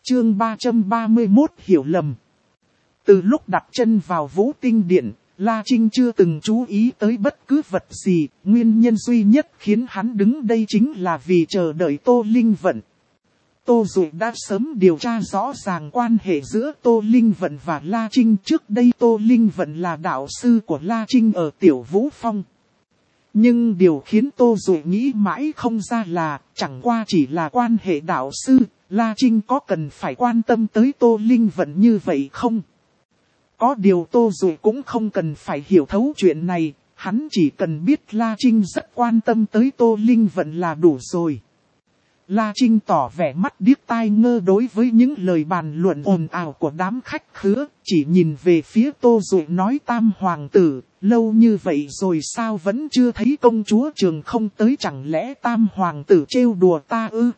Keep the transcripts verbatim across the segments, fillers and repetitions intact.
Chương ba trăm ba mươi mốt hiểu lầm. Từ lúc đặt chân vào Vũ Tinh Điện, La Trinh chưa từng chú ý tới bất cứ vật gì, nguyên nhân duy nhất khiến hắn đứng đây chính là vì chờ đợi Tô Linh Vận. Tô Dụ đã sớm điều tra rõ ràng quan hệ giữa Tô Linh Vận và La Trinh. Trước đây Tô Linh Vận là đạo sư của La Trinh ở Tiểu Vũ Phong. Nhưng điều khiến Tô Dụ nghĩ mãi không ra là, chẳng qua chỉ là quan hệ đạo sư, La Trinh có cần phải quan tâm tới Tô Linh Vận như vậy không? Có điều Tô Dụ cũng không cần phải hiểu thấu chuyện này, hắn chỉ cần biết La Trinh rất quan tâm tới Tô Linh Vận là đủ rồi. La Trinh tỏ vẻ mắt điếc tai ngơ đối với những lời bàn luận ồn ào của đám khách khứa, chỉ nhìn về phía Tô Dụ nói: Tam hoàng tử, lâu như vậy rồi sao vẫn chưa thấy công chúa Trường Không tới, chẳng lẽ Tam hoàng tử trêu đùa ta ư?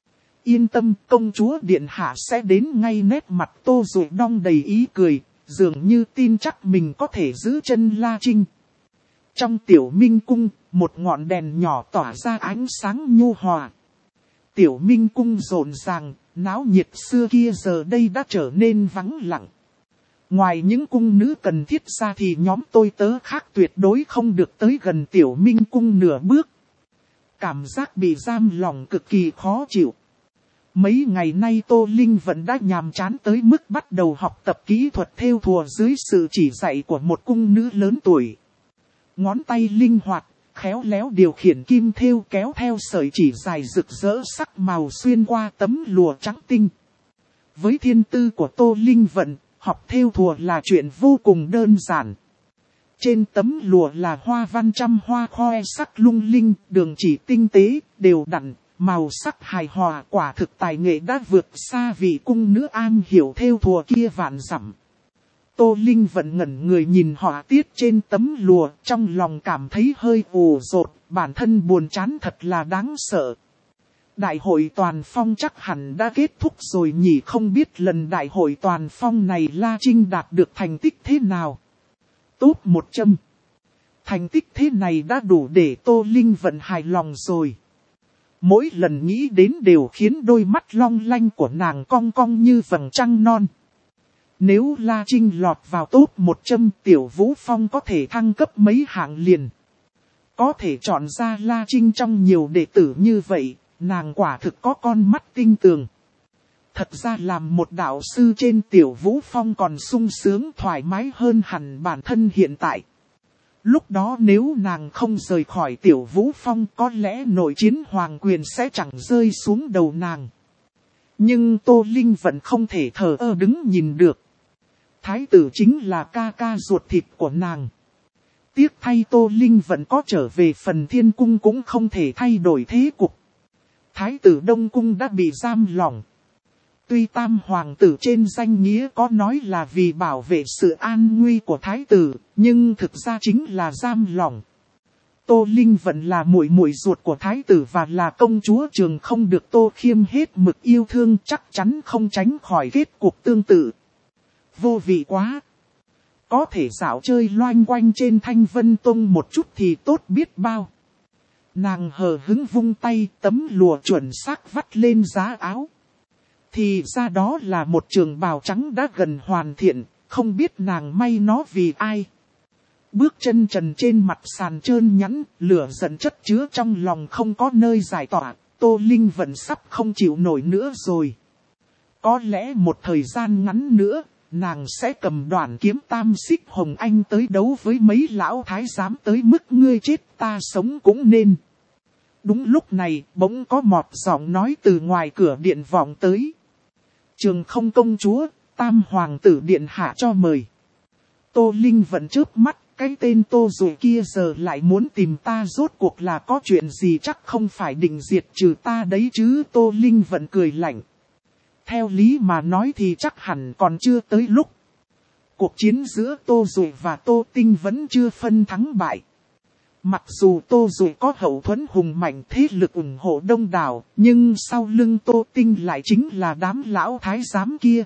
Yên tâm, công chúa điện hạ sẽ đến ngay. Nét mặt Tô Dụ đong đầy ý cười, dường như tin chắc mình có thể giữ chân La Trinh. Trong Tiểu Minh Cung, một ngọn đèn nhỏ tỏa ra ánh sáng nhu hòa. Tiểu Minh Cung rộn ràng, náo nhiệt xưa kia giờ đây đã trở nên vắng lặng. Ngoài những cung nữ cần thiết ra thì nhóm tôi tớ khác tuyệt đối không được tới gần Tiểu Minh Cung nửa bước. Cảm giác bị giam lỏng cực kỳ khó chịu. Mấy ngày nay Tô Linh Vận đã nhàm chán tới mức bắt đầu học tập kỹ thuật thêu thùa dưới sự chỉ dạy của một cung nữ lớn tuổi. Ngón tay linh hoạt, khéo léo điều khiển kim thêu kéo theo sợi chỉ dài rực rỡ sắc màu xuyên qua tấm lụa trắng tinh. Với thiên tư của Tô Linh Vận, học thêu thùa là chuyện vô cùng đơn giản. Trên tấm lụa là hoa văn trăm hoa khoe sắc lung linh, đường chỉ tinh tế, đều đặn, màu sắc hài hòa, quả thực tài nghệ đã vượt xa vị cung nữ an hiểu thêu thùa kia vạn dặm. Tô Linh Vận ngẩn người nhìn họa tiết trên tấm lụa, trong lòng cảm thấy hơi ù rột, bản thân buồn chán thật là đáng sợ. Đại hội toàn phong chắc hẳn đã kết thúc rồi nhỉ, không biết lần đại hội toàn phong này La Trinh đạt được thành tích thế nào. Top một trăm. Thành tích thế này đã đủ để Tô Linh Vận hài lòng rồi. Mỗi lần nghĩ đến đều khiến đôi mắt long lanh của nàng cong cong như vầng trăng non. Nếu La Trinh lọt vào top một trăm, Tiểu Vũ Phong có thể thăng cấp mấy hạng liền. Có thể chọn ra La Trinh trong nhiều đệ tử như vậy, nàng quả thực có con mắt tinh tường. Thật ra làm một đạo sư trên Tiểu Vũ Phong còn sung sướng thoải mái hơn hẳn bản thân hiện tại. Lúc đó nếu nàng không rời khỏi Tiểu Vũ Phong, có lẽ nội chiến hoàng quyền sẽ chẳng rơi xuống đầu nàng. Nhưng Tô Linh vẫn không thể thờ ơ đứng nhìn được. Thái tử chính là ca ca ruột thịt của nàng. Tiếc thay Tô Linh vẫn có trở về Phần Thiên Cung cũng không thể thay đổi thế cục. Thái tử Đông Cung đã bị giam lỏng. Tuy tam hoàng tử trên danh nghĩa có nói là vì bảo vệ sự an nguy của thái tử, nhưng thực ra chính là giam lỏng. Tô Linh vẫn là muội muội ruột của thái tử và là công chúa Trường Không được Tô Khiêm hết mực yêu thương, chắc chắn không tránh khỏi kết cục tương tự. Vô vị quá. Có thể dạo chơi loanh quanh trên Thanh Vân Tông một chút thì tốt biết bao. Nàng hờ hứng vung tay, tấm lụa chuẩn xác vắt lên giá áo. Thì ra đó là một trường bào trắng đã gần hoàn thiện, không biết nàng may nó vì ai. Bước chân trần trên mặt sàn trơn nhẵn, lửa giận chất chứa trong lòng không có nơi giải tỏa, Tô Linh vẫn sắp không chịu nổi nữa rồi. Có lẽ một thời gian ngắn nữa, nàng sẽ cầm đoạn kiếm tam xích hồng anh tới đấu với mấy lão thái giám tới mức ngươi chết ta sống cũng nên. Đúng lúc này, bỗng có một giọng nói từ ngoài cửa điện vọng tới. Trường Không công chúa, tam hoàng tử điện hạ cho mời. Tô Linh vẫn chớp mắt, cái tên Tô rồi kia giờ lại muốn tìm ta rốt cuộc là có chuyện gì, chắc không phải định diệt trừ ta đấy chứ. Tô Linh vẫn cười lạnh. Theo lý mà nói thì chắc hẳn còn chưa tới lúc. Cuộc chiến giữa Tô Dụ và Tô Tinh vẫn chưa phân thắng bại. Mặc dù Tô Dụ có hậu thuẫn hùng mạnh, thế lực ủng hộ đông đảo, nhưng sau lưng Tô Tinh lại chính là đám lão thái giám kia.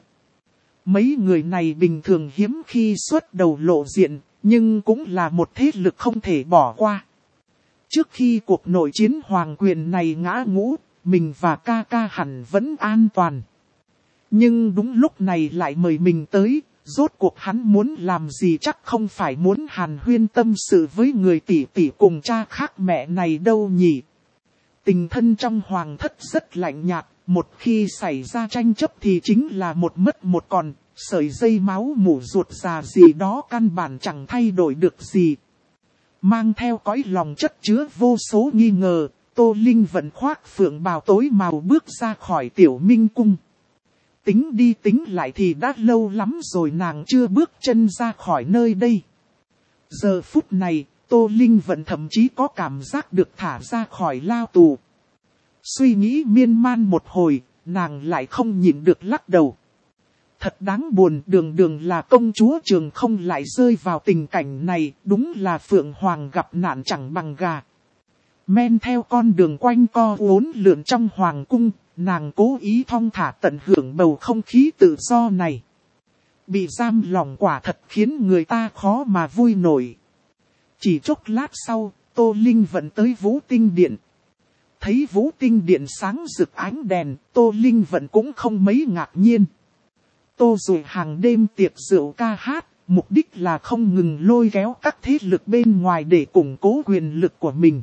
Mấy người này bình thường hiếm khi xuất đầu lộ diện, nhưng cũng là một thế lực không thể bỏ qua. Trước khi cuộc nội chiến hoàng quyền này ngã ngũ, mình và ca ca hẳn vẫn an toàn. Nhưng đúng lúc này lại mời mình tới, rốt cuộc hắn muốn làm gì chắc không phải muốn hàn huyên tâm sự với người tỷ tỷ cùng cha khác mẹ này đâu nhỉ. Tình thân trong hoàng thất rất lạnh nhạt, một khi xảy ra tranh chấp thì chính là một mất một còn, sợi dây máu mủ ruột già gì đó căn bản chẳng thay đổi được gì. Mang theo cõi lòng chất chứa vô số nghi ngờ, Tô Linh vẫn khoác phượng bào tối màu bước ra khỏi Tiểu Minh cung. Tính đi tính lại thì đã lâu lắm rồi nàng chưa bước chân ra khỏi nơi đây. Giờ phút này, Tô Linh vẫn thậm chí có cảm giác được thả ra khỏi lao tù. Suy nghĩ miên man một hồi, nàng lại không nhịn được lắc đầu. Thật đáng buồn, đường đường là công chúa Trường Không lại rơi vào tình cảnh này, đúng là Phượng Hoàng gặp nạn chẳng bằng gà. Men theo con đường quanh co uốn lượn trong hoàng cung, nàng cố ý thong thả tận hưởng bầu không khí tự do này. Bị giam lòng quả thật khiến người ta khó mà vui nổi. Chỉ chốc lát sau, Tô Linh vẫn tới Vũ Tinh Điện. Thấy Vũ Tinh Điện sáng rực ánh đèn, Tô Linh vẫn cũng không mấy ngạc nhiên. Tô Dụ hàng đêm tiệc rượu ca hát, mục đích là không ngừng lôi kéo các thế lực bên ngoài để củng cố quyền lực của mình.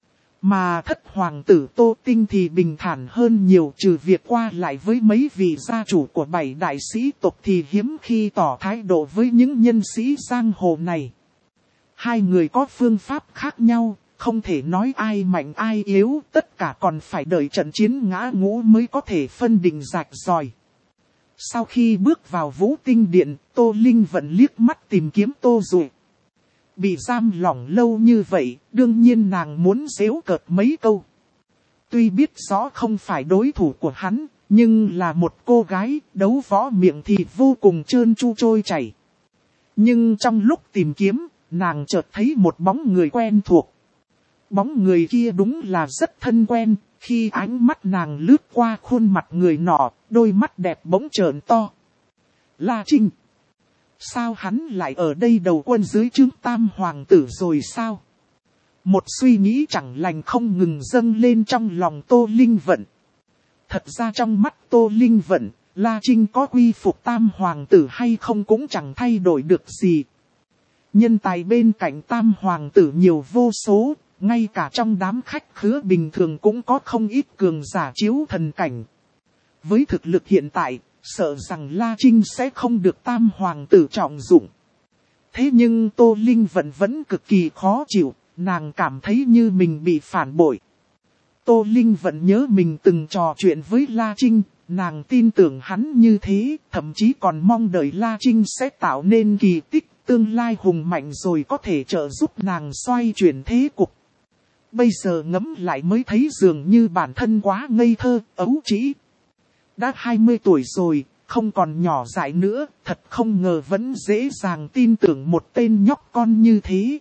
Mà thất hoàng tử Tô Tinh thì bình thản hơn nhiều, trừ việc qua lại với mấy vị gia chủ của bảy đại sĩ tộc thì hiếm khi tỏ thái độ với những nhân sĩ giang hồ này. Hai người có phương pháp khác nhau, không thể nói ai mạnh ai yếu, tất cả còn phải đợi trận chiến ngã ngũ mới có thể phân định rạch ròi. Sau khi bước vào Vũ Tinh Điện, Tô Linh vẫn liếc mắt tìm kiếm Tô Dụ. Bị giam lỏng lâu như vậy, đương nhiên nàng muốn giễu cợt mấy câu. Tuy biết rõ không phải đối thủ của hắn, nhưng là một cô gái, đấu võ miệng thì vô cùng trơn tru trôi chảy. Nhưng trong lúc tìm kiếm, nàng chợt thấy một bóng người quen thuộc. Bóng người kia đúng là rất thân quen, khi ánh mắt nàng lướt qua khuôn mặt người nọ, đôi mắt đẹp bỗng trợn to. La Trinh! Sao hắn lại ở đây đầu quân dưới trướng tam hoàng tử rồi sao? Một suy nghĩ chẳng lành không ngừng dâng lên trong lòng Tô Linh Vận. Thật ra trong mắt Tô Linh Vận, La Trinh có quy phục tam hoàng tử hay không cũng chẳng thay đổi được gì. Nhân tài bên cạnh tam hoàng tử nhiều vô số, ngay cả trong đám khách khứa bình thường cũng có không ít cường giả chiếu thần cảnh. Với thực lực hiện tại, sợ rằng La Trinh sẽ không được tam hoàng tử trọng dụng. Thế nhưng Tô Linh vẫn vẫn cực kỳ khó chịu, nàng cảm thấy như mình bị phản bội. Tô Linh vẫn nhớ mình từng trò chuyện với La Trinh, nàng tin tưởng hắn như thế, thậm chí còn mong đợi La Trinh sẽ tạo nên kỳ tích, tương lai hùng mạnh rồi có thể trợ giúp nàng xoay chuyển thế cục. Bây giờ ngẫm lại mới thấy dường như bản thân quá ngây thơ, ấu trĩ. Đã hai mươi tuổi rồi, không còn nhỏ dại nữa, thật không ngờ vẫn dễ dàng tin tưởng một tên nhóc con như thế.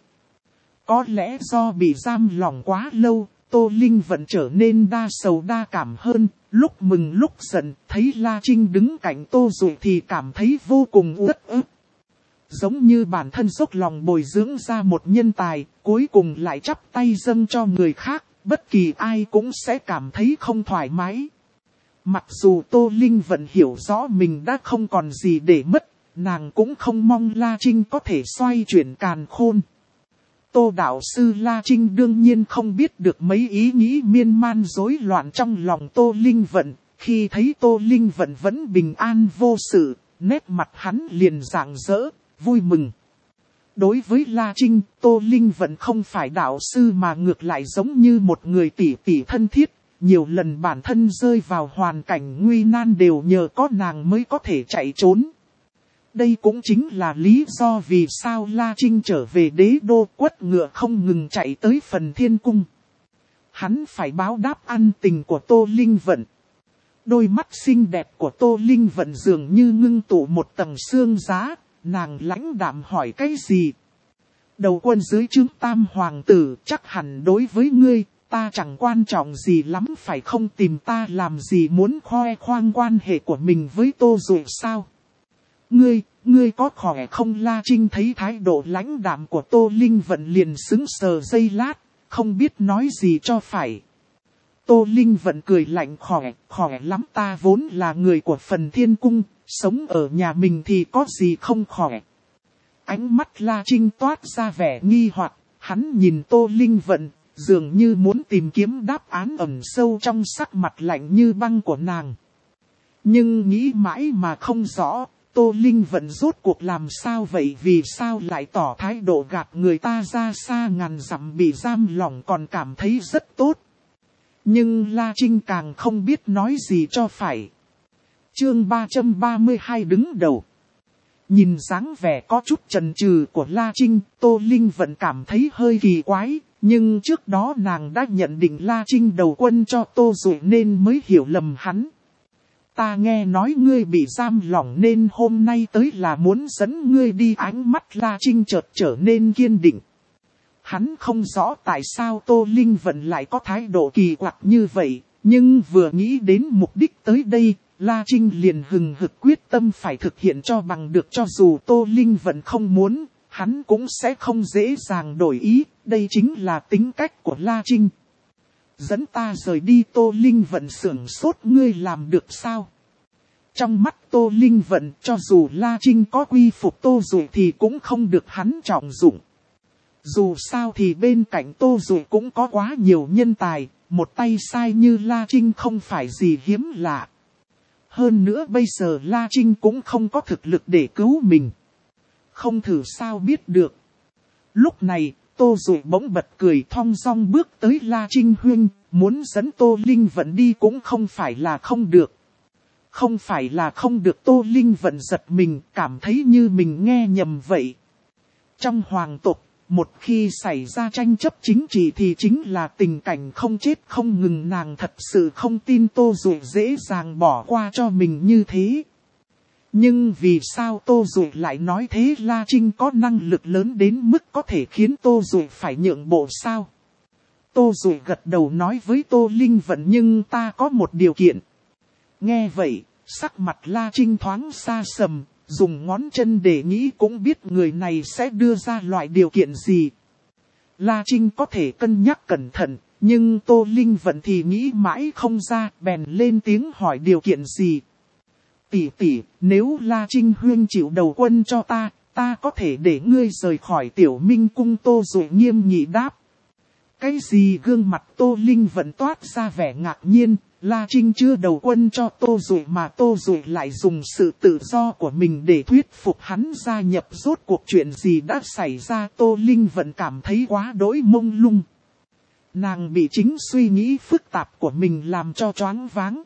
Có lẽ do bị giam lỏng quá lâu, Tô Linh vẫn trở nên đa sầu đa cảm hơn, lúc mừng lúc giận, thấy La Trinh đứng cạnh Tô Dụ thì cảm thấy vô cùng uất ức. Giống như bản thân dốc lòng bồi dưỡng ra một nhân tài, cuối cùng lại chắp tay dâng cho người khác, bất kỳ ai cũng sẽ cảm thấy không thoải mái. Mặc dù Tô Linh vẫn hiểu rõ mình đã không còn gì để mất, nàng cũng không mong La Trinh có thể xoay chuyển càn khôn. Tô đạo sư La Trinh đương nhiên không biết được mấy ý nghĩ miên man rối loạn trong lòng Tô Linh vận, khi thấy Tô Linh vận vẫn bình an vô sự, nét mặt hắn liền rạng rỡ, vui mừng. Đối với La Trinh, Tô Linh vận không phải đạo sư mà ngược lại giống như một người tỷ tỷ thân thiết. Nhiều lần bản thân rơi vào hoàn cảnh nguy nan đều nhờ có nàng mới có thể chạy trốn. Đây cũng chính là lý do vì sao La Trinh trở về đế đô quất ngựa không ngừng chạy tới Phần Thiên Cung. Hắn phải báo đáp ân tình của Tô Linh Vận. Đôi mắt xinh đẹp của Tô Linh Vận dường như ngưng tụ một tầng xương giá, nàng lãnh đạm hỏi cái gì? Đầu quân dưới trướng tam hoàng tử chắc hẳn đối với ngươi. Ta chẳng quan trọng gì lắm phải không, tìm ta làm gì muốn khoe khoang quan hệ của mình với Tô Dụ sao? Ngươi, ngươi có khỏe không? La Trinh thấy thái độ lãnh đạm của Tô Linh Vận liền sững sờ giây lát, không biết nói gì cho phải. Tô Linh Vận cười lạnh khỏe, khỏe lắm, ta vốn là người của Phần Thiên Cung, sống ở nhà mình thì có gì không khỏe. Ánh mắt La Trinh toát ra vẻ nghi hoặc, hắn nhìn Tô Linh Vận, dường như muốn tìm kiếm đáp án ẩn sâu trong sắc mặt lạnh như băng của nàng. Nhưng nghĩ mãi mà không rõ, Tô Linh Vận rốt cuộc làm sao vậy, vì sao lại tỏ thái độ gạt người ta ra xa ngàn dặm bị giam lỏng còn cảm thấy rất tốt. Nhưng La Trinh càng không biết nói gì cho phải. Chương ba trăm ba mươi hai đứng đầu. Nhìn dáng vẻ có chút chần chừ của La Trinh, Tô Linh Vận cảm thấy hơi kỳ quái, nhưng trước đó nàng đã nhận định La Trinh đầu quân cho Tô Dụ nên mới hiểu lầm hắn. Ta nghe nói ngươi bị giam lỏng nên hôm nay tới là muốn dẫn ngươi đi. Ánh mắt La Trinh chợt trở nên kiên định. Hắn không rõ tại sao Tô Linh Vận lại có thái độ kỳ quặc như vậy, nhưng vừa nghĩ đến mục đích tới đây, La Trinh liền hừng hực quyết tâm phải thực hiện cho bằng được, cho dù Tô Linh Vận không muốn, hắn cũng sẽ không dễ dàng đổi ý, đây chính là tính cách của La Trinh. Dẫn ta rời đi. Tô Linh Vận sửng sốt, ngươi làm được sao? Trong mắt Tô Linh Vận, cho dù La Trinh có quy phục Tô Dụ thì cũng không được hắn trọng dụng. Dù sao thì bên cạnh Tô Dụ cũng có quá nhiều nhân tài, một tay sai như La Trinh không phải gì hiếm lạ. Hơn nữa bây giờ La Trinh cũng không có thực lực để cứu mình. Không thử sao biết được. Lúc này, Tô Dụ bỗng bật cười thong dong bước tới La Trinh huynh, muốn dẫn Tô Linh Vận đi cũng không phải là không được. Không phải là không được. Tô Linh Vận giật mình, cảm thấy như mình nghe nhầm vậy. Trong hoàng tộc, một khi xảy ra tranh chấp chính trị thì chính là tình cảnh không chết không ngừng, nàng thật sự không tin Tô Dụ dễ dàng bỏ qua cho mình như thế. Nhưng vì sao Tô Dụ lại nói thế? La Trinh có năng lực lớn đến mức có thể khiến Tô Dụ phải nhượng bộ sao? Tô Dụ gật đầu nói với Tô Linh Vận, nhưng ta có một điều kiện. Nghe vậy, sắc mặt La Trinh thoáng xa sầm, dùng ngón chân để nghĩ cũng biết người này sẽ đưa ra loại điều kiện gì. La Trinh có thể cân nhắc cẩn thận, nhưng Tô Linh Vận thì nghĩ mãi không ra, bèn lên tiếng hỏi điều kiện gì. Tỷ tỷ, nếu La Trinh huynh chịu đầu quân cho ta, ta có thể để ngươi rời khỏi Tiểu Minh Cung. Tô Dụ nghiêm nghị đáp. Cái gì? Gương mặt Tô Linh Vận toát ra vẻ ngạc nhiên. La Trinh chưa đầu quân cho Tô Dụ mà Tô Dụ lại dùng sự tự do của mình để thuyết phục hắn gia nhập. Rốt cuộc chuyện gì đã xảy ra? Tô Linh Vận cảm thấy quá đỗi mông lung. Nàng bị chính suy nghĩ phức tạp của mình làm cho choáng váng.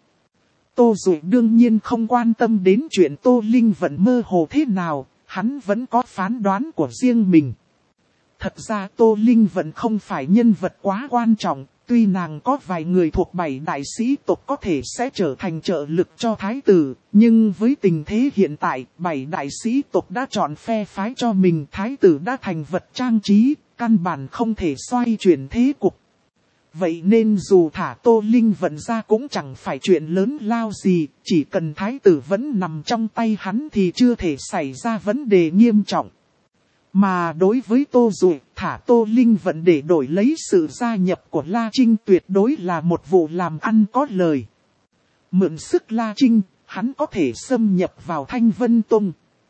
Tô Dụ đương nhiên không quan tâm đến chuyện Tô Linh Vận mơ hồ thế nào, hắn vẫn có phán đoán của riêng mình. Thật ra Tô Linh Vận không phải nhân vật quá quan trọng, tuy nàng có vài người thuộc bảy đại sĩ tộc có thể sẽ trở thành trợ lực cho thái tử, nhưng với tình thế hiện tại, bảy đại sĩ tộc đã chọn phe phái cho mình, thái tử đã thành vật trang trí, căn bản không thể xoay chuyển thế cục. Vậy nên dù thả Tô Linh Vận ra cũng chẳng phải chuyện lớn lao gì, chỉ cần thái tử vẫn nằm trong tay hắn thì chưa thể xảy ra vấn đề nghiêm trọng. Mà đối với Tô Dụ, thả Tô Linh Vận để đổi lấy sự gia nhập của La Trinh tuyệt đối là một vụ làm ăn có lời. Mượn sức La Trinh, hắn có thể xâm nhập vào Thanh Vân Tông.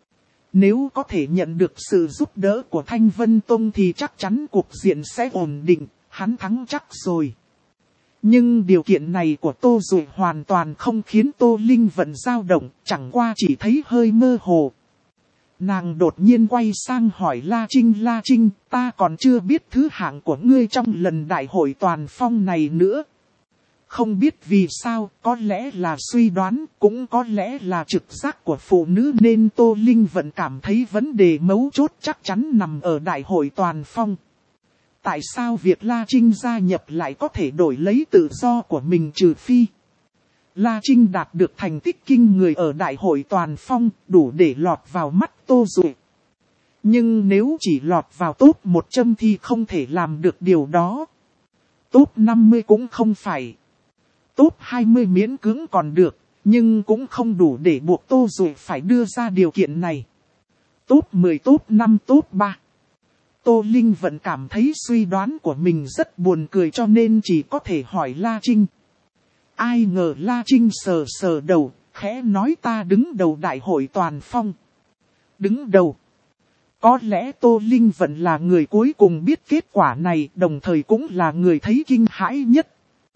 Nếu có thể nhận được sự giúp đỡ của Thanh Vân Tông thì chắc chắn cục diện sẽ ổn định, hắn thắng chắc rồi. Nhưng điều kiện này của Tô Dụ hoàn toàn không khiến Tô Linh Vận dao động, chẳng qua chỉ thấy hơi mơ hồ. Nàng đột nhiên quay sang hỏi La Trinh, La Trinh, ta còn chưa biết thứ hạng của ngươi trong lần đại hội toàn phong này nữa. Không biết vì sao, có lẽ là suy đoán, cũng có lẽ là trực giác của phụ nữ nên Tô Linh Vận cảm thấy vấn đề mấu chốt chắc chắn nằm ở đại hội toàn phong. Tại sao việc La Trinh gia nhập lại có thể đổi lấy tự do của mình, trừ phi La Trinh đạt được thành tích kinh người ở đại hội toàn phong, đủ để lọt vào mắt Tô Dụ. Nhưng nếu chỉ lọt vào top một trăm thì không thể làm được điều đó. Top năm mươi cũng không phải. Top hai mươi miễn cưỡng còn được, nhưng cũng không đủ để buộc Tô Dụ phải đưa ra điều kiện này. Top mười, top năm, top ba. Tô Linh Vận cảm thấy suy đoán của mình rất buồn cười cho nên chỉ có thể hỏi La Trinh. Ai ngờ La Trinh sờ sờ đầu, khẽ nói ta đứng đầu đại hội toàn phong. Đứng đầu. Có lẽ Tô Linh Vận là người cuối cùng biết kết quả này, đồng thời cũng là người thấy kinh hãi nhất.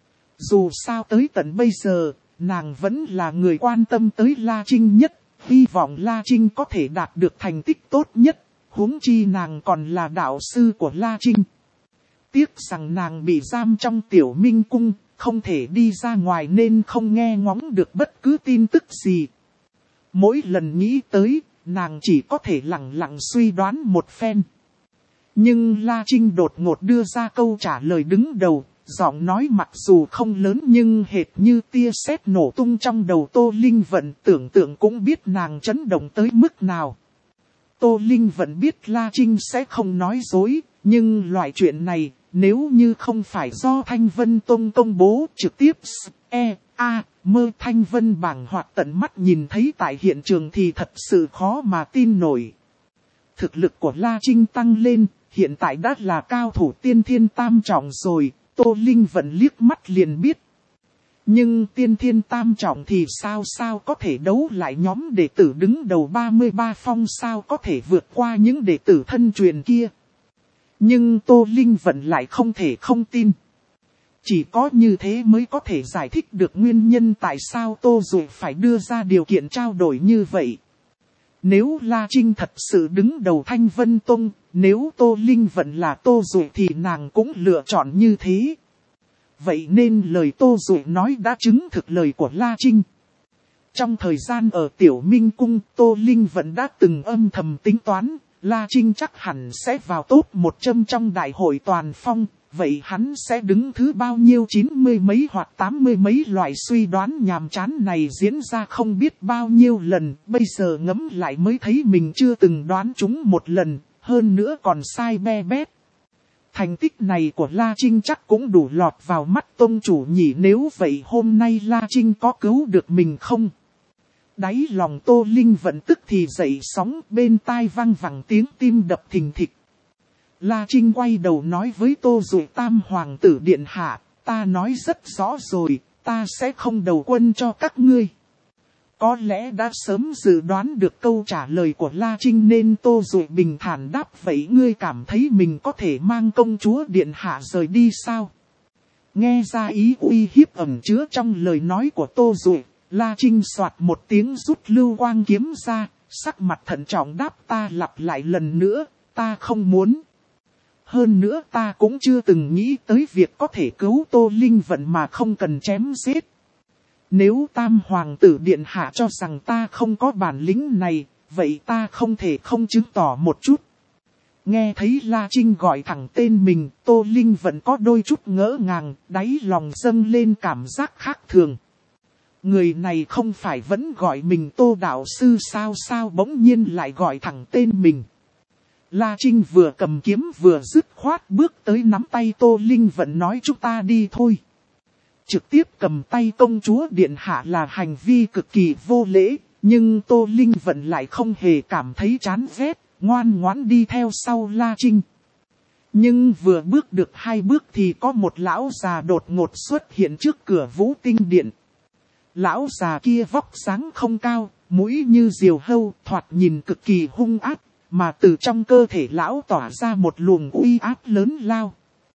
Dù sao tới tận bây giờ, nàng vẫn là người quan tâm tới La Trinh nhất, hy vọng La Trinh có thể đạt được thành tích tốt nhất, huống chi nàng còn là đạo sư của La Trinh. Tiếc rằng nàng bị giam trong Tiểu Minh Cung, không thể đi ra ngoài nên không nghe ngóng được bất cứ tin tức gì. Mỗi lần nghĩ tới, nàng chỉ có thể lặng lặng suy đoán một phen. Nhưng La Trinh đột ngột đưa ra câu trả lời đứng đầu, giọng nói mặc dù không lớn nhưng hệt như tia sét nổ tung trong đầu Tô Linh Vận, tưởng tượng cũng biết nàng chấn động tới mức nào. Tô Linh Vận biết La Trinh sẽ không nói dối, nhưng loại chuyện này, nếu như không phải do Thanh Vân Tông công bố trực tiếp e a mơ Thanh Vân bảng hoặc tận mắt nhìn thấy tại hiện trường thì thật sự khó mà tin nổi. Thực lực của La Trinh tăng lên, hiện tại đã là cao thủ tiên thiên tam trọng rồi, Tô Linh Vận liếc mắt liền biết. Nhưng tiên thiên tam trọng thì sao sao có thể đấu lại nhóm đệ tử đứng đầu ba mươi ba phong, sao có thể vượt qua những đệ tử thân truyền kia. Nhưng Tô Linh Vận lại không thể không tin. Chỉ có như thế mới có thể giải thích được nguyên nhân tại sao Tô Dụ phải đưa ra điều kiện trao đổi như vậy. Nếu La Trinh thật sự đứng đầu Thanh Vân Tông, nếu Tô Linh Vận là Tô Dụ thì nàng cũng lựa chọn như thế. Vậy nên lời Tô Dụ nói đã chứng thực lời của La Trinh. Trong thời gian ở Tiểu Minh Cung, Tô Linh Vận đã từng âm thầm tính toán, La Trinh chắc hẳn sẽ vào top một trăm trong đại hội toàn phong, vậy hắn sẽ đứng thứ bao nhiêu chín mươi mấy hoặc tám mươi mấy, loại suy đoán nhàm chán này diễn ra không biết bao nhiêu lần, bây giờ ngẫm lại mới thấy mình chưa từng đoán trúng một lần, hơn nữa còn sai be bét. Thành tích này của La Trinh chắc cũng đủ lọt vào mắt tông chủ nhỉ, nếu vậy hôm nay La Trinh có cứu được mình không? Đáy lòng Tô Linh Vận tức thì dậy sóng, bên tai vang vẳng tiếng tim đập thình thịch. La Trinh quay đầu nói với Tô Dụ, Tam Hoàng tử điện hạ, ta nói rất rõ rồi, ta sẽ không đầu quân cho các ngươi. Có lẽ đã sớm dự đoán được câu trả lời của La Trinh nên Tô Dụ bình thản đáp, vậy ngươi cảm thấy mình có thể mang công chúa điện hạ rời đi sao? Nghe ra ý uy hiếp ẩn chứa trong lời nói của Tô Dụ, La Trinh soạt một tiếng rút lưu quang kiếm ra, sắc mặt thận trọng đáp, ta lặp lại lần nữa, ta không muốn. Hơn nữa ta cũng chưa từng nghĩ tới việc có thể cứu Tô Linh Vận mà không cần chém giết. Nếu Tam Hoàng tử điện hạ cho rằng ta không có bản lĩnh này, vậy ta không thể không chứng tỏ một chút. Nghe thấy La Trinh gọi thẳng tên mình, Tô Linh Vận có đôi chút ngỡ ngàng, đáy lòng dâng lên cảm giác khác thường. Người này không phải vẫn gọi mình Tô đạo sư sao sao bỗng nhiên lại gọi thẳng tên mình. La Trinh vừa cầm kiếm vừa dứt khoát bước tới nắm tay Tô Linh Vận nói, chúng ta đi thôi. Trực tiếp cầm tay công chúa điện hạ là hành vi cực kỳ vô lễ, nhưng Tô Linh Vận lại không hề cảm thấy chán ghét, ngoan ngoãn đi theo sau La Trinh. Nhưng vừa bước được hai bước thì có một lão già đột ngột xuất hiện trước cửa Vũ Tinh Điện. Lão già kia vóc dáng không cao, mũi như diều hâu, thoạt nhìn cực kỳ hung ác, mà từ trong cơ thể lão tỏa ra một luồng uy áp lớn lao.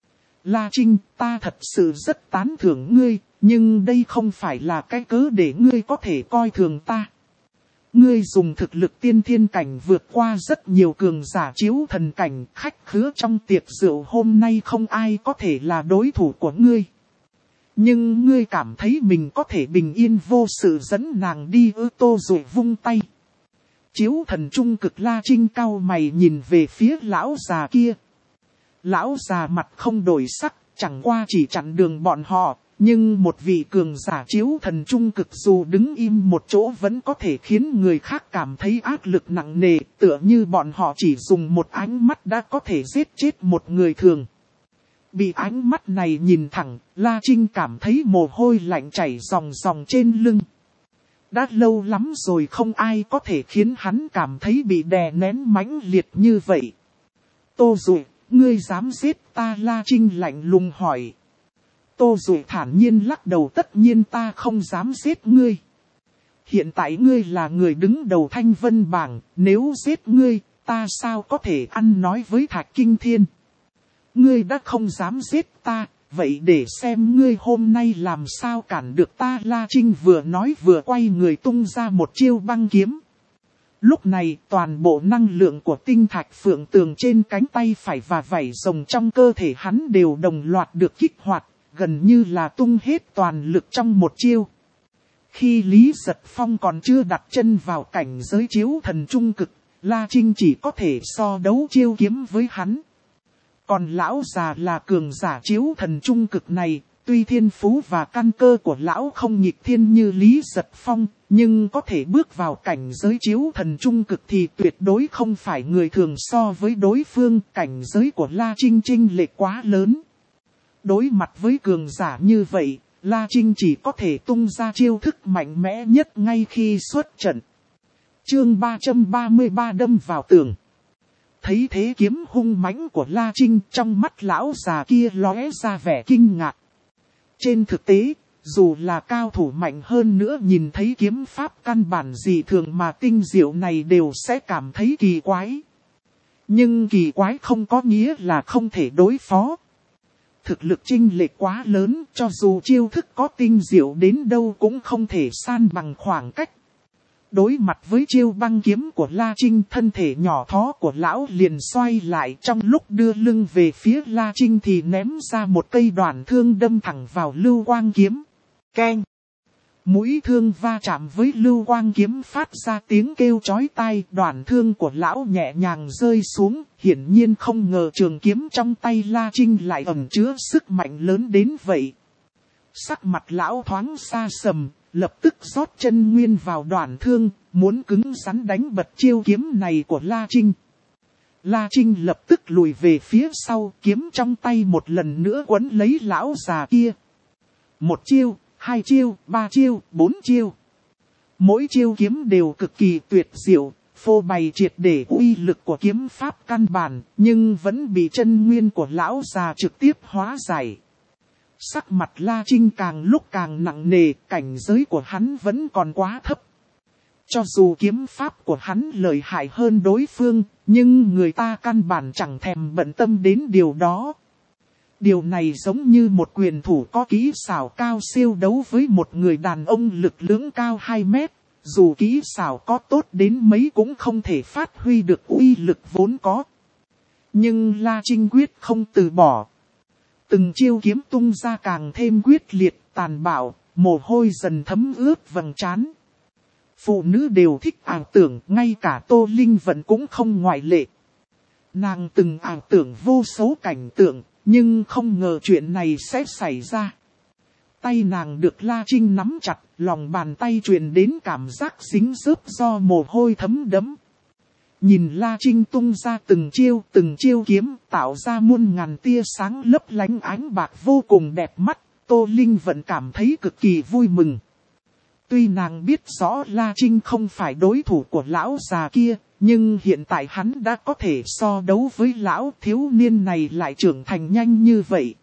La Trinh, ta thật sự rất tán thưởng ngươi, nhưng đây không phải là cái cớ để ngươi có thể coi thường ta. Ngươi dùng thực lực tiên thiên cảnh vượt qua rất nhiều cường giả chiếu thần cảnh, khách khứa trong tiệc rượu hôm nay không ai có thể là đối thủ của ngươi. Nhưng ngươi cảm thấy mình có thể bình yên vô sự dẫn nàng đi ư? Tô Dụ vung tay. Chiếu thần trung cực. La Trinh cau mày nhìn về phía lão già kia. Lão già mặt không đổi sắc, chẳng qua chỉ chặn đường bọn họ, nhưng một vị cường giả chiếu thần trung cực dù đứng im một chỗ vẫn có thể khiến người khác cảm thấy áp lực nặng nề, tựa như bọn họ chỉ dùng một ánh mắt đã có thể giết chết một người thường. Bị ánh mắt này nhìn thẳng, La Trinh cảm thấy mồ hôi lạnh chảy ròng ròng trên lưng. Đã lâu lắm rồi không ai có thể khiến hắn cảm thấy bị đè nén mãnh liệt như vậy. Tô Dụ, ngươi dám giết ta? La Trinh lạnh lùng hỏi. Tô Dụ thản nhiên lắc đầu, tất nhiên ta không dám giết ngươi. Hiện tại ngươi là người đứng đầu Thanh Vân bảng, nếu giết ngươi, ta sao có thể ăn nói với Thạch Kinh Thiên. Ngươi đã không dám giết ta, vậy để xem ngươi hôm nay làm sao cản được ta. La Trinh vừa nói vừa quay người tung ra một chiêu băng kiếm. Lúc này toàn bộ năng lượng của tinh thạch phượng tường trên cánh tay phải và vảy rồng trong cơ thể hắn đều đồng loạt được kích hoạt, gần như là tung hết toàn lực trong một chiêu. Khi Lý Giật Phong còn chưa đặt chân vào cảnh giới chiếu thần trung cực, La Trinh chỉ có thể so đấu chiêu kiếm với hắn. Còn lão già là cường giả chiếu thần trung cực này, tuy thiên phú và căn cơ của lão không nghịch thiên như Lý Giật Phong, nhưng có thể bước vào cảnh giới chiếu thần trung cực thì tuyệt đối không phải người thường so với đối phương. Cảnh giới của La Trinh chênh lệch quá lớn. Đối mặt với cường giả như vậy, La Trinh chỉ có thể tung ra chiêu thức mạnh mẽ nhất ngay khi xuất trận. Chương ba trăm ba mươi ba đâm vào tường. Thấy thế kiếm hung mãnh của La Trinh, trong mắt lão già kia lóe ra vẻ kinh ngạc. Trên thực tế, dù là cao thủ mạnh hơn nữa nhìn thấy kiếm pháp căn bản dị thường mà tinh diệu này đều sẽ cảm thấy kỳ quái. Nhưng kỳ quái không có nghĩa là không thể đối phó. Thực lực chênh lệch quá lớn, cho dù chiêu thức có tinh diệu đến đâu cũng không thể san bằng khoảng cách. Đối mặt với chiêu băng kiếm của La Trinh, thân thể nhỏ thó của lão liền xoay lại, trong lúc đưa lưng về phía La Trinh thì ném ra một cây đoạn thương đâm thẳng vào lưu quang kiếm. Keng! Mũi thương va chạm với lưu quang kiếm phát ra tiếng kêu chói tai, đoạn thương của lão nhẹ nhàng rơi xuống, hiển nhiên không ngờ trường kiếm trong tay La Trinh lại ẩn chứa sức mạnh lớn đến vậy. Sắc mặt lão thoáng xa sầm, lập tức rót chân nguyên vào đoạn thương, muốn cứng rắn đánh bật chiêu kiếm này của La Trinh. La Trinh lập tức lùi về phía sau, kiếm trong tay một lần nữa quấn lấy lão già kia. Một chiêu, hai chiêu, ba chiêu, bốn chiêu. Mỗi chiêu kiếm đều cực kỳ tuyệt diệu, phô bày triệt để uy lực của kiếm pháp căn bản, nhưng vẫn bị chân nguyên của lão già trực tiếp hóa giải. Sắc mặt La Trinh càng lúc càng nặng nề, cảnh giới của hắn vẫn còn quá thấp. Cho dù kiếm pháp của hắn lợi hại hơn đối phương, nhưng người ta căn bản chẳng thèm bận tâm đến điều đó. Điều này giống như một quyền thủ có kỹ xảo cao siêu đấu với một người đàn ông lực lưỡng cao hai mét. Dù kỹ xảo có tốt đến mấy cũng không thể phát huy được uy lực vốn có. Nhưng La Trinh quyết không từ bỏ. Từng chiêu kiếm tung ra càng thêm quyết liệt, tàn bạo, mồ hôi dần thấm ướt vầng trán. Phụ nữ đều thích ảo tưởng, ngay cả Tô Linh Vận cũng không ngoại lệ. Nàng từng ảo tưởng vô số cảnh tượng, nhưng không ngờ chuyện này sẽ xảy ra. Tay nàng được La Trinh nắm chặt, lòng bàn tay truyền đến cảm giác dính dớp do mồ hôi thấm đẫm. Nhìn La Trinh tung ra từng chiêu, từng chiêu kiếm, tạo ra muôn ngàn tia sáng lấp lánh ánh bạc vô cùng đẹp mắt, Tô Linh vẫn cảm thấy cực kỳ vui mừng. Tuy nàng biết rõ La Trinh không phải đối thủ của lão già kia, nhưng hiện tại hắn đã có thể so đấu với lão thiếu niên này lại trưởng thành nhanh như vậy.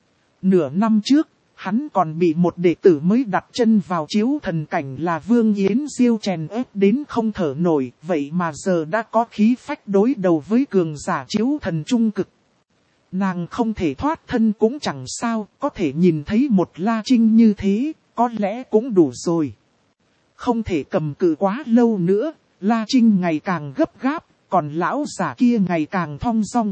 Nửa năm trước, hắn còn bị một đệ tử mới đặt chân vào chiếu thần cảnh là Vương Yến Diêu chèn ép đến không thở nổi, vậy mà giờ đã có khí phách đối đầu với cường giả chiếu thần trung cực. Nàng không thể thoát thân cũng chẳng sao, có thể nhìn thấy một La Trinh như thế, có lẽ cũng đủ rồi. Không thể cầm cự quá lâu nữa, La Trinh ngày càng gấp gáp, còn lão giả kia ngày càng thong dong.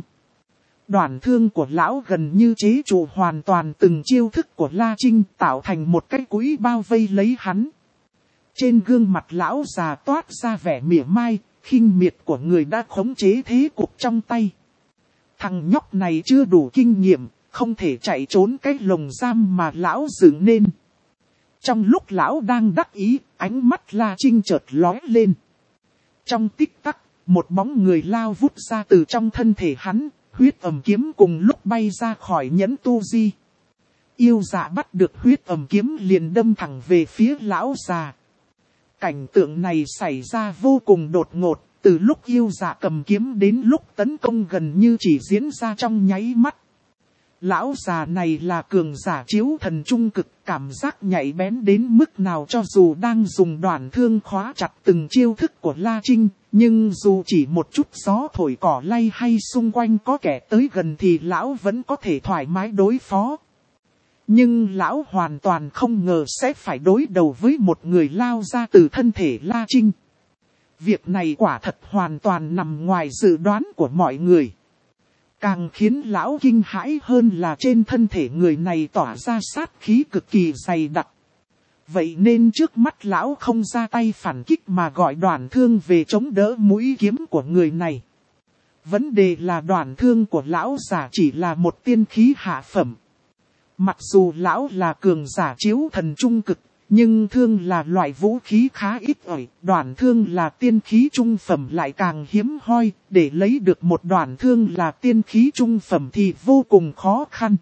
Đoạn thương của lão gần như chế trụ hoàn toàn từng chiêu thức của La Trinh, tạo thành một cái cũi bao vây lấy hắn. Trên gương mặt lão già toát ra vẻ mỉa mai, khinh miệt của người đã khống chế thế cục trong tay. Thằng nhóc này chưa đủ kinh nghiệm, không thể chạy trốn cái lồng giam mà lão dựng nên. Trong lúc lão đang đắc ý, ánh mắt La Trinh chợt lóe lên. Trong tích tắc, một bóng người lao vút ra từ trong thân thể hắn, huyết ầm kiếm cùng lúc bay ra khỏi nhẫn tu di. Yêu dạ bắt được huyết ầm kiếm liền đâm thẳng về phía lão già. Cảnh tượng này xảy ra vô cùng đột ngột, từ lúc yêu dạ cầm kiếm đến lúc tấn công gần như chỉ diễn ra trong nháy mắt. Lão già này là cường giả chiếu thần trung cực, cảm giác nhạy bén đến mức nào cho dù đang dùng đoạn thương khóa chặt từng chiêu thức của La Trinh, nhưng dù chỉ một chút gió thổi cỏ lay hay xung quanh có kẻ tới gần thì lão vẫn có thể thoải mái đối phó. Nhưng lão hoàn toàn không ngờ sẽ phải đối đầu với một người lao ra từ thân thể La Trinh. Việc này quả thật hoàn toàn nằm ngoài dự đoán của mọi người. Càng khiến lão kinh hãi hơn là trên thân thể người này tỏa ra sát khí cực kỳ dày đặc. Vậy nên trước mắt lão không ra tay phản kích mà gọi đoạn thương về chống đỡ mũi kiếm của người này. Vấn đề là đoạn thương của lão giả chỉ là một tiên khí hạ phẩm. Mặc dù lão là cường giả chiếu thần trung cực, nhưng thương là loại vũ khí khá ít ỏi, đoạn thương là tiên khí trung phẩm lại càng hiếm hoi, để lấy được một đoạn thương là tiên khí trung phẩm thì vô cùng khó khăn.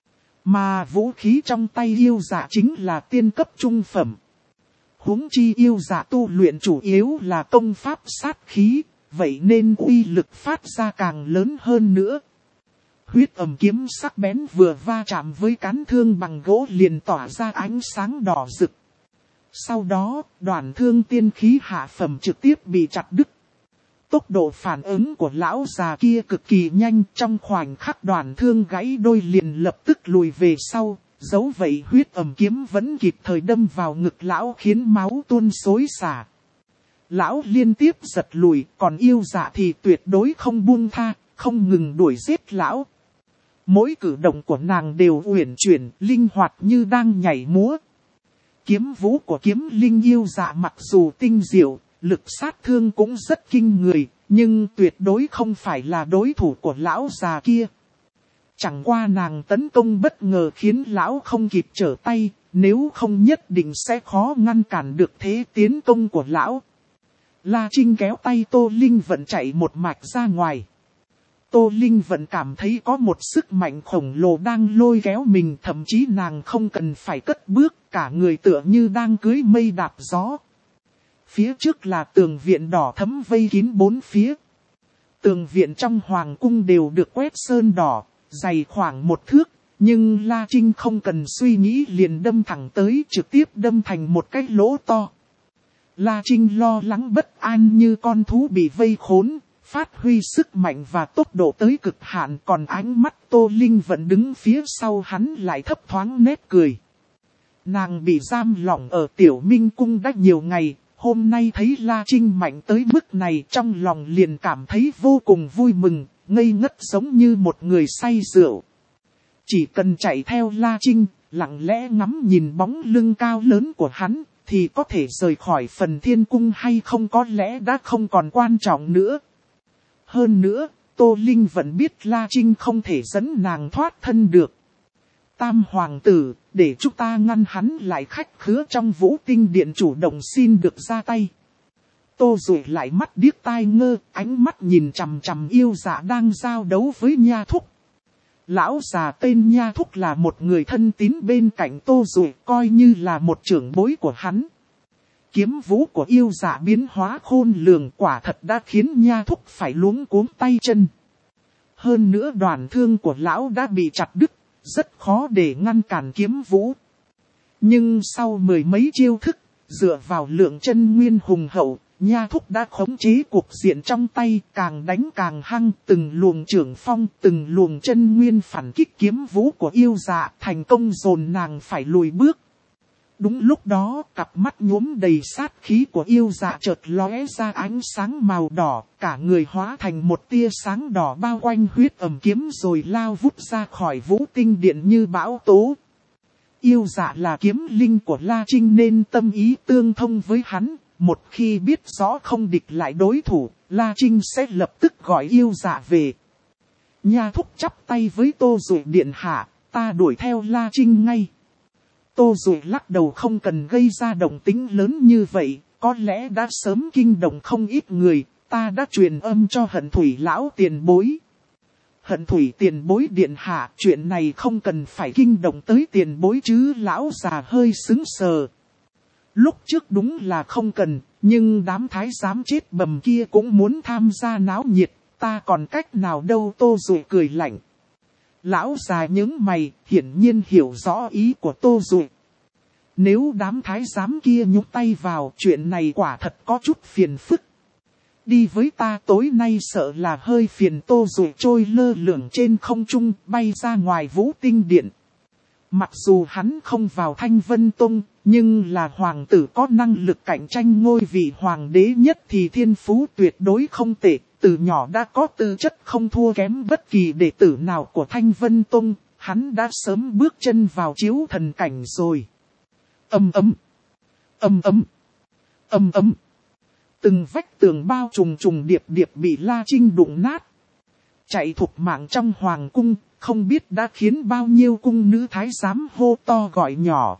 Mà vũ khí trong tay yêu dạ chính là tiên cấp trung phẩm. Huống chi yêu dạ tu luyện chủ yếu là công pháp sát khí, vậy nên uy lực phát ra càng lớn hơn nữa. Huyết ầm kiếm sắc bén vừa va chạm với cán thương bằng gỗ liền tỏa ra ánh sáng đỏ rực. Sau đó, đoạn thương tiên khí hạ phẩm trực tiếp bị chặt đứt. Tốc độ phản ứng của lão già kia cực kỳ nhanh, trong khoảnh khắc đoạn thương gãy đôi liền lập tức lùi về sau, dẫu vậy huyết ầm kiếm vẫn kịp thời đâm vào ngực lão khiến máu tuôn xối xả. Lão liên tiếp giật lùi, còn yêu dạ thì tuyệt đối không buông tha, không ngừng đuổi giết lão. Mỗi cử động của nàng đều uyển chuyển, linh hoạt như đang nhảy múa. Kiếm vũ của kiếm linh yêu dạ mặc dù tinh diệu, lực sát thương cũng rất kinh người, nhưng tuyệt đối không phải là đối thủ của lão già kia. Chẳng qua nàng tấn công bất ngờ khiến lão không kịp trở tay, nếu không nhất định sẽ khó ngăn cản được thế tiến công của lão. La Trinh kéo tay Tô Linh Vận chạy một mạch ra ngoài. Tô Linh Vận cảm thấy có một sức mạnh khổng lồ đang lôi kéo mình, thậm chí nàng không cần phải cất bước, cả người tựa như đang cưỡi mây đạp gió. Phía trước là tường viện đỏ thẫm vây kín bốn phía. Tường viện trong hoàng cung đều được quét sơn đỏ, dày khoảng một thước, nhưng La Trinh không cần suy nghĩ liền đâm thẳng tới, trực tiếp đâm thành một cái lỗ to. La Trinh lo lắng bất an như con thú bị vây khốn, phát huy sức mạnh và tốc độ tới cực hạn, còn ánh mắt Tô Linh vẫn đứng phía sau hắn lại thấp thoáng nét cười. Nàng bị giam lỏng ở Tiểu Minh Cung đã nhiều ngày, hôm nay thấy La Trinh mạnh tới mức này trong lòng liền cảm thấy vô cùng vui mừng, ngây ngất giống như một người say rượu. Chỉ cần chạy theo La Trinh, lặng lẽ ngắm nhìn bóng lưng cao lớn của hắn, thì có thể rời khỏi Phần Thiên Cung hay không có lẽ đã không còn quan trọng nữa. Hơn nữa, Tô Linh vẫn biết La Trinh không thể dẫn nàng thoát thân được. Tam hoàng tử, để chúng ta ngăn hắn lại, khách khứa trong Vũ Tinh Điện chủ động xin được ra tay. Tô Duệ lại mắt điếc tai ngơ, ánh mắt nhìn chằm chằm yêu dạ đang giao đấu với Nha Thúc. Lão già tên Nha Thúc là một người thân tín bên cạnh Tô Duệ, coi như là một trưởng bối của hắn. Kiếm vũ của yêu dạ biến hóa khôn lường, quả thật đã khiến Nha Thúc phải luống cuống tay chân. Hơn nữa đoạn thương của lão đã bị chặt đứt, rất khó để ngăn cản kiếm vũ. Nhưng sau mười mấy chiêu thức, dựa vào lượng chân nguyên hùng hậu, Nha Thúc đã khống chế cuộc diện trong tay, càng đánh càng hăng, từng luồng trưởng phong, từng luồng chân nguyên phản kích kiếm vũ của yêu dạ, thành công dồn nàng phải lùi bước. Đúng lúc đó, cặp mắt nhuốm đầy sát khí của yêu dạ chợt lóe ra ánh sáng màu đỏ, cả người hóa thành một tia sáng đỏ bao quanh huyết ầm kiếm rồi lao vút ra khỏi Vũ Tinh Điện như bão tố. Yêu dạ là kiếm linh của La Trinh nên tâm ý tương thông với hắn, một khi biết rõ không địch lại đối thủ, La Trinh sẽ lập tức gọi yêu dạ về. Nha Thúc chắp tay với Tô Duệ điện hạ, ta đuổi theo La Trinh ngay. Tô Duệ lắc đầu, không cần gây ra động tĩnh lớn như vậy, có lẽ đã sớm kinh động không ít người, ta đã truyền âm cho Hận Thủy lão tiền bối. Hận Thủy tiền bối điện hạ, chuyện này không cần phải kinh động tới tiền bối chứ. Lão già hơi sững sờ. Lúc trước đúng là không cần, nhưng đám thái giám chết bầm kia cũng muốn tham gia náo nhiệt, ta còn cách nào đâu. Tô Duệ cười lạnh. Lão già nhướng mày, hiển nhiên hiểu rõ ý của Tô Dụ. Nếu đám thái giám kia nhúc tay vào, chuyện này quả thật có chút phiền phức. Đi với ta tối nay sợ là hơi phiền. Tô Dụ trôi lơ lửng trên không trung, bay ra ngoài Vũ Tinh Điện. Mặc dù hắn không vào Thanh Vân Tông, nhưng là hoàng tử có năng lực cạnh tranh ngôi vị hoàng đế nhất thì thiên phú tuyệt đối không tệ. Từ nhỏ đã có tư chất không thua kém bất kỳ đệ tử nào của Thanh Vân Tông, hắn đã sớm bước chân vào chiếu thần cảnh rồi. Ầm ầm, ầm ầm, ầm ầm. Từng vách tường bao trùng trùng điệp điệp bị La Trinh đụng nát. Chạy thục mạng trong hoàng cung, không biết đã khiến bao nhiêu cung nữ thái giám hô to gọi nhỏ.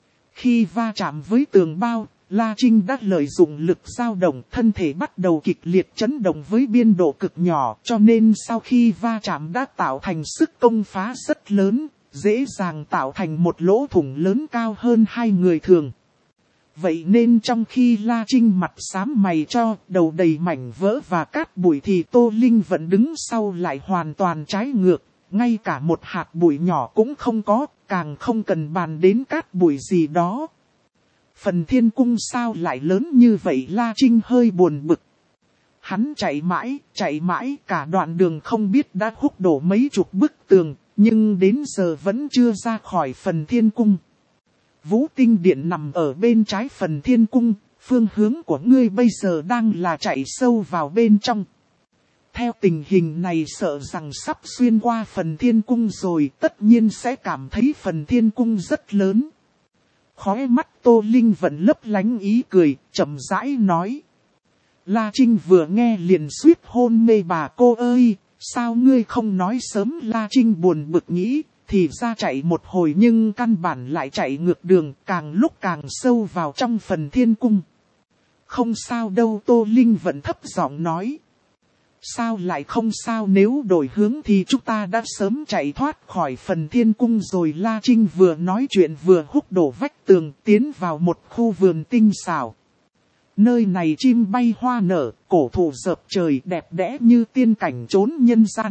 Khi va chạm với tường bao, La Trinh đã lợi dụng lực dao động, thân thể bắt đầu kịch liệt chấn động với biên độ cực nhỏ, cho nên sau khi va chạm đã tạo thành sức công phá rất lớn, dễ dàng tạo thành một lỗ thủng lớn cao hơn hai người thường. Vậy nên trong khi La Trinh mặt xám mày cho, đầu đầy mảnh vỡ và cát bụi thì Tô Linh vẫn đứng sau lại hoàn toàn trái ngược, ngay cả một hạt bụi nhỏ cũng không có, càng không cần bàn đến cát bụi gì đó. Phần thiên cung sao lại lớn như vậy? La Trinh hơi buồn bực. Hắn chạy mãi, chạy mãi, cả đoạn đường không biết đã húc đổ mấy chục bức tường, nhưng đến giờ vẫn chưa ra khỏi phần thiên cung. Vũ Tinh Điện nằm ở bên trái phần thiên cung, phương hướng của ngươi bây giờ đang là chạy sâu vào bên trong. Theo tình hình này sợ rằng sắp xuyên qua phần thiên cung rồi, tất nhiên sẽ cảm thấy phần thiên cung rất lớn. Khóe mắt Tô Linh vẫn lấp lánh ý cười, chậm rãi nói. La Trinh vừa nghe liền suýt hôn mê. Bà cô ơi, sao ngươi không nói sớm? La Trinh buồn bực nghĩ, thì ra chạy một hồi nhưng căn bản lại chạy ngược đường, càng lúc càng sâu vào trong phần thiên cung. Không sao đâu, Tô Linh vẫn thấp giọng nói. Sao lại không sao? Nếu đổi hướng thì chúng ta đã sớm chạy thoát khỏi phần thiên cung rồi. La Trinh vừa nói chuyện vừa húc đổ vách tường, tiến vào một khu vườn tinh xảo. Nơi này chim bay hoa nở, cổ thụ rợp trời, đẹp đẽ như tiên cảnh trốn nhân gian.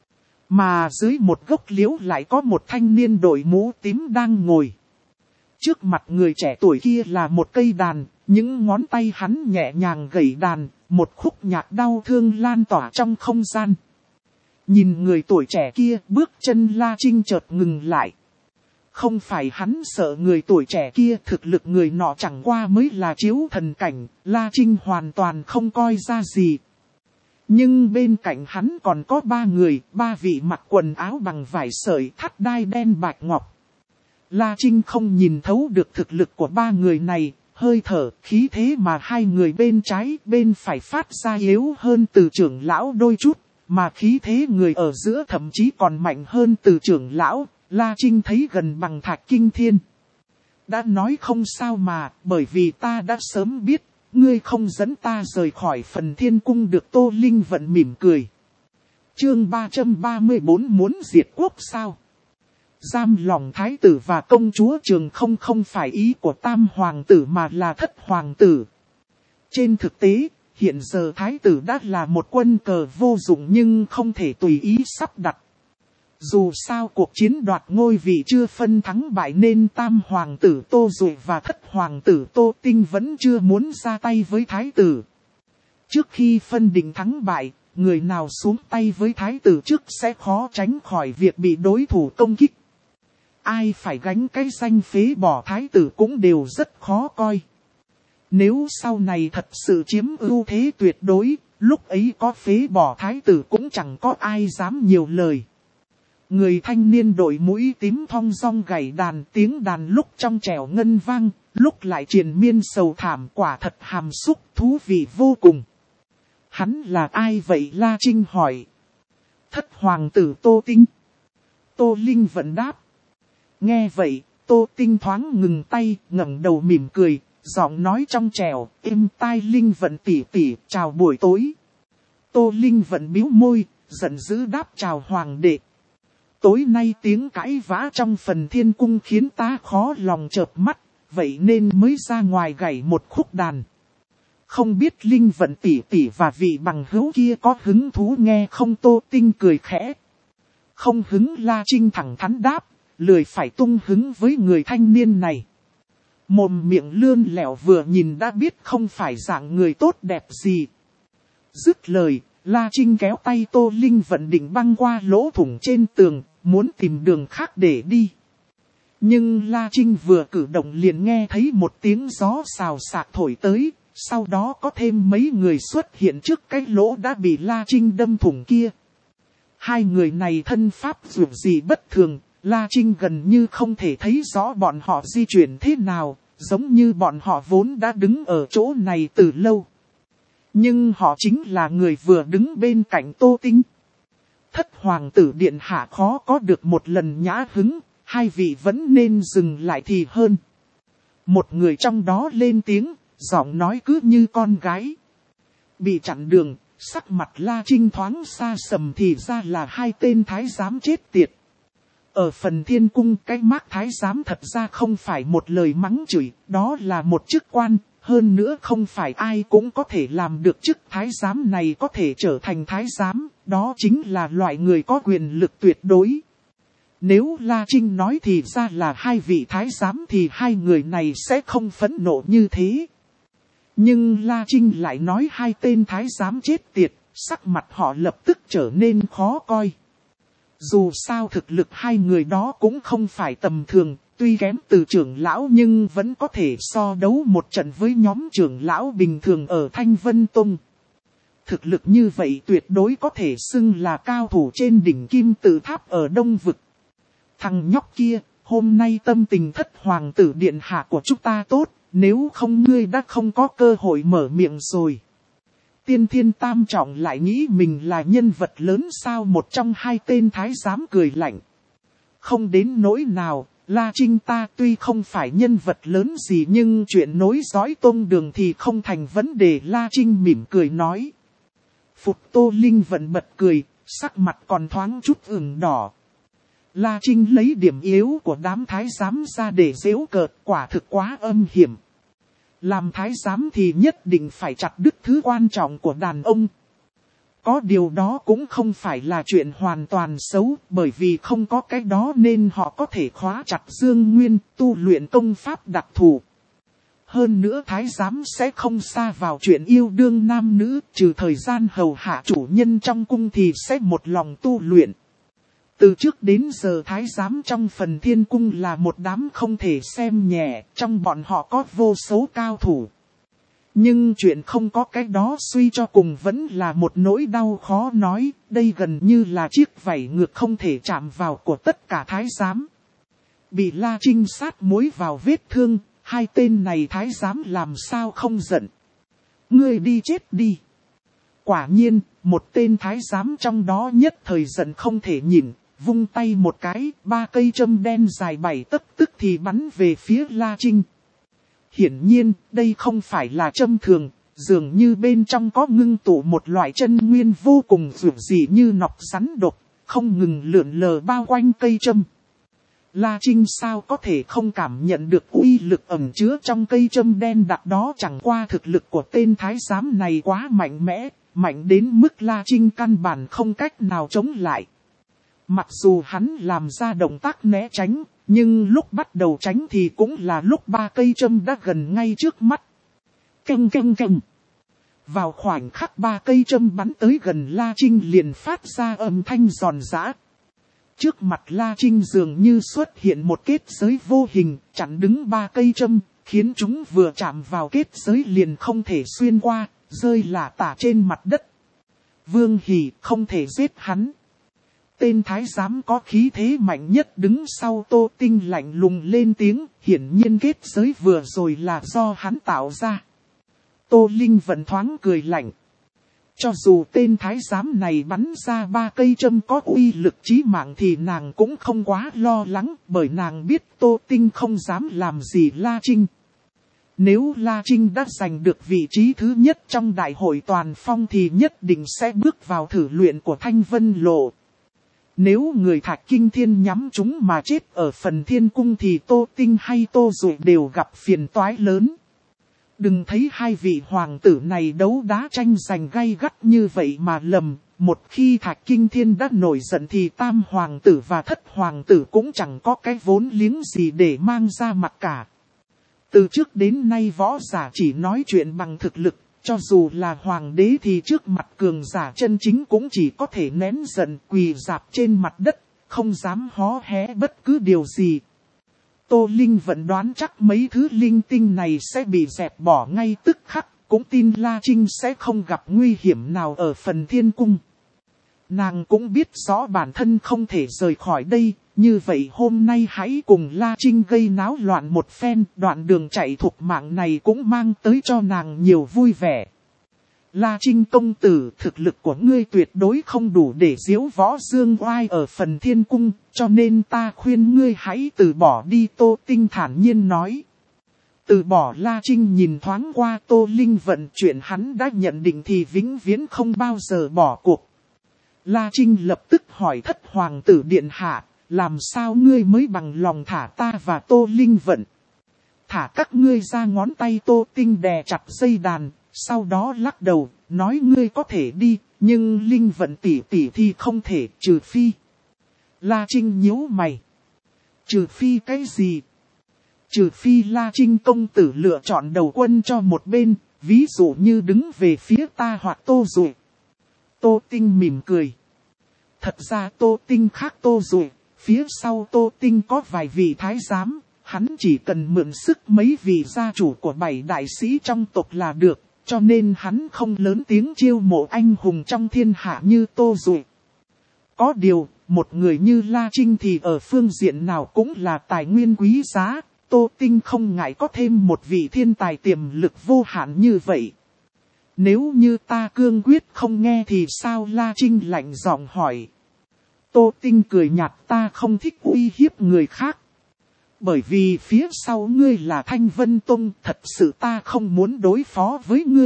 Mà dưới một gốc liễu lại có một thanh niên đội mũ tím đang ngồi. Trước mặt người trẻ tuổi kia là một cây đàn, những ngón tay hắn nhẹ nhàng gảy đàn, một khúc nhạc đau thương lan tỏa trong không gian. Nhìn người tuổi trẻ kia, bước chân La Trinh chợt ngừng lại. Không phải hắn sợ người tuổi trẻ kia, thực lực người nọ chẳng qua mới là chiếu thần cảnh, La Trinh hoàn toàn không coi ra gì. Nhưng bên cạnh hắn còn có ba người, ba vị mặc quần áo bằng vải sợi thắt đai đen bạch ngọc. La Trinh không nhìn thấu được thực lực của ba người này, hơi thở, khí thế mà hai người bên trái, bên phải phát ra yếu hơn từ trưởng lão đôi chút, mà khí thế người ở giữa thậm chí còn mạnh hơn từ trưởng lão, La Trinh thấy gần bằng Thạch Kinh Thiên. Đã nói không sao mà, bởi vì ta đã sớm biết, ngươi không dẫn ta rời khỏi phần thiên cung được. Tô Linh vẫn mỉm cười. Chương ba trăm ba mươi bốn muốn diệt quốc sao? Giam lòng thái tử và công chúa Trường Không không phải ý của tam hoàng tử mà là thất hoàng tử. Trên thực tế, hiện giờ thái tử đã là một quân cờ vô dụng nhưng không thể tùy ý sắp đặt. Dù sao cuộc chiến đoạt ngôi vị chưa phân thắng bại nên tam hoàng tử Tô Dụ và thất hoàng tử Tô Tinh vẫn chưa muốn ra tay với thái tử. Trước khi phân định thắng bại, người nào xuống tay với thái tử trước sẽ khó tránh khỏi việc bị đối thủ công kích. Ai phải gánh cái danh phế bỏ thái tử cũng đều rất khó coi. Nếu sau này thật sự chiếm ưu thế tuyệt đối, lúc ấy có phế bỏ thái tử cũng chẳng có ai dám nhiều lời. Người thanh niên đội mũi tím thong dong gảy đàn, tiếng đàn lúc trong trẻo ngân vang, lúc lại triền miên sầu thảm, quả thật hàm xúc, thú vị vô cùng. Hắn là ai vậy? La Trinh hỏi. Thất hoàng tử Tô Tinh. Tô Linh vẫn đáp. Nghe vậy, Tô Tinh thoáng ngừng tay, ngẩng đầu mỉm cười, giọng nói trong trẻo, êm tai. Linh vận tỉ tỉ, chào buổi tối. Tô Linh vận bĩu môi, giận dữ đáp chào hoàng đệ. Tối nay tiếng cãi vã trong phần thiên cung khiến ta khó lòng chợp mắt, vậy nên mới ra ngoài gảy một khúc đàn. Không biết Linh vận tỉ tỉ và vị bằng hữu kia có hứng thú nghe không? Tô Tinh cười khẽ. Không hứng La Trinh thẳng thắn đáp, lười phải tung hứng với người thanh niên này. Mồm miệng lươn lẹo vừa nhìn đã biết không phải dạng người tốt đẹp gì. Dứt lời, La Trinh kéo tay Tô Linh Vận định băng qua lỗ thủng trên tường, muốn tìm đường khác để đi. Nhưng La Trinh vừa cử động liền nghe thấy một tiếng gió xào xạc thổi tới, sau đó có thêm mấy người xuất hiện trước cái lỗ đã bị La Trinh đâm thủng kia. Hai người này thân pháp dù gì bất thường, La Trinh gần như không thể thấy rõ bọn họ di chuyển thế nào, giống như bọn họ vốn đã đứng ở chỗ này từ lâu. Nhưng họ chính là người vừa đứng bên cạnh Tô Tinh. Thất hoàng tử điện hạ khó có được một lần nhã hứng, hai vị vẫn nên dừng lại thì hơn. Một người trong đó lên tiếng, giọng nói cứ như con gái. Bị chặn đường, sắc mặt La Trinh thoáng xa sầm thì ra là hai tên thái giám chết tiệt. Ở phần thiên cung cái mác thái giám thật ra không phải một lời mắng chửi, đó là một chức quan, hơn nữa không phải ai cũng có thể làm được chức thái giám này có thể trở thành thái giám, đó chính là loại người có quyền lực tuyệt đối. Nếu La Trinh nói thì ra là hai vị thái giám thì hai người này sẽ không phẫn nộ như thế. Nhưng La Trinh lại nói hai tên thái giám chết tiệt, sắc mặt họ lập tức trở nên khó coi. Dù sao thực lực hai người đó cũng không phải tầm thường, tuy kém từ trưởng lão nhưng vẫn có thể so đấu một trận với nhóm trưởng lão bình thường ở Thanh Vân Tông. Thực lực như vậy tuyệt đối có thể xưng là cao thủ trên đỉnh Kim Tự Tháp ở Đông Vực. Thằng nhóc kia, hôm nay tâm tình thất hoàng tử điện hạ của chúng ta tốt, nếu không ngươi đã không có cơ hội mở miệng rồi. Tiên Thiên Tam Trọng lại nghĩ mình là nhân vật lớn sao, một trong hai tên thái giám cười lạnh. Không đến nỗi nào, La Trinh ta tuy không phải nhân vật lớn gì nhưng chuyện nối dõi tông đường thì không thành vấn đề. La Trinh mỉm cười nói. Phục Tô Linh vẫn bật cười, sắc mặt còn thoáng chút ửng đỏ. La Trinh lấy điểm yếu của đám thái giám ra để giễu cợt, quả thực quá âm hiểm. Làm thái giám thì nhất định phải chặt đứt thứ quan trọng của đàn ông. Có điều đó cũng không phải là chuyện hoàn toàn xấu, bởi vì không có cái đó nên họ có thể khóa chặt dương nguyên, tu luyện công pháp đặc thù. Hơn nữa thái giám sẽ không sa vào chuyện yêu đương nam nữ, trừ thời gian hầu hạ chủ nhân trong cung thì sẽ một lòng tu luyện. Từ trước đến giờ thái giám trong phần thiên cung là một đám không thể xem nhẹ, trong bọn họ có vô số cao thủ. Nhưng chuyện không có cái đó suy cho cùng vẫn là một nỗi đau khó nói, đây gần như là chiếc vảy ngược không thể chạm vào của tất cả thái giám. Bị La Trinh sát muối vào vết thương, hai tên này thái giám làm sao không giận. Ngươi đi chết đi. Quả nhiên, một tên thái giám trong đó nhất thời giận không thể nhịn. Vung tay một cái, ba cây châm đen dài bảy tấc tức thì bắn về phía La Trinh. Hiển nhiên, đây không phải là châm thường, dường như bên trong có ngưng tụ một loại chân nguyên vô cùng dữ dị như nọc rắn độc, không ngừng lượn lờ bao quanh cây châm. La Trinh sao có thể không cảm nhận được uy lực ẩn chứa trong cây châm đen đặc đó, chẳng qua thực lực của tên thái giám này quá mạnh mẽ, mạnh đến mức La Trinh căn bản không cách nào chống lại. Mặc dù hắn làm ra động tác né tránh, nhưng lúc bắt đầu tránh thì cũng là lúc ba cây châm đã gần ngay trước mắt. Canh canh canh. Vào khoảnh khắc ba cây châm bắn tới gần La Trinh liền phát ra âm thanh giòn giã. Trước mặt La Trinh dường như xuất hiện một kết giới vô hình, chặn đứng ba cây châm, khiến chúng vừa chạm vào kết giới liền không thể xuyên qua, rơi lả tả trên mặt đất. Vương Hỉ không thể giết hắn. Tên thái giám có khí thế mạnh nhất đứng sau Tô Tinh lạnh lùng lên tiếng, hiển nhiên kết giới vừa rồi là do hắn tạo ra. Tô Linh vẫn thoáng cười lạnh. Cho dù tên thái giám này bắn ra ba cây châm có uy lực chí mạng thì nàng cũng không quá lo lắng, bởi nàng biết Tô Tinh không dám làm gì La Trinh. Nếu La Trinh đã giành được vị trí thứ nhất trong đại hội toàn phong thì nhất định sẽ bước vào thử luyện của Thanh Vân Lộ. Nếu người Thạch Kinh Thiên nhắm chúng mà chết ở phần thiên cung thì Tô Tinh hay Tô Dụ đều gặp phiền toái lớn. Đừng thấy hai vị hoàng tử này đấu đá tranh giành gay gắt như vậy mà lầm, Một khi Thạch Kinh Thiên đã nổi giận thì tam hoàng tử và thất hoàng tử cũng chẳng có cái vốn liếng gì để mang ra mặt cả. Từ trước đến nay võ giả chỉ nói chuyện bằng thực lực, cho dù là hoàng đế thì trước mặt cường giả chân chính cũng chỉ có thể nén giận quỳ rạp trên mặt đất, không dám hó hé bất cứ điều gì. Tô Linh vẫn đoán chắc mấy thứ linh tinh này sẽ bị dẹp bỏ ngay tức khắc, cũng tin La Trinh sẽ không gặp nguy hiểm nào ở Phần Thiên Cung. Nàng cũng biết rõ bản thân không thể rời khỏi đây, như vậy hôm nay hãy cùng La Trinh gây náo loạn một phen, đoạn đường chạy thục mạng này cũng mang tới cho nàng nhiều vui vẻ. La Trinh công tử, thực lực của ngươi tuyệt đối không đủ để diễu võ dương oai ở Phần Thiên Cung, cho nên ta khuyên ngươi hãy từ bỏ đi. Tô Tinh thản nhiên nói. Từ bỏ. La Trinh nhìn thoáng qua Tô Linh Vận, chuyện hắn đã nhận định thì vĩnh viễn không bao giờ bỏ cuộc. La Trinh lập tức hỏi thất hoàng tử điện hạ, làm sao ngươi mới bằng lòng thả ta và Tô Linh Vận? Thả các ngươi ra. Ngón tay Tô Tinh đè chặt dây đàn, sau đó lắc đầu, nói ngươi có thể đi, nhưng Linh Vận tỷ tỷ thì không thể, trừ phi. La Trinh nhíu mày. Trừ phi cái gì? Trừ phi La Trinh công tử lựa chọn đầu quân cho một bên, ví dụ như đứng về phía ta hoặc Tô Dụy. Tô Tinh mỉm cười. Thật ra Tô Tinh khác Tô Dụy, phía sau Tô Tinh có vài vị thái giám, hắn chỉ cần mượn sức mấy vị gia chủ của bảy đại sĩ trong tộc là được, cho nên hắn không lớn tiếng chiêu mộ anh hùng trong thiên hạ như Tô Dụy. Có điều, một người như La Trinh thì ở phương diện nào cũng là tài nguyên quý giá, Tô Tinh không ngại có thêm một vị thiên tài tiềm lực vô hạn như vậy. Nếu như ta cương quyết không nghe thì sao? La Trinh lạnh giọng hỏi. Tô Tinh cười nhạt, ta không thích uy hiếp người khác. Bởi vì phía sau ngươi là Thanh Vân Tông, thật sự ta không muốn đối phó với ngươi.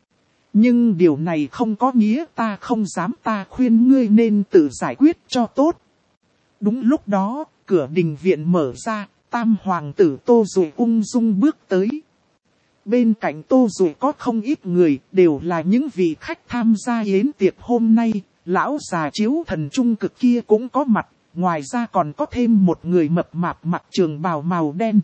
Nhưng điều này không có nghĩa ta không dám, ta khuyên ngươi nên tự giải quyết cho tốt. Đúng lúc đó, cửa đình viện mở ra, tam hoàng tử Tô Dụy ung dung bước tới. Bên cạnh Tô Dụy có không ít người, đều là những vị khách tham gia yến tiệc hôm nay, lão già chiếu thần trung cực kia cũng có mặt, ngoài ra còn có thêm một người mập mạp mặc trường bào màu đen.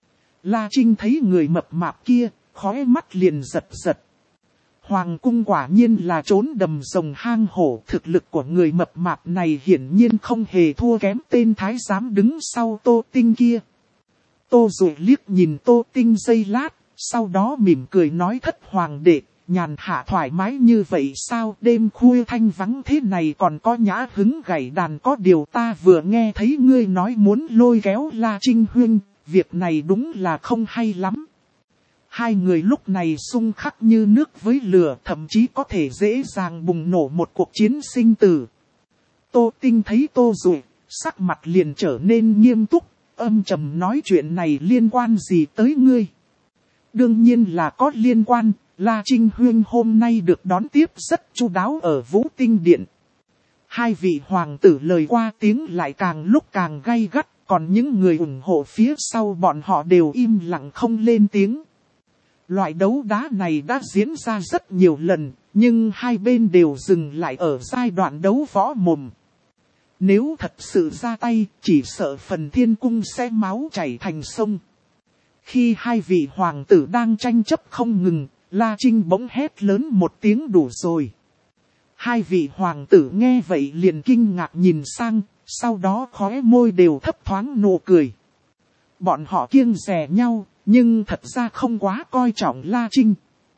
La Trinh thấy người mập mạp kia, khóe mắt liền giật giật. Hoàng cung quả nhiên là trốn đầm rồng hang hổ, thực lực của người mập mạp này hiển nhiên không hề thua kém tên thái giám đứng sau Tô Tinh kia. Tô Dụy liếc nhìn Tô Tinh giây lát, sau đó mỉm cười nói thất hoàng đệ, nhàn hạ thoải mái như vậy sao? Đêm khuya thanh vắng thế này còn có nhã hứng gảy đàn, có điều ta vừa nghe thấy ngươi nói muốn lôi kéo La Trinh huynh, việc này đúng là không hay lắm. Hai người lúc này xung khắc như nước với lửa, thậm chí có thể dễ dàng bùng nổ một cuộc chiến sinh tử. Tô Tinh thấy Tô Dụy, sắc mặt liền trở nên nghiêm túc, âm trầm nói chuyện này liên quan gì tới ngươi? Đương nhiên là có liên quan, La Trinh huynh hôm nay được đón tiếp rất chu đáo ở Vũ Tinh Điện. Hai vị hoàng tử lời qua tiếng lại càng lúc càng gay gắt, còn những người ủng hộ phía sau bọn họ đều im lặng không lên tiếng. Loại đấu đá này đã diễn ra rất nhiều lần, nhưng hai bên đều dừng lại ở giai đoạn đấu võ mồm. Nếu thật sự ra tay, chỉ sợ Phần Thiên Cung sẽ máu chảy thành sông. Khi hai vị hoàng tử đang tranh chấp không ngừng, La Trinh bỗng hét lớn một tiếng đủ rồi. Hai vị hoàng tử nghe vậy liền kinh ngạc nhìn sang, sau đó khóe môi đều thấp thoáng nụ cười. Bọn họ kiêng dè nhau, nhưng thật ra không quá coi trọng La Trinh.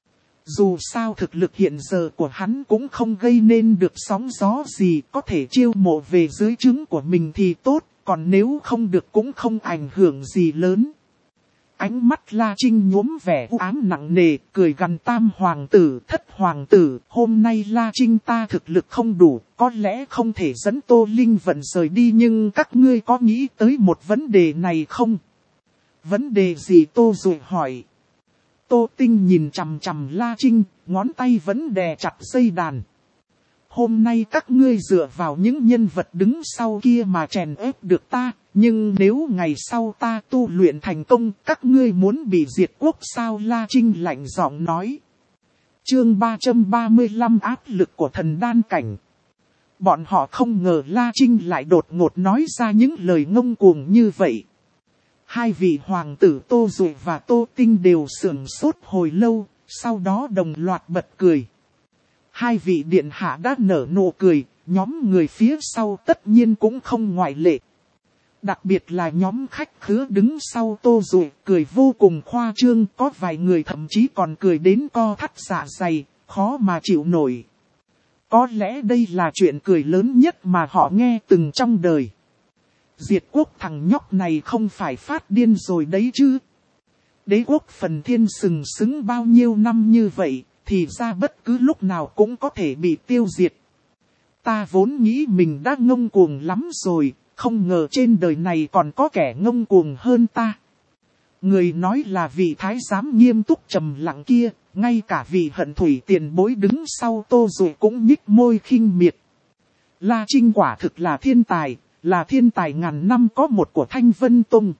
Dù sao thực lực hiện giờ của hắn cũng không gây nên được sóng gió gì, có thể chiêu mộ về dưới trướng của mình thì tốt, còn nếu không được cũng không ảnh hưởng gì lớn. Ánh mắt La Trinh nhuốm vẻ u ám nặng nề, cười gằn tam hoàng tử, thất hoàng tử, hôm nay La Trinh ta thực lực không đủ, có lẽ không thể dẫn Tô Linh Vận rời đi, nhưng các ngươi có nghĩ tới một vấn đề này không? Vấn đề gì? Tô Dụy hỏi. Tô Tinh nhìn chằm chằm La Trinh, ngón tay vẫn đè chặt dây đàn. Hôm nay các ngươi dựa vào những nhân vật đứng sau kia mà chèn ép được ta, nhưng nếu ngày sau ta tu luyện thành công, các ngươi muốn bị diệt quốc sao? La Trinh lạnh giọng nói. Chương ba trăm ba mươi lăm áp lực của thần đan cảnh. Bọn họ không ngờ La Trinh lại đột ngột nói ra những lời ngông cuồng như vậy. Hai vị hoàng tử Tô Duệ và Tô Tinh đều sửng sốt hồi lâu, sau đó đồng loạt bật cười. Hai vị điện hạ đã nở nụ cười, nhóm người phía sau tất nhiên cũng không ngoại lệ. Đặc biệt là nhóm khách khứa đứng sau Tô Duệ cười vô cùng khoa trương, có vài người thậm chí còn cười đến co thắt dạ dày, khó mà chịu nổi. Có lẽ đây là chuyện cười lớn nhất mà họ nghe từng trong đời. Diệt quốc thằng nhóc này không phải phát điên rồi đấy chứ. Đế quốc Phần Thiên sừng sững bao nhiêu năm như vậy, thì ra bất cứ lúc nào cũng có thể bị tiêu diệt. Ta vốn nghĩ mình đã ngông cuồng lắm rồi, không ngờ trên đời này còn có kẻ ngông cuồng hơn ta. Người nói là vị thái giám nghiêm túc trầm lặng kia, ngay cả vị hận thủy tiền bối đứng sau Tô Duệ cũng nhích môi khinh miệt. La Trinh quả thực là thiên tài, là thiên tài ngàn năm có một của Thanh Vân Tông.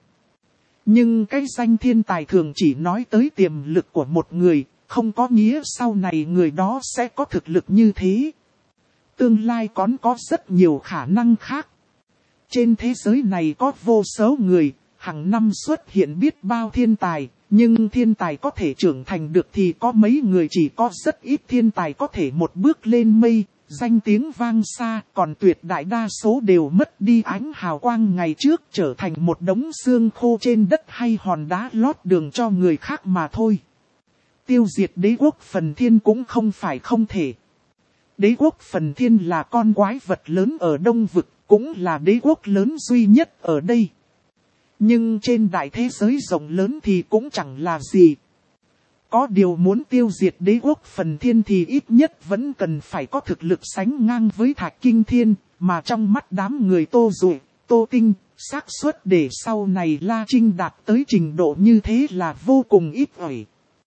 Nhưng cái danh thiên tài thường chỉ nói tới tiềm lực của một người, không có nghĩa sau này người đó sẽ có thực lực như thế. Tương lai còn có rất nhiều khả năng khác. Trên thế giới này có vô số người, hàng năm xuất hiện biết bao thiên tài, nhưng thiên tài có thể trưởng thành được thì có mấy người, chỉ có rất ít thiên tài có thể một bước lên mây, danh tiếng vang xa, còn tuyệt đại đa số đều mất đi ánh hào quang ngày trước, trở thành một đống xương khô trên đất hay hòn đá lót đường cho người khác mà thôi. Tiêu diệt đế quốc Phần Thiên cũng không phải không thể. Đế quốc Phần Thiên là con quái vật lớn ở Đông Vực, cũng là đế quốc lớn duy nhất ở đây. Nhưng trên đại thế giới rộng lớn thì cũng chẳng là gì. Có điều muốn tiêu diệt đế quốc Phần Thiên thì ít nhất vẫn cần phải có thực lực sánh ngang với Thạch Kinh Thiên, mà trong mắt đám người Tô Duệ, Tô Tinh, xác suất để sau này La Trinh đạt tới trình độ như thế là vô cùng ít ỏi.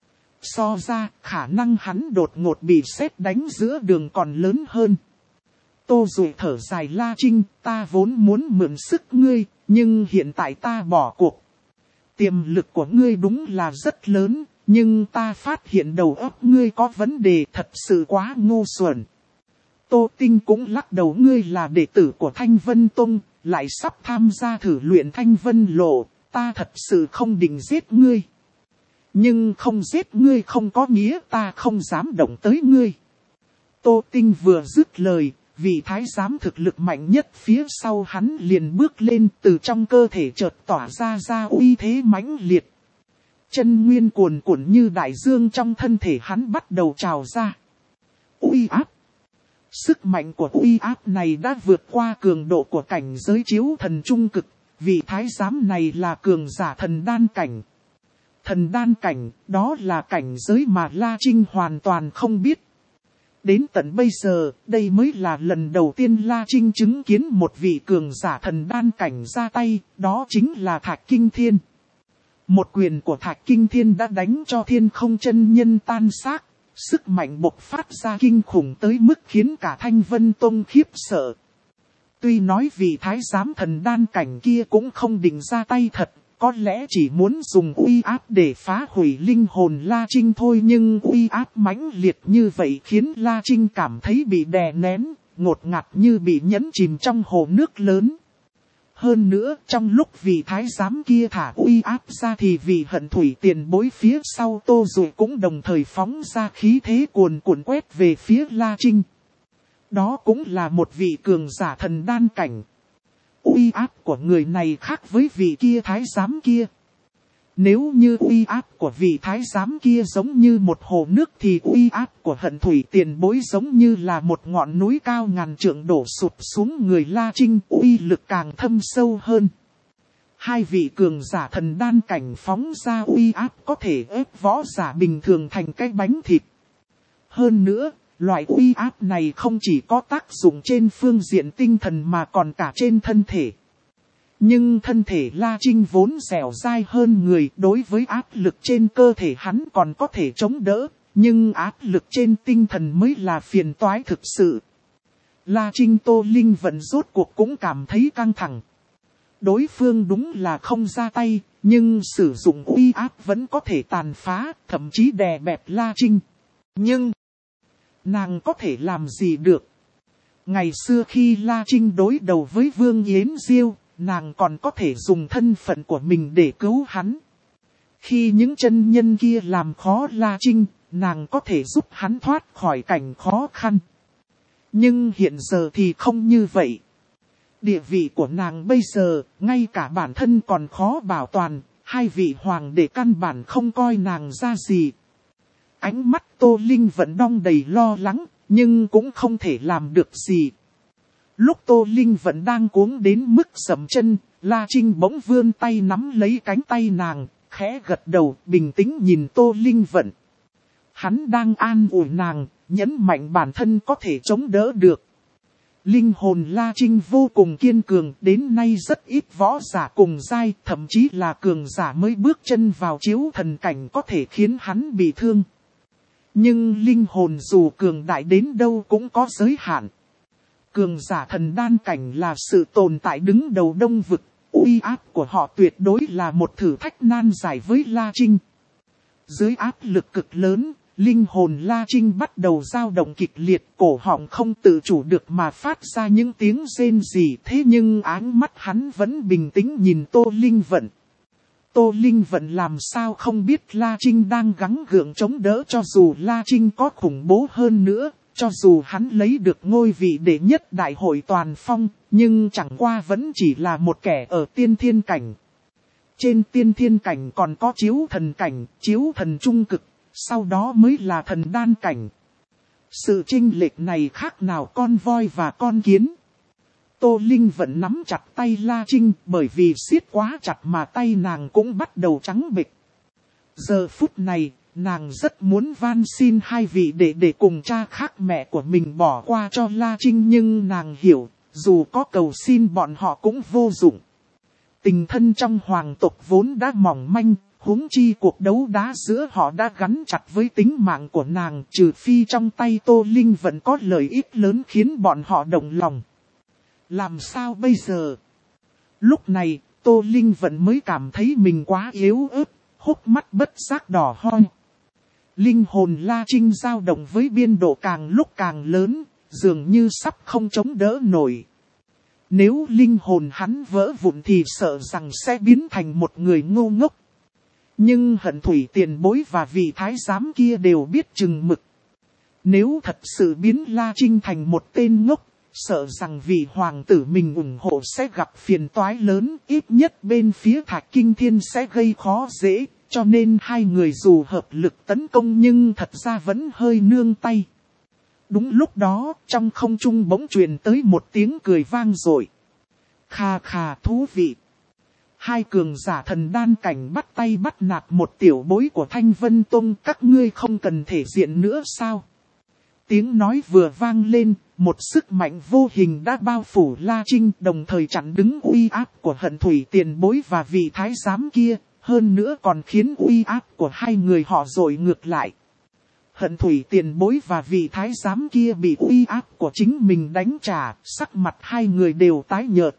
So ra, khả năng hắn đột ngột bị sét đánh giữa đường còn lớn hơn. Tô Duệ thở dài: La Trinh, ta vốn muốn mượn sức ngươi, nhưng hiện tại ta bỏ cuộc. Tiềm lực của ngươi đúng là rất lớn, nhưng ta phát hiện đầu óc ngươi có vấn đề, thật sự quá ngu xuẩn. Tô Tinh cũng lắc đầu: ngươi là đệ tử của Thanh Vân Tông, lại sắp tham gia thử luyện Thanh Vân Lộ, ta thật sự không định giết ngươi. Nhưng không giết ngươi không có nghĩa ta không dám động tới ngươi. Tô Tinh vừa dứt lời, vị thái giám thực lực mạnh nhất phía sau hắn liền bước lên, từ trong cơ thể chợt tỏa ra ra uy thế mãnh liệt. Chân nguyên cuồn cuộn như đại dương trong thân thể hắn bắt đầu trào ra. Uy áp. Sức mạnh của uy áp này đã vượt qua cường độ của cảnh giới chiếu thần trung cực, vị thái giám này là cường giả thần đan cảnh. Thần đan cảnh, đó là cảnh giới mà La Trinh hoàn toàn không biết. Đến tận bây giờ, đây mới là lần đầu tiên La Trinh chứng kiến một vị cường giả thần đan cảnh ra tay, đó chính là Thạch Kinh Thiên. Một quyền của Thạch Kinh Thiên đã đánh cho thiên không chân nhân tan xác, sức mạnh bộc phát ra kinh khủng tới mức khiến cả Thanh Vân Tông khiếp sợ. Tuy nói vị thái giám thần đan cảnh kia cũng không định ra tay thật, có lẽ chỉ muốn dùng uy áp để phá hủy linh hồn La Trinh thôi, nhưng uy áp mãnh liệt như vậy khiến La Trinh cảm thấy bị đè nén, ngột ngạt như bị nhấn chìm trong hồ nước lớn. Hơn nữa, trong lúc vị thái giám kia thả uy áp ra thì vị hận thủy tiền bối phía sau Tô Duệ cũng đồng thời phóng ra khí thế cuồn cuộn quét về phía La Trinh. Đó cũng là một vị cường giả thần đan cảnh. Uy áp của người này khác với vị kia thái giám kia. Nếu như uy áp của vị thái giám kia giống như một hồ nước thì uy áp của hận thủy tiền bối giống như là một ngọn núi cao ngàn trượng đổ sụp xuống người La Trinh, uy lực càng thâm sâu hơn. Hai vị cường giả thần đan cảnh phóng ra uy áp có thể ép võ giả bình thường thành cái bánh thịt. Hơn nữa, loại uy áp này không chỉ có tác dụng trên phương diện tinh thần mà còn cả trên thân thể. Nhưng thân thể La Trinh vốn dẻo dai hơn người, đối với áp lực trên cơ thể hắn còn có thể chống đỡ, nhưng áp lực trên tinh thần mới là phiền toái thực sự. La Trinh Tô Linh vẫn rốt cuộc cũng cảm thấy căng thẳng. Đối phương đúng là không ra tay, nhưng sử dụng uy áp vẫn có thể tàn phá, thậm chí đè bẹp La Trinh. Nhưng nàng có thể làm gì được? Ngày xưa khi La Trinh đối đầu với Vương Yến Diêu, nàng còn có thể dùng thân phận của mình để cứu hắn. Khi những chân nhân kia làm khó La Trinh, nàng có thể giúp hắn thoát khỏi cảnh khó khăn. Nhưng hiện giờ thì không như vậy. Địa vị của nàng bây giờ, ngay cả bản thân còn khó bảo toàn, hai vị hoàng đệ căn bản không coi nàng ra gì. Ánh mắt Tô Linh vẫn đong đầy lo lắng, nhưng cũng không thể làm được gì. Lúc Tô Linh vẫn đang cuống đến mức sầm chân, La Trinh bỗng vươn tay nắm lấy cánh tay nàng, khẽ gật đầu, bình tĩnh nhìn Tô Linh Vận. Hắn đang an ủi nàng, nhấn mạnh bản thân có thể chống đỡ được. Linh hồn La Trinh vô cùng kiên cường, đến nay rất ít võ giả cùng giai, thậm chí là cường giả mới bước chân vào chiếu thần cảnh có thể khiến hắn bị thương. Nhưng linh hồn dù cường đại đến đâu cũng có giới hạn. Cường giả thần đan cảnh là sự tồn tại đứng đầu đông vực, uy áp của họ tuyệt đối là một thử thách nan giải với La Trinh. Dưới áp lực cực lớn, linh hồn La Trinh bắt đầu dao động kịch liệt, cổ họng không tự chủ được mà phát ra những tiếng rên rỉ, thế nhưng ánh mắt hắn vẫn bình tĩnh nhìn Tô Linh Vận. Tô Linh Vận làm sao không biết La Trinh đang gắng gượng chống đỡ, cho dù La Trinh có khủng bố hơn nữa, cho dù hắn lấy được ngôi vị đệ nhất đại hội toàn phong, nhưng chẳng qua vẫn chỉ là một kẻ ở tiên thiên cảnh. Trên tiên thiên cảnh còn có chiếu thần cảnh, chiếu thần trung cực, sau đó mới là thần đan cảnh. Sự chênh lệch này khác nào con voi và con kiến. Tô Linh vẫn nắm chặt tay La Trinh, bởi vì siết quá chặt mà tay nàng cũng bắt đầu trắng bệch. Giờ phút này, nàng rất muốn van xin hai vị đệ để cùng cha khác mẹ của mình bỏ qua cho La Trinh, nhưng nàng hiểu, dù có cầu xin bọn họ cũng vô dụng. Tình thân trong hoàng tộc vốn đã mỏng manh, huống chi cuộc đấu đá giữa họ đã gắn chặt với tính mạng của nàng, trừ phi trong tay Tô Linh vẫn có lợi ích lớn khiến bọn họ động lòng. Làm sao bây giờ? Lúc này, Tô Linh vẫn mới cảm thấy mình quá yếu ớt, hốc mắt bất giác đỏ hoe. Linh hồn La Trinh dao động với biên độ càng lúc càng lớn, dường như sắp không chống đỡ nổi. Nếu linh hồn hắn vỡ vụn thì sợ rằng sẽ biến thành một người ngu ngốc. Nhưng Hận Thủy tiền bối và vị thái giám kia đều biết chừng mực. Nếu thật sự biến La Trinh thành một tên ngốc, sợ rằng vị hoàng tử mình ủng hộ sẽ gặp phiền toái lớn, ít nhất bên phía Thạch Kinh Thiên sẽ gây khó dễ, cho nên hai người dù hợp lực tấn công nhưng thật ra vẫn hơi nương tay. Đúng lúc đó, trong không trung bỗng truyền tới một tiếng cười vang dội. Khà khà, thú vị. Hai cường giả thần đan cảnh bắt tay bắt nạt một tiểu bối của Thanh Vân Tông, các ngươi không cần thể diện nữa sao? Tiếng nói vừa vang lên, một sức mạnh vô hình đã bao phủ La Trinh, đồng thời chặn đứng uy áp của Hận Thủy tiền bối và vị thái giám kia, hơn nữa còn khiến uy áp của hai người họ dội ngược lại. Hận Thủy tiền bối và vị thái giám kia bị uy áp của chính mình đánh trả, sắc mặt hai người đều tái nhợt.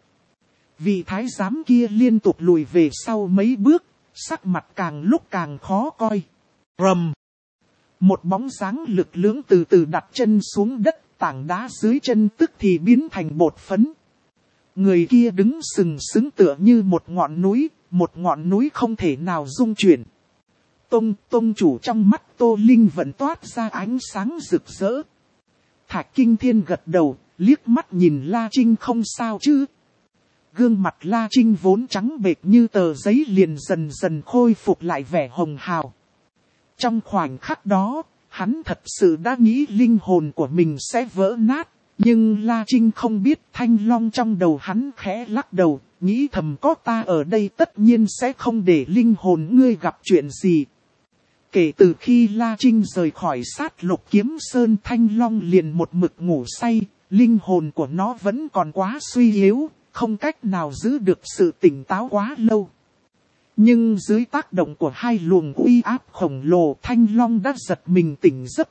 Vị thái giám kia liên tục lùi về sau mấy bước, sắc mặt càng lúc càng khó coi. Rầm! Một bóng dáng lực lưỡng từ từ đặt chân xuống đất, tảng đá dưới chân tức thì biến thành bột phấn. Người kia đứng sừng sững tựa như một ngọn núi, một ngọn núi không thể nào rung chuyển. Tông, tông chủ trong mắt Tô Linh vẫn toát ra ánh sáng rực rỡ. Thạch Kinh Thiên gật đầu, liếc mắt nhìn La Trinh không sao chứ. Gương mặt La Trinh vốn trắng bệch như tờ giấy liền dần dần khôi phục lại vẻ hồng hào. Trong khoảnh khắc đó, hắn thật sự đã nghĩ linh hồn của mình sẽ vỡ nát. Nhưng La Trinh không biết, Thanh Long trong đầu hắn khẽ lắc đầu, nghĩ thầm có ta ở đây tất nhiên sẽ không để linh hồn ngươi gặp chuyện gì. Kể từ khi La Trinh rời khỏi sát lục kiếm sơn, Thanh Long liền một mực ngủ say, linh hồn của nó vẫn còn quá suy yếu, không cách nào giữ được sự tỉnh táo quá lâu. Nhưng dưới tác động của hai luồng uy áp khổng lồ, Thanh Long đã giật mình tỉnh giấc.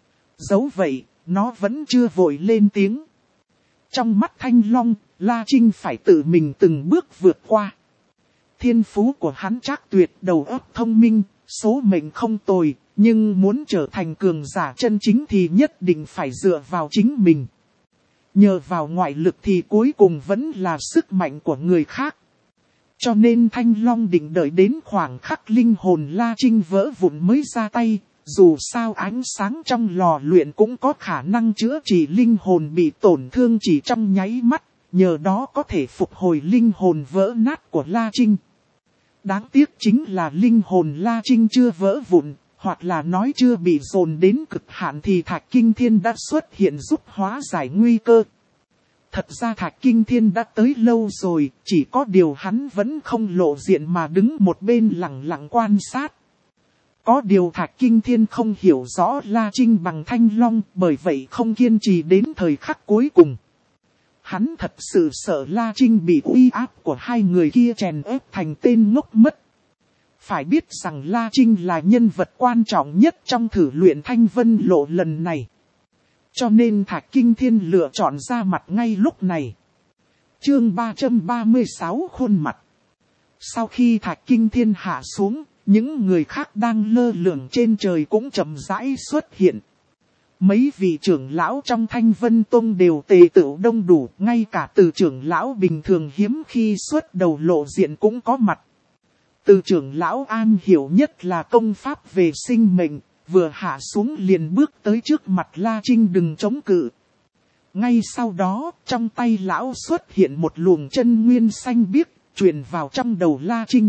Dẫu vậy, nó vẫn chưa vội lên tiếng. Trong mắt Thanh Long, La Trinh phải tự mình từng bước vượt qua. Thiên phú của hắn chắc tuyệt, đầu óc thông minh, số mệnh không tồi, nhưng muốn trở thành cường giả chân chính thì nhất định phải dựa vào chính mình. Nhờ vào ngoại lực thì cuối cùng vẫn là sức mạnh của người khác. Cho nên Thanh Long định đợi đến khoảng khắc linh hồn La Trinh vỡ vụn mới ra tay. Dù sao ánh sáng trong lò luyện cũng có khả năng chữa trị linh hồn bị tổn thương chỉ trong nháy mắt. Nhờ đó có thể phục hồi linh hồn vỡ nát của La Trinh. Đáng tiếc chính là linh hồn La Trinh chưa vỡ vụn. Hoặc là nói chưa bị dồn đến cực hạn thì Thạch Kinh Thiên đã xuất hiện giúp hóa giải nguy cơ. Thật ra Thạch Kinh Thiên đã tới lâu rồi, chỉ có điều hắn vẫn không lộ diện mà đứng một bên lặng lặng quan sát. Có điều Thạch Kinh Thiên không hiểu rõ La Trinh bằng Thanh Long, bởi vậy không kiên trì đến thời khắc cuối cùng. Hắn thật sự sợ La Trinh bị uy áp của hai người kia chèn ép thành tên ngốc mất. Phải biết rằng La Trinh là nhân vật quan trọng nhất trong thử luyện Thanh Vân Lộ lần này. Cho nên Thạch Kinh Thiên lựa chọn ra mặt ngay lúc này. Chương ba trăm ba mươi sáu khuôn mặt. Sau khi Thạch Kinh Thiên hạ xuống, những người khác đang lơ lửng trên trời cũng chậm rãi xuất hiện. Mấy vị trưởng lão trong Thanh Vân Tông đều tề tựu đông đủ, ngay cả từ trưởng lão bình thường hiếm khi xuất đầu lộ diện cũng có mặt. Từ trưởng lão am hiểu nhất là công pháp về sinh mệnh, vừa hạ xuống liền bước tới trước mặt La Trinh đừng chống cự. Ngay sau đó, trong tay lão xuất hiện một luồng chân nguyên xanh biếc, truyền vào trong đầu La Trinh.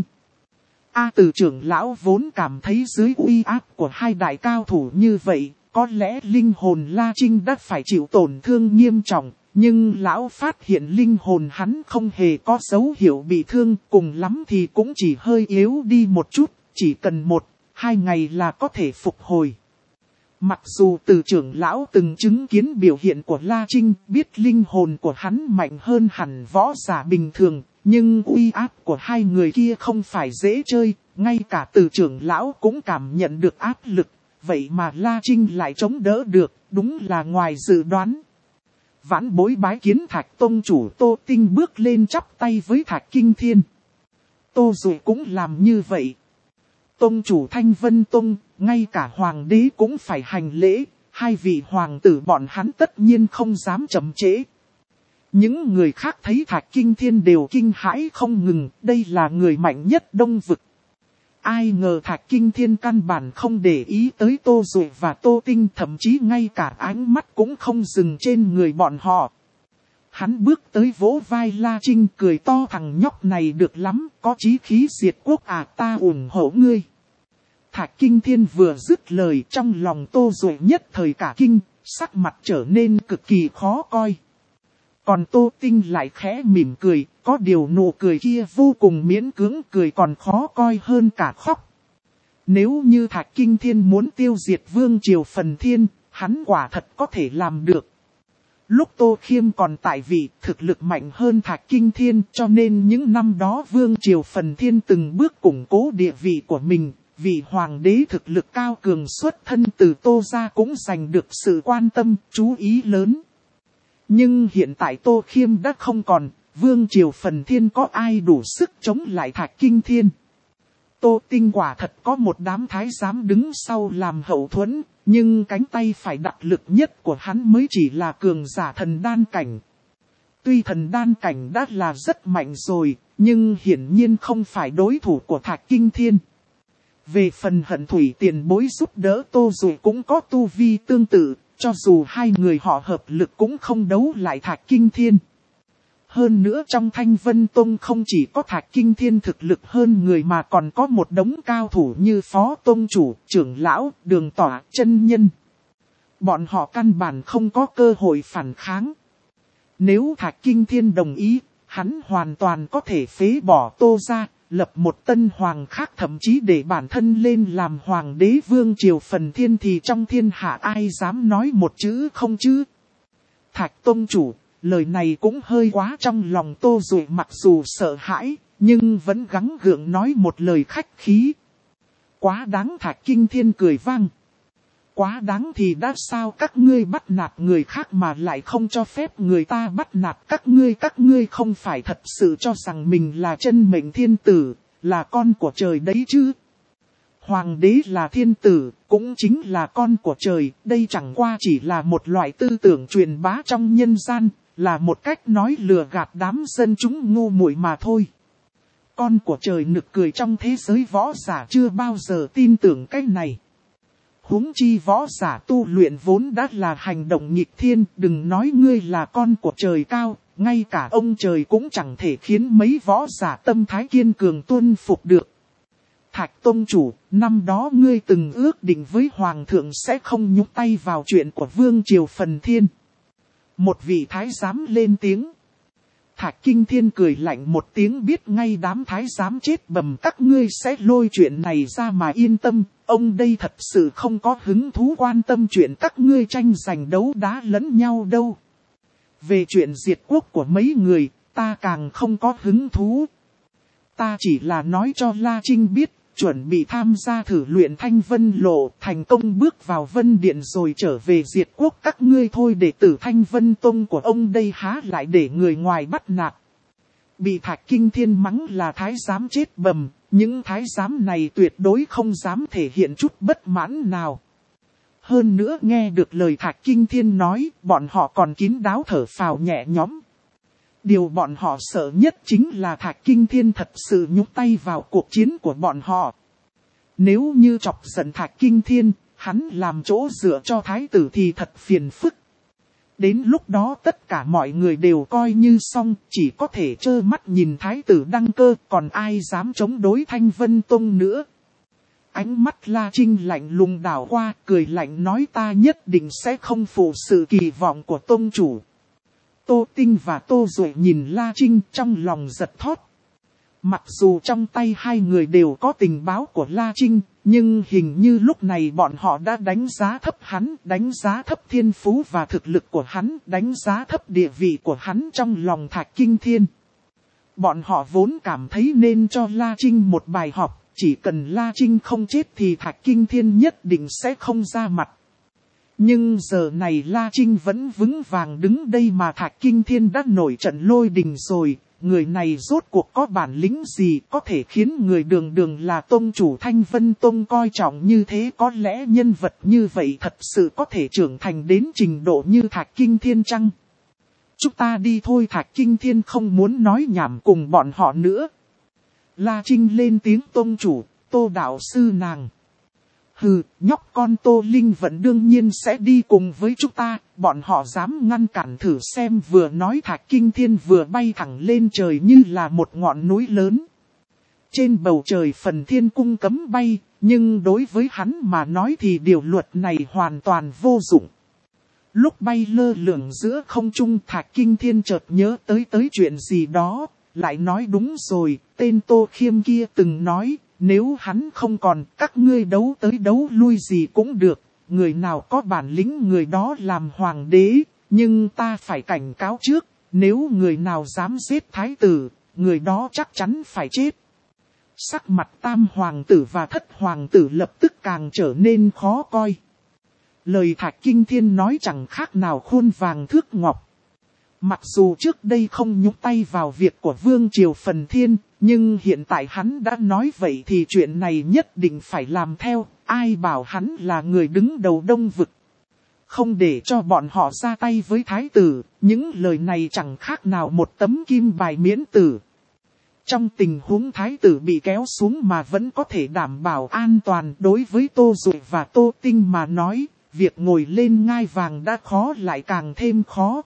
A từ trưởng lão vốn cảm thấy dưới uy áp của hai đại cao thủ như vậy, có lẽ linh hồn La Trinh đã phải chịu tổn thương nghiêm trọng. Nhưng lão phát hiện linh hồn hắn không hề có dấu hiệu bị thương, cùng lắm thì cũng chỉ hơi yếu đi một chút, chỉ cần một, hai ngày là có thể phục hồi. Mặc dù từ trưởng lão từng chứng kiến biểu hiện của La Trinh, biết linh hồn của hắn mạnh hơn hẳn võ giả bình thường, nhưng uy áp của hai người kia không phải dễ chơi, ngay cả từ trưởng lão cũng cảm nhận được áp lực, vậy mà La Trinh lại chống đỡ được, đúng là ngoài dự đoán. Vãn bối bái kiến Thạch Tông chủ Tô Tinh bước lên chắp tay với Thạch Kinh Thiên. Tô Dụ cũng làm như vậy. Tông chủ Thanh Vân Tông, ngay cả hoàng đế cũng phải hành lễ, hai vị hoàng tử bọn hắn tất nhiên không dám chậm trễ. Những người khác thấy Thạch Kinh Thiên đều kinh hãi không ngừng, đây là người mạnh nhất Đông Vực. Ai ngờ Thạch Kinh Thiên căn bản không để ý tới Tô Dụ và Tô Tinh, thậm chí ngay cả ánh mắt cũng không dừng trên người bọn họ. Hắn bước tới vỗ vai La Trinh cười to, thằng nhóc này được lắm, có chí khí diệt quốc à, ta ủng hộ ngươi. Thạch Kinh Thiên vừa dứt lời, trong lòng Tô Dụ nhất thời cả kinh, sắc mặt trở nên cực kỳ khó coi. Còn Tô Tinh lại khẽ mỉm cười, có điều nụ cười kia vô cùng miễn cưỡng, cười còn khó coi hơn cả khóc. Nếu như Thạch Kinh Thiên muốn tiêu diệt Vương Triều Phần Thiên, hắn quả thật có thể làm được. Lúc Tô Khiêm còn tại vị, thực lực mạnh hơn Thạch Kinh Thiên, cho nên những năm đó Vương Triều Phần Thiên từng bước củng cố địa vị của mình. Vị hoàng đế thực lực cao cường xuất thân từ Tô gia cũng giành được sự quan tâm, chú ý lớn. Nhưng hiện tại Tô Khiêm đã không còn, Vương Triều Phần Thiên có ai đủ sức chống lại Thạch Kinh Thiên. Tô Tinh quả thật có một đám thái giám đứng sau làm hậu thuẫn, nhưng cánh tay phải đặt lực nhất của hắn mới chỉ là cường giả thần đan cảnh. Tuy thần đan cảnh đã là rất mạnh rồi, nhưng hiển nhiên không phải đối thủ của Thạch Kinh Thiên. Về phần Hận Thủy tiền bối giúp đỡ Tô Dụ cũng có tu vi tương tự, cho dù hai người họ hợp lực cũng không đấu lại Thạch Kinh Thiên. Hơn nữa trong Thanh Vân Tông không chỉ có Thạch Kinh Thiên thực lực hơn người mà còn có một đống cao thủ như Phó Tông Chủ, Trưởng Lão, Đường Tỏa, Chân Nhân. Bọn họ căn bản không có cơ hội phản kháng. Nếu Thạch Kinh Thiên đồng ý, hắn hoàn toàn có thể phế bỏ Tô gia, lập một tân hoàng khác, thậm chí để bản thân lên làm hoàng đế Vương Triều Phần Thiên, thì trong thiên hạ ai dám nói một chữ không chứ. Thạch Tông Chủ, lời này cũng hơi quá. Trong lòng Tô Dụ mặc dù sợ hãi, nhưng vẫn gắng gượng nói một lời khách khí. Quá đáng. Thạch Kinh Thiên cười vang. Quá đáng thì đã sao, các ngươi bắt nạt người khác mà lại không cho phép người ta bắt nạt các ngươi. Các ngươi không phải thật sự cho rằng mình là chân mệnh thiên tử, là con của trời đấy chứ. Hoàng đế là thiên tử, cũng chính là con của trời, đây chẳng qua chỉ là một loại tư tưởng truyền bá trong nhân gian, là một cách nói lừa gạt đám dân chúng ngu muội mà thôi. Con của trời nực cười trong thế giới võ giả chưa bao giờ tin tưởng cái này. Huống chi võ giả tu luyện vốn đã là hành động nghịch thiên, đừng nói ngươi là con của trời cao, ngay cả ông trời cũng chẳng thể khiến mấy võ giả tâm thái kiên cường tuân phục được. Thạch Tông Chủ, năm đó ngươi từng ước định với Hoàng thượng sẽ không nhúc tay vào chuyện của Vương Triều Phần Thiên. Một vị thái giám lên tiếng. Thạch Kinh Thiên cười lạnh một tiếng, biết ngay đám thái giám chết bầm các ngươi sẽ lôi chuyện này ra mà yên tâm. Ông đây thật sự không có hứng thú quan tâm chuyện các ngươi tranh giành đấu đá lẫn nhau đâu. Về chuyện diệt quốc của mấy người, ta càng không có hứng thú. Ta chỉ là nói cho La Trinh biết, chuẩn bị tham gia thử luyện Thanh Vân Lộ, thành công bước vào Vân Điện rồi trở về diệt quốc các ngươi thôi. Đệ tử Thanh Vân Tông của ông đây há lại để người ngoài bắt nạt. Bị Thạch Kinh Thiên mắng là thái giám chết bầm, những thái giám này tuyệt đối không dám thể hiện chút bất mãn nào. Hơn nữa nghe được lời Thạch Kinh Thiên nói, bọn họ còn kín đáo thở phào nhẹ nhõm. Điều bọn họ sợ nhất chính là Thạch Kinh Thiên thật sự nhúc tay vào cuộc chiến của bọn họ. Nếu như chọc giận Thạch Kinh Thiên, hắn làm chỗ dựa cho thái tử thì thật phiền phức. Đến lúc đó tất cả mọi người đều coi như xong, chỉ có thể trơ mắt nhìn thái tử đăng cơ, còn ai dám chống đối Thanh Vân Tông nữa. Ánh mắt La Trinh lạnh lùng đảo qua, cười lạnh nói ta nhất định sẽ không phụ sự kỳ vọng của Tông Chủ. Tô Tinh và Tô Duệ nhìn La Trinh trong lòng giật thót. Mặc dù trong tay hai người đều có tình báo của La Trinh, nhưng hình như lúc này bọn họ đã đánh giá thấp hắn, đánh giá thấp thiên phú và thực lực của hắn, đánh giá thấp địa vị của hắn trong lòng Thạch Kinh Thiên. Bọn họ vốn cảm thấy nên cho La Trinh một bài học, chỉ cần La Trinh không chết thì Thạch Kinh Thiên nhất định sẽ không ra mặt. Nhưng giờ này La Trinh vẫn vững vàng đứng đây mà Thạch Kinh Thiên đã nổi trận lôi đình rồi. Người này rốt cuộc có bản lĩnh gì có thể khiến người đường đường là Tông Chủ Thanh Vân Tông coi trọng như thế. Có lẽ nhân vật như vậy thật sự có thể trưởng thành đến trình độ như Thạch Kinh Thiên chăng? Chúng ta đi thôi. Thạch Kinh Thiên không muốn nói nhảm cùng bọn họ nữa. La Trinh lên tiếng Tông Chủ, Tô đạo sư nàng. Hừ, nhóc con Tô Linh vẫn đương nhiên sẽ đi cùng với chúng ta, bọn họ dám ngăn cản thử xem. Vừa nói Thạch Kinh Thiên vừa bay thẳng lên trời như là một ngọn núi lớn. Trên bầu trời Phần Thiên Cung cấm bay, nhưng đối với hắn mà nói thì điều luật này hoàn toàn vô dụng. Lúc bay lơ lửng giữa không trung Thạch Kinh Thiên chợt nhớ tới tới chuyện gì đó, lại nói đúng rồi, tên Tô Khiêm kia từng nói. Nếu hắn không còn, các ngươi đấu tới đấu lui gì cũng được, người nào có bản lĩnh người đó làm hoàng đế, nhưng ta phải cảnh cáo trước, nếu người nào dám giết thái tử, người đó chắc chắn phải chết. Sắc mặt tam hoàng tử và thất hoàng tử lập tức càng trở nên khó coi. Lời Thạch Kinh Thiên nói chẳng khác nào khuôn vàng thước ngọc. Mặc dù trước đây không nhúc tay vào việc của Vương Triều Phần Thiên, nhưng hiện tại hắn đã nói vậy thì chuyện này nhất định phải làm theo, ai bảo hắn là người đứng đầu Đông Vực. Không để cho bọn họ ra tay với thái tử, những lời này chẳng khác nào một tấm kim bài miễn tử. Trong tình huống thái tử bị kéo xuống mà vẫn có thể đảm bảo an toàn đối với Tô Duệ và Tô Tinh mà nói, việc ngồi lên ngai vàng đã khó lại càng thêm khó.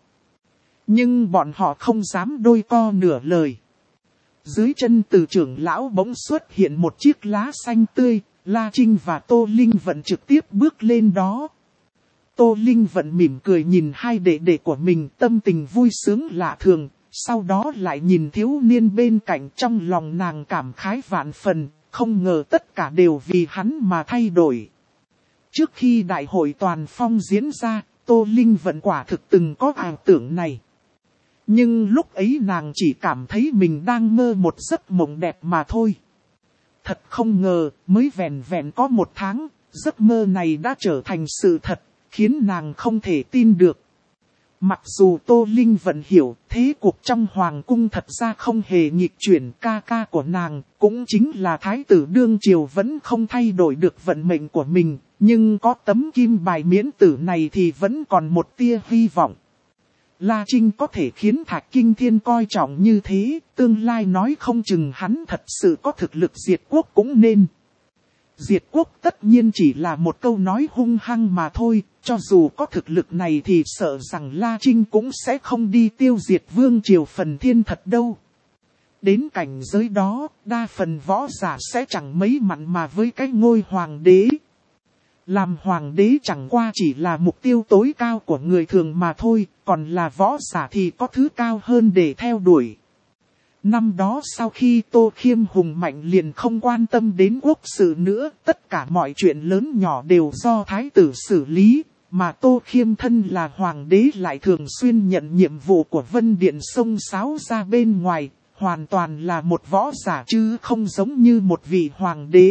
Nhưng bọn họ không dám đôi co nửa lời. Dưới chân từ trưởng lão bỗng xuất hiện một chiếc lá xanh tươi, La Trinh và Tô Linh Vận trực tiếp bước lên đó. Tô Linh Vận mỉm cười nhìn hai đệ đệ của mình, tâm tình vui sướng lạ thường, sau đó lại nhìn thiếu niên bên cạnh, trong lòng nàng cảm khái vạn phần, không ngờ tất cả đều vì hắn mà thay đổi. Trước khi đại hội toàn phong diễn ra, Tô Linh Vận quả thực từng có ảo tưởng này. Nhưng lúc ấy nàng chỉ cảm thấy mình đang mơ một giấc mộng đẹp mà thôi. Thật không ngờ, mới vẹn vẹn có một tháng, giấc mơ này đã trở thành sự thật, khiến nàng không thể tin được. Mặc dù Tô Linh vẫn hiểu thế cuộc trong hoàng cung thật ra không hề nghịch chuyển, ca ca của nàng cũng chính là thái tử đương triều vẫn không thay đổi được vận mệnh của mình, nhưng có tấm kim bài miễn tử này thì vẫn còn một tia hy vọng. La Trinh có thể khiến Thạch Kinh Thiên coi trọng như thế, tương lai nói không chừng hắn thật sự có thực lực diệt quốc cũng nên. Diệt quốc tất nhiên chỉ là một câu nói hung hăng mà thôi, cho dù có thực lực này thì sợ rằng La Trinh cũng sẽ không đi tiêu diệt vương triều phần thiên thật đâu. Đến cảnh giới đó, đa phần võ giả sẽ chẳng mấy mặn mà với cái ngôi hoàng đế. Làm hoàng đế chẳng qua chỉ là mục tiêu tối cao của người thường mà thôi, còn là võ giả thì có thứ cao hơn để theo đuổi. Năm đó sau khi Tô Khiêm hùng mạnh liền không quan tâm đến quốc sự nữa, tất cả mọi chuyện lớn nhỏ đều do thái tử xử lý, mà Tô Khiêm thân là hoàng đế lại thường xuyên nhận nhiệm vụ của Vân Điện xông xáo ra bên ngoài, hoàn toàn là một võ giả chứ không giống như một vị hoàng đế.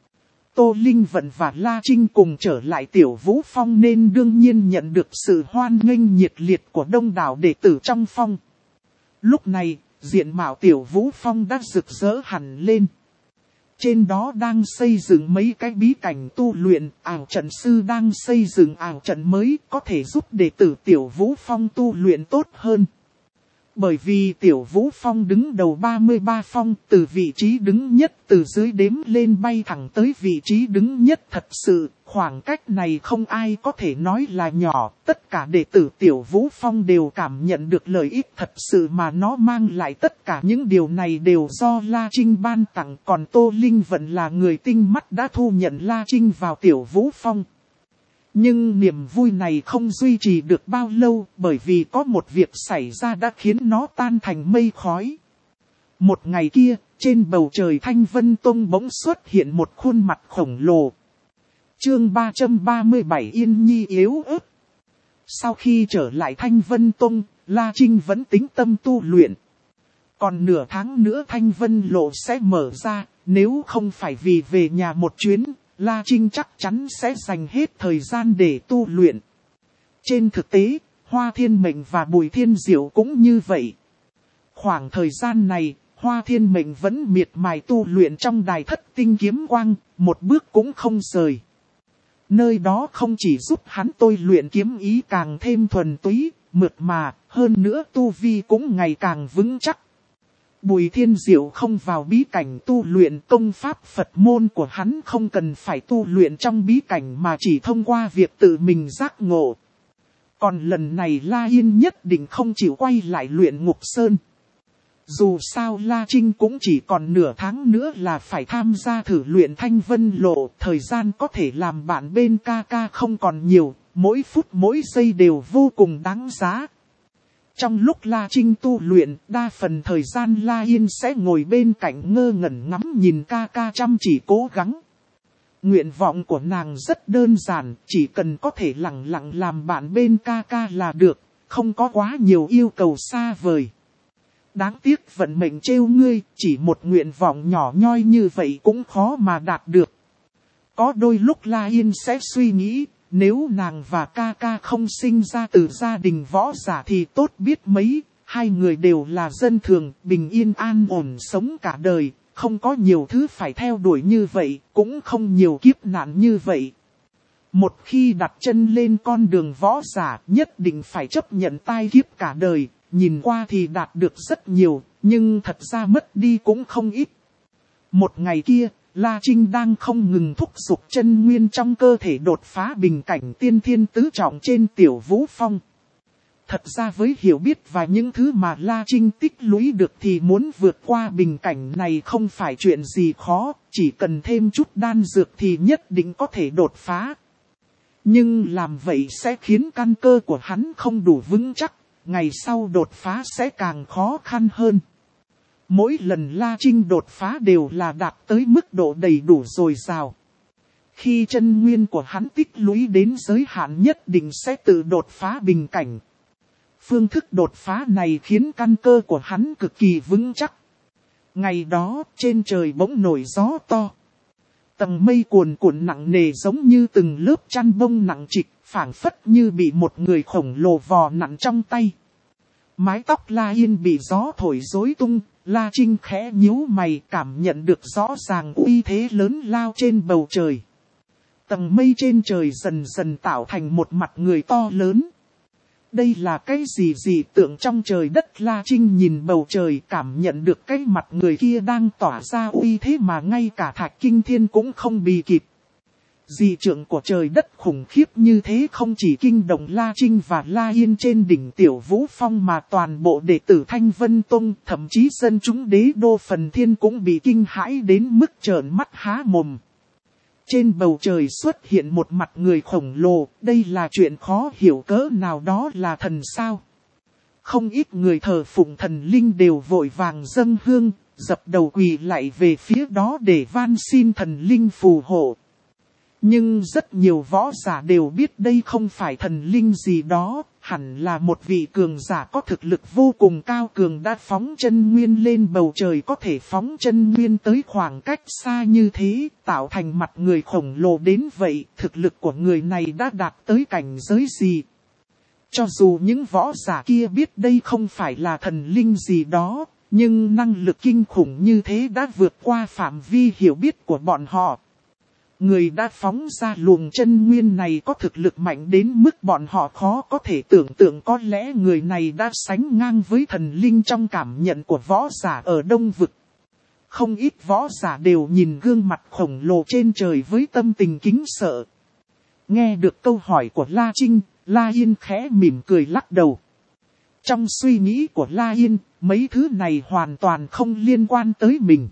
Tô Linh Vận và La Trinh cùng trở lại Tiểu Vũ Phong nên đương nhiên nhận được sự hoan nghênh nhiệt liệt của đông đảo đệ tử trong phong. Lúc này, diện mạo Tiểu Vũ Phong đã rực rỡ hẳn lên. Trên đó đang xây dựng mấy cái bí cảnh tu luyện, ảo trận sư đang xây dựng ảo trận mới có thể giúp đệ tử Tiểu Vũ Phong tu luyện tốt hơn. Bởi vì Tiểu Vũ Phong đứng đầu ba mươi ba phong, từ vị trí đứng nhất từ dưới đếm lên bay thẳng tới vị trí đứng nhất thật sự, khoảng cách này không ai có thể nói là nhỏ, tất cả đệ tử Tiểu Vũ Phong đều cảm nhận được lợi ích thật sự mà nó mang lại, tất cả những điều này đều do La Trinh ban tặng, còn Tô Linh Vận là người tinh mắt đã thu nhận La Trinh vào Tiểu Vũ Phong. Nhưng niềm vui này không duy trì được bao lâu, bởi vì có một việc xảy ra đã khiến nó tan thành mây khói. Một ngày kia, trên bầu trời Thanh Vân Tông bỗng xuất hiện một khuôn mặt khổng lồ. Chương ba trăm ba mươi bảy Yên Nhi yếu ớt. Sau khi trở lại Thanh Vân Tông, La Trinh vẫn tính tâm tu luyện. Còn nửa tháng nữa Thanh Vân Lộ sẽ mở ra, nếu không phải vì về nhà một chuyến, La Trinh chắc chắn sẽ dành hết thời gian để tu luyện. Trên thực tế, Hoa Thiên Mệnh và Bùi Thiên Diệu cũng như vậy. Khoảng thời gian này, Hoa Thiên Mệnh vẫn miệt mài tu luyện trong đài thất tinh kiếm quang, một bước cũng không rời. Nơi đó không chỉ giúp hắn tôi luyện kiếm ý càng thêm thuần túy, mượt mà, hơn nữa tu vi cũng ngày càng vững chắc. Bùi Thiên Diệu không vào bí cảnh tu luyện công pháp Phật môn của hắn không cần phải tu luyện trong bí cảnh mà chỉ thông qua việc tự mình giác ngộ. Còn lần này La Yên nhất định không chịu quay lại luyện Ngục Sơn. Dù sao La Trinh cũng chỉ còn nửa tháng nữa là phải tham gia thử luyện Thanh Vân Lộ, thời gian có thể làm bạn bên ca ca không còn nhiều, mỗi phút mỗi giây đều vô cùng đáng giá. Trong lúc La Trinh tu luyện, đa phần thời gian La Yên sẽ ngồi bên cạnh ngơ ngẩn ngắm nhìn ca ca chăm chỉ cố gắng. Nguyện vọng của nàng rất đơn giản, chỉ cần có thể lặng lặng làm bạn bên ca ca là được, không có quá nhiều yêu cầu xa vời. Đáng tiếc vận mệnh trêu ngươi, chỉ một nguyện vọng nhỏ nhoi như vậy cũng khó mà đạt được. Có đôi lúc La Yên sẽ suy nghĩ, nếu nàng và ca ca không sinh ra từ gia đình võ giả thì tốt biết mấy, hai người đều là dân thường, bình yên an ổn sống cả đời, không có nhiều thứ phải theo đuổi như vậy, cũng không nhiều kiếp nạn như vậy. Một khi đặt chân lên con đường võ giả, nhất định phải chấp nhận tai kiếp cả đời, nhìn qua thì đạt được rất nhiều, nhưng thật ra mất đi cũng không ít. Một ngày kia, La Trinh đang không ngừng thúc giục chân nguyên trong cơ thể đột phá bình cảnh tiên thiên tứ trọng trên Tiểu Vũ Phong. Thật ra với hiểu biết và những thứ mà La Trinh tích lũy được thì muốn vượt qua bình cảnh này không phải chuyện gì khó, chỉ cần thêm chút đan dược thì nhất định có thể đột phá. Nhưng làm vậy sẽ khiến căn cơ của hắn không đủ vững chắc, ngày sau đột phá sẽ càng khó khăn hơn. Mỗi lần La Trinh đột phá đều là đạt tới mức độ đầy đủ dồi dào. Khi chân nguyên của hắn tích lũy đến giới hạn nhất định sẽ tự đột phá bình cảnh. Phương thức đột phá này khiến căn cơ của hắn cực kỳ vững chắc. Ngày đó trên trời bỗng nổi gió to. Tầng mây cuồn cuộn nặng nề giống như từng lớp chăn bông nặng trịch, phảng phất như bị một người khổng lồ vò nặn trong tay. Mái tóc La Yên bị gió thổi rối tung, La Trinh khẽ nhíu mày cảm nhận được rõ ràng uy thế lớn lao trên bầu trời. Tầng mây trên trời dần dần tạo thành một mặt người to lớn. Đây là cái gì dị tượng trong trời đất? La Trinh nhìn bầu trời cảm nhận được cái mặt người kia đang tỏa ra uy thế mà ngay cả Thạch Kinh Thiên cũng không bì kịp. Dị tượng của trời đất khủng khiếp như thế không chỉ kinh động La Trinh và La Yên trên đỉnh Tiểu Vũ Phong mà toàn bộ đệ tử Thanh Vân Tông, thậm chí dân chúng đế đô Phần Thiên cũng bị kinh hãi đến mức trợn mắt há mồm. Trên bầu trời xuất hiện một mặt người khổng lồ, đây là chuyện khó hiểu cỡ nào, đó là thần sao? Không ít người thờ phụng thần linh đều vội vàng dâng hương, dập đầu quỳ lạy về phía đó để van xin thần linh phù hộ. Nhưng rất nhiều võ giả đều biết đây không phải thần linh gì đó, hẳn là một vị cường giả có thực lực vô cùng cao cường đã phóng chân nguyên lên bầu trời, có thể phóng chân nguyên tới khoảng cách xa như thế, tạo thành mặt người khổng lồ đến vậy, thực lực của người này đã đạt tới cảnh giới gì? Cho dù những võ giả kia biết đây không phải là thần linh gì đó, nhưng năng lực kinh khủng như thế đã vượt qua phạm vi hiểu biết của bọn họ. Người đã phóng ra luồng chân nguyên này có thực lực mạnh đến mức bọn họ khó có thể tưởng tượng, có lẽ người này đã sánh ngang với thần linh trong cảm nhận của võ giả ở Đông Vực. Không ít võ giả đều nhìn gương mặt khổng lồ trên trời với tâm tình kính sợ. Nghe được câu hỏi của La Trinh, La Yên khẽ mỉm cười lắc đầu. Trong suy nghĩ của La Yên, mấy thứ này hoàn toàn không liên quan tới mình.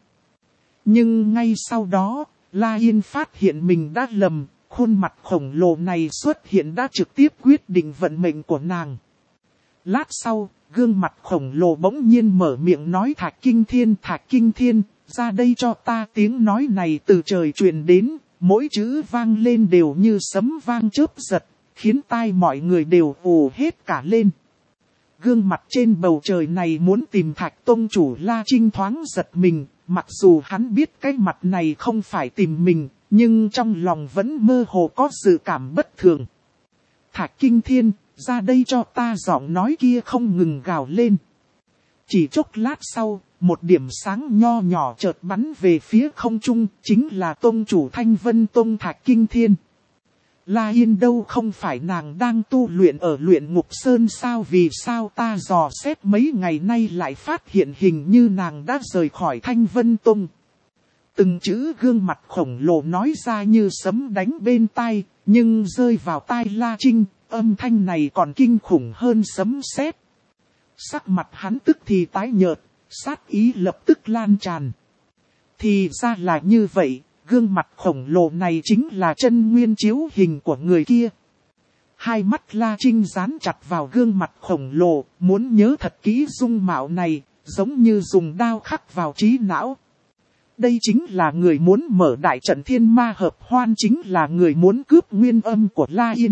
Nhưng ngay sau đó, La Yên phát hiện mình đã lầm, khuôn mặt khổng lồ này xuất hiện đã trực tiếp quyết định vận mệnh của nàng. Lát sau, gương mặt khổng lồ bỗng nhiên mở miệng nói: Thạch Kinh Thiên, Thạch Kinh Thiên, ra đây cho ta. Tiếng nói này từ trời truyền đến, mỗi chữ vang lên đều như sấm vang chớp giật, khiến tai mọi người đều ồ hết cả lên. Gương mặt trên bầu trời này muốn tìm Thạch Tông chủ. La Trinh thoáng giật mình. Mặc dù hắn biết cái mặt này không phải tìm mình, nhưng trong lòng vẫn mơ hồ có dự cảm bất thường. Thạch Kinh Thiên, ra đây cho ta. Giọng nói kia không ngừng gào lên. Chỉ chốc lát sau, một điểm sáng nho nhỏ chợt bắn về phía không trung, chính là tông chủ Thanh Vân Tông Thạch Kinh Thiên. La Yên đâu không phải nàng đang tu luyện ở Luyện Ngục Sơn sao? Vì sao ta dò xét mấy ngày nay lại phát hiện hình như nàng đã rời khỏi Thanh Vân Tông? Từng chữ gương mặt khổng lồ nói ra như sấm đánh bên tai, nhưng rơi vào tai La Trinh, âm thanh này còn kinh khủng hơn sấm sét. Sắc mặt hắn tức thì tái nhợt, sát ý lập tức lan tràn. Thì ra là như vậy. Gương mặt khổng lồ này chính là chân nguyên chiếu hình của người kia. Hai mắt La Trinh dán chặt vào gương mặt khổng lồ, muốn nhớ thật kỹ dung mạo này, giống như dùng đao khắc vào trí não. Đây chính là người muốn mở đại trận thiên ma hợp hoan, chính là người muốn cướp nguyên âm của La Yên.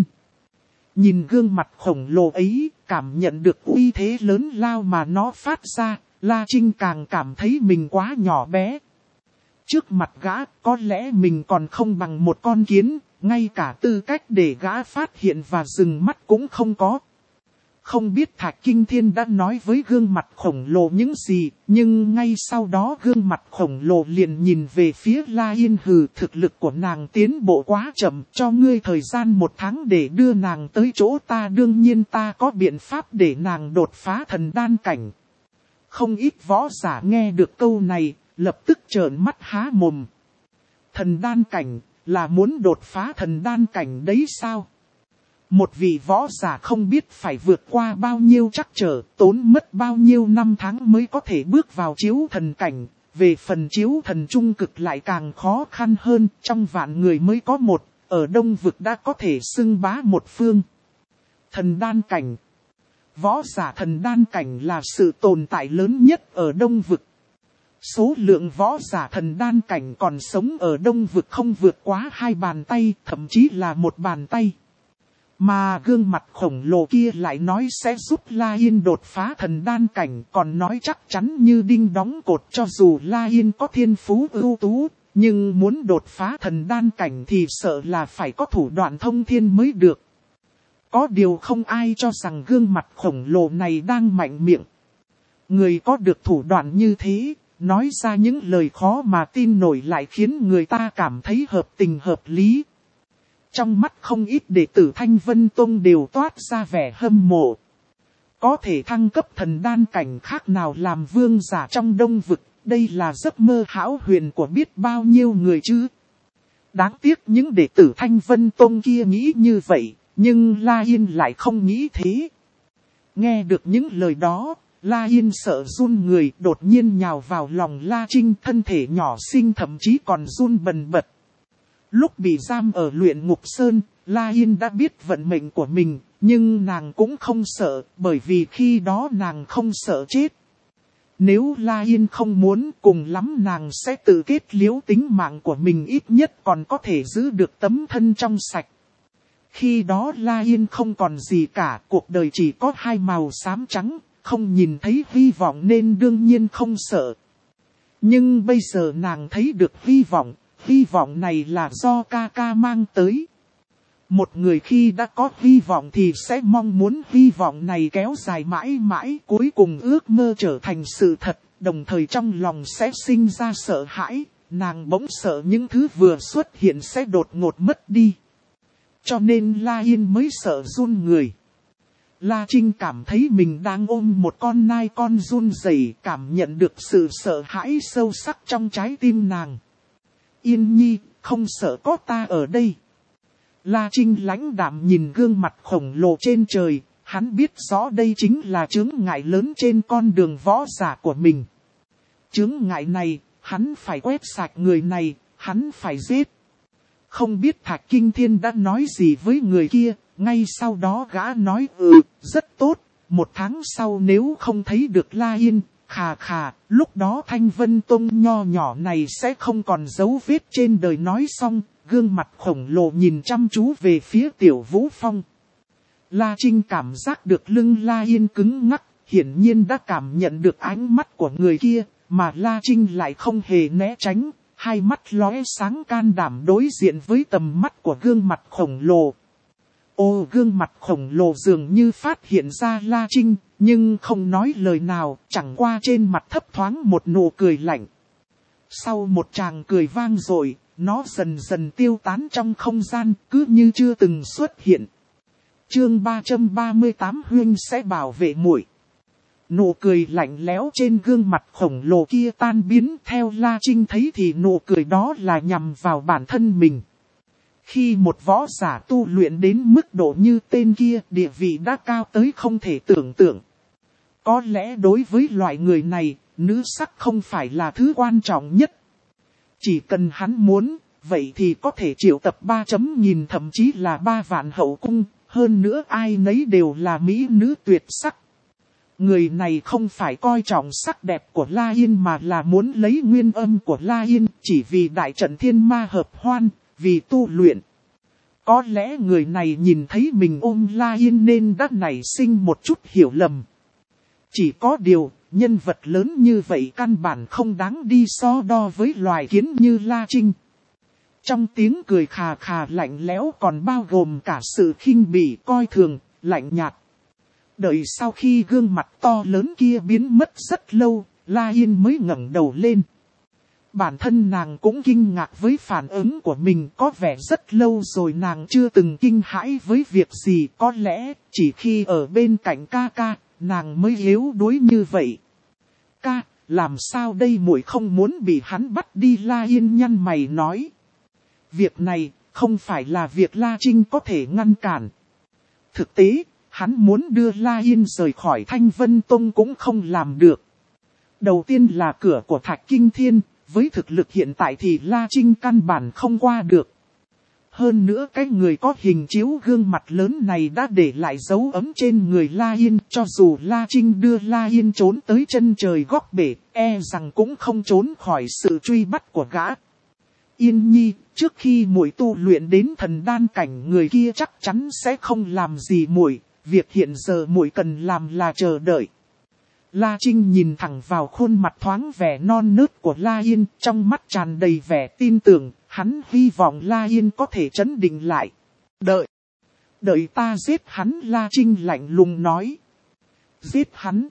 Nhìn gương mặt khổng lồ ấy, cảm nhận được uy thế lớn lao mà nó phát ra, La Trinh càng cảm thấy mình quá nhỏ bé. Trước mặt gã, có lẽ mình còn không bằng một con kiến, ngay cả tư cách để gã phát hiện và dừng mắt cũng không có. Không biết Thạch Kinh Thiên đã nói với gương mặt khổng lồ những gì, nhưng ngay sau đó gương mặt khổng lồ liền nhìn về phía La Yên. Hừ, thực lực của nàng tiến bộ quá chậm, cho ngươi thời gian một tháng để đưa nàng tới chỗ ta, đương nhiên ta có biện pháp để nàng đột phá thần đan cảnh. Không ít võ giả nghe được câu này, lập tức trợn mắt há mồm. Thần đan cảnh, là muốn đột phá thần đan cảnh đấy sao? Một vị võ giả không biết phải vượt qua bao nhiêu trắc trở, tốn mất bao nhiêu năm tháng mới có thể bước vào chiếu thần cảnh. Về phần chiếu thần trung cực lại càng khó khăn hơn, trong vạn người mới có một, ở Đông Vực đã có thể xưng bá một phương. Thần đan cảnh. Võ giả thần đan cảnh là sự tồn tại lớn nhất ở Đông Vực. Số lượng võ giả thần đan cảnh còn sống ở Đông Vực không vượt quá hai bàn tay, thậm chí là một bàn tay. Mà gương mặt khổng lồ kia lại nói sẽ giúp La Yên đột phá thần đan cảnh, còn nói chắc chắn như đinh đóng cột. Cho dù La Yên có thiên phú ưu tú, nhưng muốn đột phá thần đan cảnh thì sợ là phải có thủ đoạn thông thiên mới được. Có điều không ai cho rằng gương mặt khổng lồ này đang mạnh miệng. Người có được thủ đoạn như thế, nói ra những lời khó mà tin nổi lại khiến người ta cảm thấy hợp tình hợp lý. Trong mắt không ít đệ tử Thanh Vân Tông đều toát ra vẻ hâm mộ. Có thể thăng cấp thần đan cảnh khác nào làm vương giả trong đông vực, đây là giấc mơ hão huyền của biết bao nhiêu người chứ. Đáng tiếc những đệ tử Thanh Vân Tông kia nghĩ như vậy, nhưng La Yên lại không nghĩ thế. Nghe được những lời đó, La Yên sợ run người, đột nhiên nhào vào lòng La Trinh, thân thể nhỏ xinh thậm chí còn run bần bật. Lúc bị giam ở luyện ngục sơn, La Yên đã biết vận mệnh của mình, nhưng nàng cũng không sợ, bởi vì khi đó nàng không sợ chết. Nếu La Yên không muốn, cùng lắm nàng sẽ tự kết liễu tính mạng của mình, ít nhất còn có thể giữ được tấm thân trong sạch. Khi đó La Yên không còn gì cả, cuộc đời chỉ có hai màu xám trắng, không nhìn thấy hy vọng nên đương nhiên không sợ. Nhưng bây giờ nàng thấy được hy vọng, hy vọng này là do ca ca mang tới. Một người khi đã có hy vọng thì sẽ mong muốn hy vọng này kéo dài mãi mãi, cuối cùng ước mơ trở thành sự thật, đồng thời trong lòng sẽ sinh ra sợ hãi, nàng bỗng sợ những thứ vừa xuất hiện sẽ đột ngột mất đi. Cho nên La Yên mới sợ run người. La Trinh cảm thấy mình đang ôm một con nai con run rẩy, cảm nhận được sự sợ hãi sâu sắc trong trái tim nàng. Yên nhi, không sợ có ta ở đây. La Trinh lãnh đạm nhìn gương mặt khổng lồ trên trời, hắn biết rõ đây chính là chướng ngại lớn trên con đường võ giả của mình. Chướng ngại này, hắn phải quét sạch người này, hắn phải giết. Không biết Thạch Kinh Thiên đã nói gì với người kia, ngay sau đó gã nói ừ, rất tốt, một tháng sau nếu không thấy được La Yên, khà khà, lúc đó Thanh Vân Tông nho nhỏ này sẽ không còn dấu vết trên đời. Nói xong, gương mặt khổng lồ nhìn chăm chú về phía Tiểu Vũ Phong. La Trinh cảm giác được lưng La Yên cứng ngắc, hiển nhiên đã cảm nhận được ánh mắt của người kia, mà La Trinh lại không hề né tránh, hai mắt lóe sáng can đảm đối diện với tầm mắt của gương mặt khổng lồ. Ô, gương mặt khổng lồ dường như phát hiện ra La Trinh, nhưng không nói lời nào, chẳng qua trên mặt thấp thoáng một nụ cười lạnh. Sau một tràng cười vang dội, nó dần dần tiêu tán trong không gian, cứ như chưa từng xuất hiện. Chương ba trăm ba mươi tám Huynh sẽ bảo vệ muội. Nụ cười lạnh lẽo trên gương mặt khổng lồ kia tan biến, theo La Trinh thấy thì nụ cười đó là nhằm vào bản thân mình. Khi một võ giả tu luyện đến mức độ như tên kia, địa vị đã cao tới không thể tưởng tượng. Có lẽ đối với loại người này, nữ sắc không phải là thứ quan trọng nhất. Chỉ cần hắn muốn, vậy thì có thể triệu tập ba chấm nghìn thậm chí là ba vạn hậu cung, hơn nữa ai nấy đều là mỹ nữ tuyệt sắc. Người này không phải coi trọng sắc đẹp của La Yên mà là muốn lấy nguyên âm của La Yên, chỉ vì đại trận thiên ma hợp hoan, vì tu luyện. Có lẽ người này nhìn thấy mình ôm La Yên nên đã nảy sinh một chút hiểu lầm. Chỉ có điều, nhân vật lớn như vậy căn bản không đáng đi so đo với loài kiến như La Trinh. Trong tiếng cười khà khà lạnh lẽo còn bao gồm cả sự khinh bỉ, coi thường, lạnh nhạt. Đợi sau khi gương mặt to lớn kia biến mất rất lâu, La Yên mới ngẩng đầu lên. Bản thân nàng cũng kinh ngạc với phản ứng của mình, có vẻ rất lâu rồi nàng chưa từng kinh hãi với việc gì, có lẽ chỉ khi ở bên cạnh ca ca, nàng mới yếu đuối như vậy. Ca, làm sao đây, muội không muốn bị hắn bắt đi? La Yên nhăn mày nói. Việc này không phải là việc La Trinh có thể ngăn cản. Thực tế, hắn muốn đưa La Yên rời khỏi Thanh Vân Tông cũng không làm được. Đầu tiên là cửa của Thạch Kinh Thiên, với thực lực hiện tại thì La Trinh căn bản không qua được. Hơn nữa cái người có hình chiếu gương mặt lớn này đã để lại dấu ấm trên người La Yên, cho dù La Trinh đưa La Yên trốn tới chân trời góc bể, e rằng cũng không trốn khỏi sự truy bắt của gã. Yên nhi, trước khi muội tu luyện đến thần đan cảnh, người kia chắc chắn sẽ không làm gì muội, việc hiện giờ muội cần làm là chờ đợi. La Trinh nhìn thẳng vào khuôn mặt thoáng vẻ non nớt của La Yên, trong mắt tràn đầy vẻ tin tưởng, hắn hy vọng La Yên có thể trấn định lại. Đợi. Đợi ta giết hắn, La Trinh lạnh lùng nói. Giết hắn.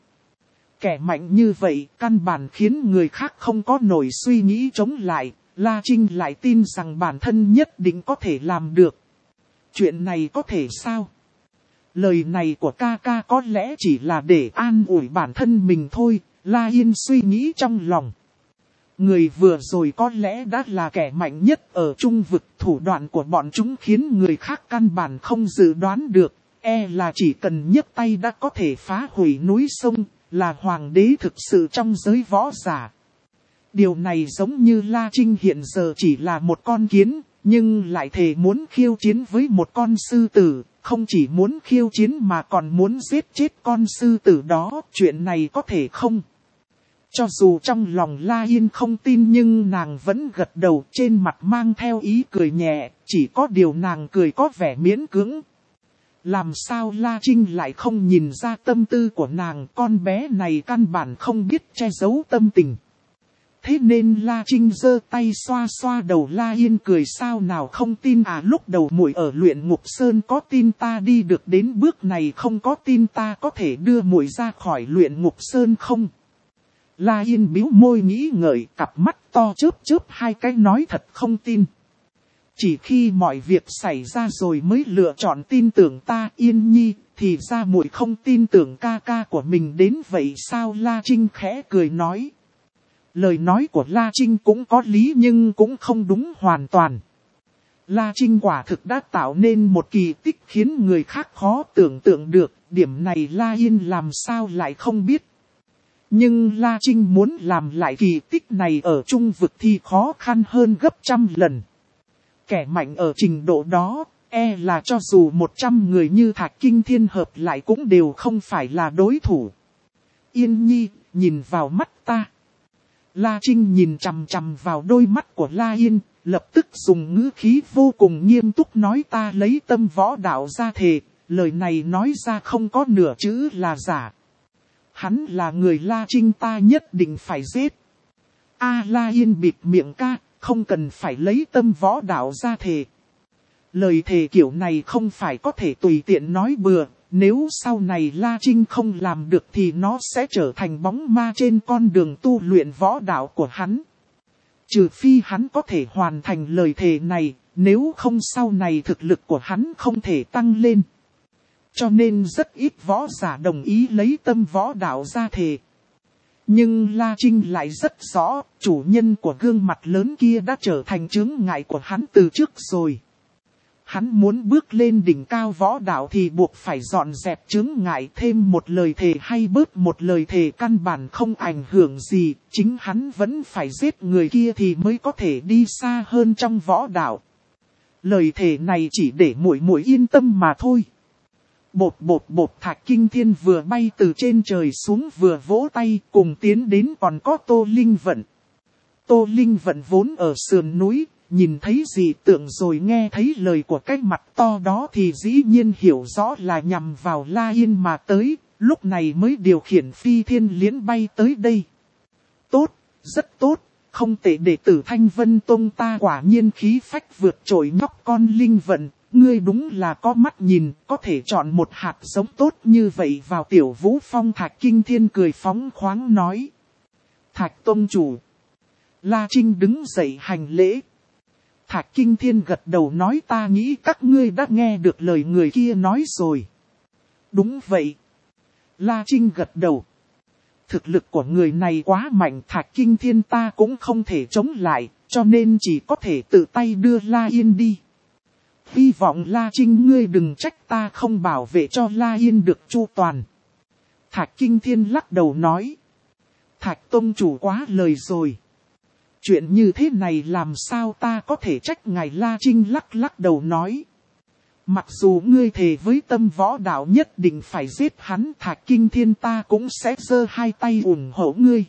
Kẻ mạnh như vậy, căn bản khiến người khác không có nổi suy nghĩ chống lại. La Trinh lại tin rằng bản thân nhất định có thể làm được. Chuyện này có thể sao? Lời này của ca ca có lẽ chỉ là để an ủi bản thân mình thôi, La Yên suy nghĩ trong lòng. Người vừa rồi có lẽ đã là kẻ mạnh nhất ở trung vực, thủ đoạn của bọn chúng khiến người khác căn bản không dự đoán được, e là chỉ cần nhấc tay đã có thể phá hủy núi sông, là hoàng đế thực sự trong giới võ giả. Điều này giống như La Trinh hiện giờ chỉ là một con kiến, nhưng lại thề muốn khiêu chiến với một con sư tử, không chỉ muốn khiêu chiến mà còn muốn giết chết con sư tử đó, chuyện này có thể không? Cho dù trong lòng La Yên không tin nhưng nàng vẫn gật đầu, trên mặt mang theo ý cười nhẹ, chỉ có điều nàng cười có vẻ miễn cưỡng. Làm sao La Trinh lại không nhìn ra tâm tư của nàng, con bé này căn bản không biết che giấu tâm tình. Thế nên La Trinh giơ tay xoa xoa đầu La Yên, cười sao nào không tin à, lúc đầu muội ở luyện ngục sơn có tin ta đi được đến bước này không, có tin ta có thể đưa muội ra khỏi luyện ngục sơn không? La Yên bĩu môi nghĩ ngợi, cặp mắt to chớp chớp hai cái nói thật không tin. Chỉ khi mọi việc xảy ra rồi mới lựa chọn tin tưởng ta, Yên Nhi, thì ra muội không tin tưởng ca ca của mình đến vậy sao? La Trinh khẽ cười nói. Lời nói của La Trinh cũng có lý nhưng cũng không đúng hoàn toàn. La Trinh quả thực đã tạo nên một kỳ tích khiến người khác khó tưởng tượng được, điểm này La Yên làm sao lại không biết. Nhưng La Trinh muốn làm lại kỳ tích này ở trung vực thì khó khăn hơn gấp trăm lần. Kẻ mạnh ở trình độ đó, e là cho dù một trăm người như Thạch Kinh Thiên hợp lại cũng đều không phải là đối thủ. Yên Nhi, nhìn vào mắt ta. La Trinh nhìn chằm chằm vào đôi mắt của La Yên, lập tức dùng ngữ khí vô cùng nghiêm túc nói, ta lấy tâm võ đạo ra thề, lời này nói ra không có nửa chữ là giả. Hắn là người La Trinh ta nhất định phải giết. A La Yên bịt miệng ca, không cần phải lấy tâm võ đạo ra thề. Lời thề kiểu này không phải có thể tùy tiện nói bừa, nếu sau này La Trinh không làm được thì nó sẽ trở thành bóng ma trên con đường tu luyện võ đạo của hắn. Trừ phi hắn có thể hoàn thành lời thề này, nếu không sau này thực lực của hắn không thể tăng lên. Cho nên rất ít võ giả đồng ý lấy tâm võ đạo ra thề. Nhưng La Trinh lại rất rõ, chủ nhân của gương mặt lớn kia đã trở thành chướng ngại của hắn từ trước rồi. Hắn muốn bước lên đỉnh cao võ đạo thì buộc phải dọn dẹp chướng ngại, thêm một lời thề hay bớt một lời thề căn bản không ảnh hưởng gì, chính hắn vẫn phải giết người kia thì mới có thể đi xa hơn trong võ đạo. Lời thề này chỉ để muội muội yên tâm mà thôi. Bột bột bột, Thạch Kinh Thiên vừa bay từ trên trời xuống vừa vỗ tay, cùng tiến đến còn có Tô Linh Vận. Tô Linh Vận vốn ở sườn núi, nhìn thấy dị tượng rồi nghe thấy lời của cái mặt to đó thì dĩ nhiên hiểu rõ là nhằm vào La Yên mà tới, lúc này mới điều khiển phi thiên liễn bay tới đây. Tốt, rất tốt, không tệ, đệ tử Thanh Vân Tông ta quả nhiên khí phách vượt trội nhóc con Linh Vận. Ngươi đúng là có mắt nhìn, có thể chọn một hạt giống tốt như vậy vào Tiểu Vũ Phong. Thạch Kinh Thiên cười phóng khoáng nói. Thạch Tông chủ. La Trinh đứng dậy hành lễ. Thạch Kinh Thiên gật đầu nói, ta nghĩ các ngươi đã nghe được lời người kia nói rồi. Đúng vậy. La Trinh gật đầu. Thực lực của người này quá mạnh, Thạch Kinh Thiên ta cũng không thể chống lại, cho nên chỉ có thể tự tay đưa La Yên đi. Hy vọng La Trinh ngươi đừng trách ta không bảo vệ cho La Yên được chu toàn. Thạch Kinh Thiên lắc đầu nói. Thạch Tông chủ quá lời rồi. Chuyện như thế này làm sao ta có thể trách ngài? La Trinh lắc lắc đầu nói. Mặc dù ngươi thề với tâm võ đạo nhất định phải giết hắn, Thạch Kinh Thiên ta cũng sẽ giơ hai tay ủng hộ ngươi.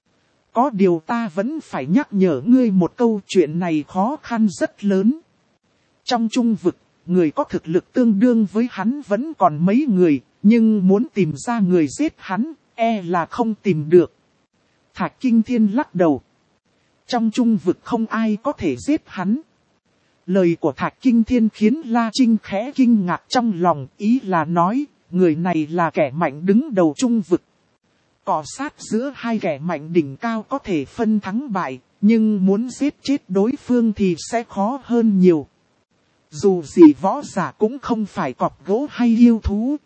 Có điều ta vẫn phải nhắc nhở ngươi một câu, chuyện này khó khăn rất lớn. Trong trung vực, người có thực lực tương đương với hắn vẫn còn mấy người, nhưng muốn tìm ra người giết hắn, e là không tìm được. Thạch Kinh Thiên lắc đầu. Trong trung vực không ai có thể giết hắn. Lời của Thạch Kinh Thiên khiến La Trinh khẽ kinh ngạc trong lòng, ý là nói, người này là kẻ mạnh đứng đầu trung vực. Cọ sát giữa hai kẻ mạnh đỉnh cao có thể phân thắng bại, nhưng muốn giết chết đối phương thì sẽ khó hơn nhiều. Dù gì võ giả cũng không phải cọp gỗ hay yêu thú.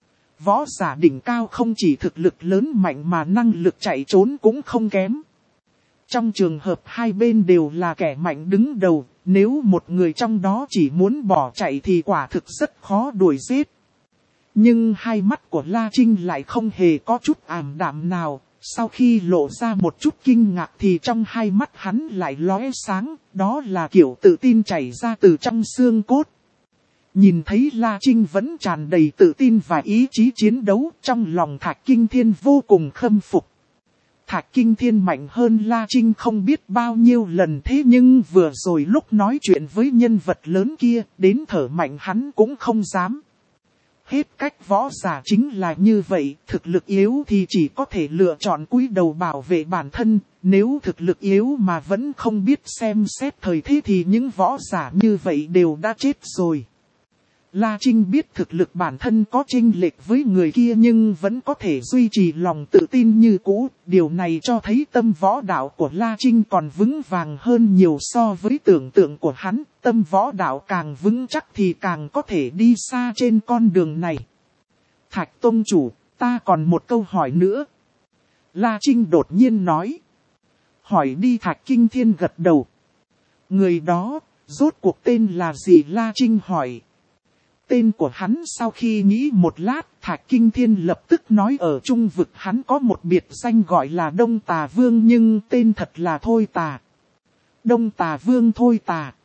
Võ giả đỉnh cao không chỉ thực lực lớn mạnh mà năng lực chạy trốn cũng không kém. Trong trường hợp hai bên đều là kẻ mạnh đứng đầu, nếu một người trong đó chỉ muốn bỏ chạy thì quả thực rất khó đuổi giết. Nhưng hai mắt của La Trinh lại không hề có chút ảm đạm nào, sau khi lộ ra một chút kinh ngạc thì trong hai mắt hắn lại lóe sáng, đó là kiểu tự tin chảy ra từ trong xương cốt. Nhìn thấy La Trinh vẫn tràn đầy tự tin và ý chí chiến đấu, trong lòng Thạch Kinh Thiên vô cùng khâm phục. Thạch Kinh Thiên mạnh hơn La Trinh không biết bao nhiêu lần, thế nhưng vừa rồi lúc nói chuyện với nhân vật lớn kia, đến thở mạnh hắn cũng không dám. Hết cách võ giả chính là như vậy, thực lực yếu thì chỉ có thể lựa chọn cúi đầu bảo vệ bản thân, nếu thực lực yếu mà vẫn không biết xem xét thời thế thì những võ giả như vậy đều đã chết rồi. La Trinh biết thực lực bản thân có chênh lệch với người kia nhưng vẫn có thể duy trì lòng tự tin như cũ. Điều này cho thấy tâm võ đạo của La Trinh còn vững vàng hơn nhiều so với tưởng tượng của hắn. Tâm võ đạo càng vững chắc thì càng có thể đi xa trên con đường này. Thạch Tông Chủ, ta còn một câu hỏi nữa. La Trinh đột nhiên nói. Hỏi đi. Thạch Kinh Thiên gật đầu. Người đó, rốt cuộc tên là gì? La Trinh hỏi. Tên của hắn sau khi nghĩ một lát, Thạch Kinh Thiên lập tức nói ở trung vực hắn có một biệt danh gọi là Đông Tà Vương nhưng tên thật là Thôi Tà. Đông Tà Vương Thôi Tà.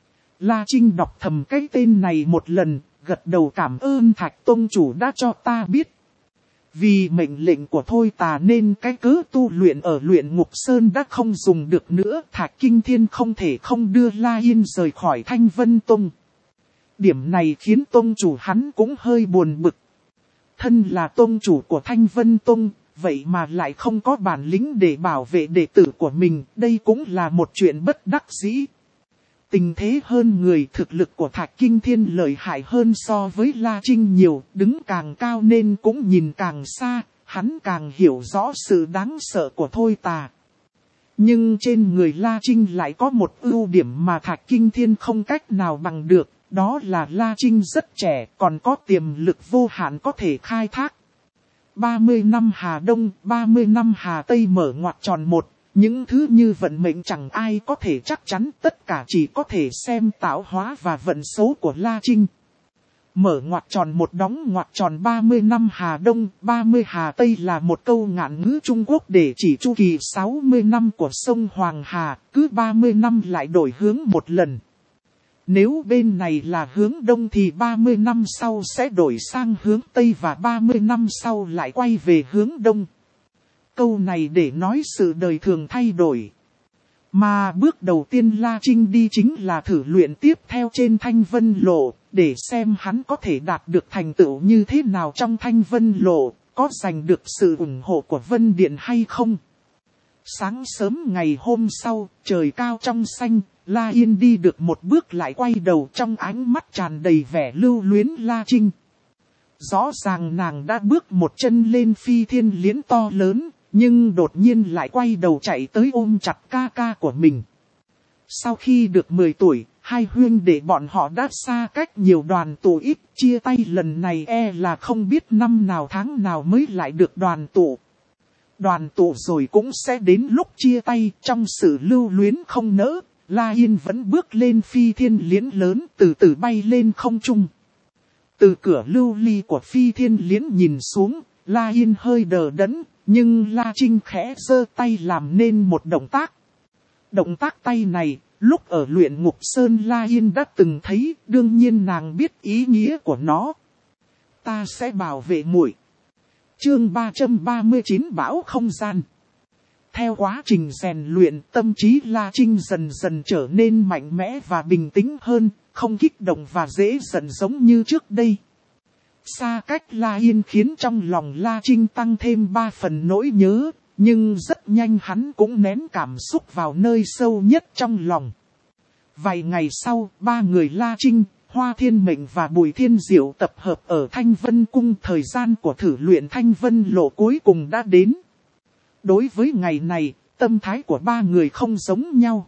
La Trinh đọc thầm cái tên này một lần, gật đầu cảm ơn Thạch Tông Chủ đã cho ta biết. Vì mệnh lệnh của Thôi Tà nên cái cớ tu luyện ở Luyện Ngục Sơn đã không dùng được nữa. Thạch Kinh Thiên không thể không đưa La Yên rời khỏi Thanh Vân Tông. Điểm này khiến tông chủ hắn cũng hơi buồn bực. Thân là tông chủ của Thanh Vân Tông, vậy mà lại không có bản lĩnh để bảo vệ đệ tử của mình, đây cũng là một chuyện bất đắc dĩ. Tình thế hơn người, thực lực của Thạch Kinh Thiên lợi hại hơn so với La Trinh nhiều, đứng càng cao nên cũng nhìn càng xa, hắn càng hiểu rõ sự đáng sợ của Thôi Tà. Nhưng trên người La Trinh lại có một ưu điểm mà Thạch Kinh Thiên không cách nào bằng được. Đó là La Trinh rất trẻ, còn có tiềm lực vô hạn có thể khai thác. ba mươi năm Hà Đông, ba mươi năm Hà Tây mở ngoặc tròn một, những thứ như vận mệnh chẳng ai có thể chắc chắn, tất cả chỉ có thể xem tạo hóa và vận số của La Trinh. Mở ngoặc tròn một đóng ngoặc tròn ba mươi năm Hà Đông, ba mươi Hà Tây là một câu ngạn ngữ Trung Quốc để chỉ chu kỳ sáu mươi năm của sông Hoàng Hà, cứ ba mươi năm lại đổi hướng một lần. Nếu bên này là hướng đông thì ba mươi năm sau sẽ đổi sang hướng tây và ba mươi năm sau lại quay về hướng đông. Câu này để nói sự đời thường thay đổi. Mà bước đầu tiên La Trinh đi chính là thử luyện tiếp theo trên Thanh Vân Lộ, để xem hắn có thể đạt được thành tựu như thế nào trong Thanh Vân Lộ, có giành được sự ủng hộ của Vân Điện hay không. Sáng sớm ngày hôm sau, trời cao trong xanh. La Yên đi được một bước lại quay đầu, trong ánh mắt tràn đầy vẻ lưu luyến La Trinh. Rõ ràng nàng đã bước một chân lên phi thiên liễn to lớn, nhưng đột nhiên lại quay đầu chạy tới ôm chặt ca ca của mình. Sau khi được mười tuổi, hai huynh đệ bọn họ đã xa cách nhiều đoàn tụ, ít chia tay lần này e là không biết năm nào tháng nào mới lại được đoàn tụ. Đoàn tụ rồi cũng sẽ đến lúc chia tay, trong sự lưu luyến không nỡ. La Yên vẫn bước lên phi thiên liễn lớn, từ từ bay lên không trung. Từ cửa lưu ly của phi thiên liễn nhìn xuống, La Yên hơi đờ đẫn, nhưng La Trinh khẽ giơ tay làm nên một động tác. Động tác tay này, lúc ở Luyện Ngục Sơn La Yên đã từng thấy, đương nhiên nàng biết ý nghĩa của nó. Ta sẽ bảo vệ muội. Chương ba trăm ba mươi chín Bão Không Gian. Theo quá trình rèn luyện, tâm trí La Trinh dần dần trở nên mạnh mẽ và bình tĩnh hơn, không kích động và dễ giận giống như trước đây. Xa cách La Yên khiến trong lòng La Trinh tăng thêm ba phần nỗi nhớ, nhưng rất nhanh hắn cũng nén cảm xúc vào nơi sâu nhất trong lòng. Vài ngày sau, ba người La Trinh, Hoa Thiên Mệnh và Bùi Thiên Diệu tập hợp ở Thanh Vân Cung. Thời gian của thử luyện Thanh Vân Lộ cuối cùng đã đến. Đối với ngày này, tâm thái của ba người không giống nhau.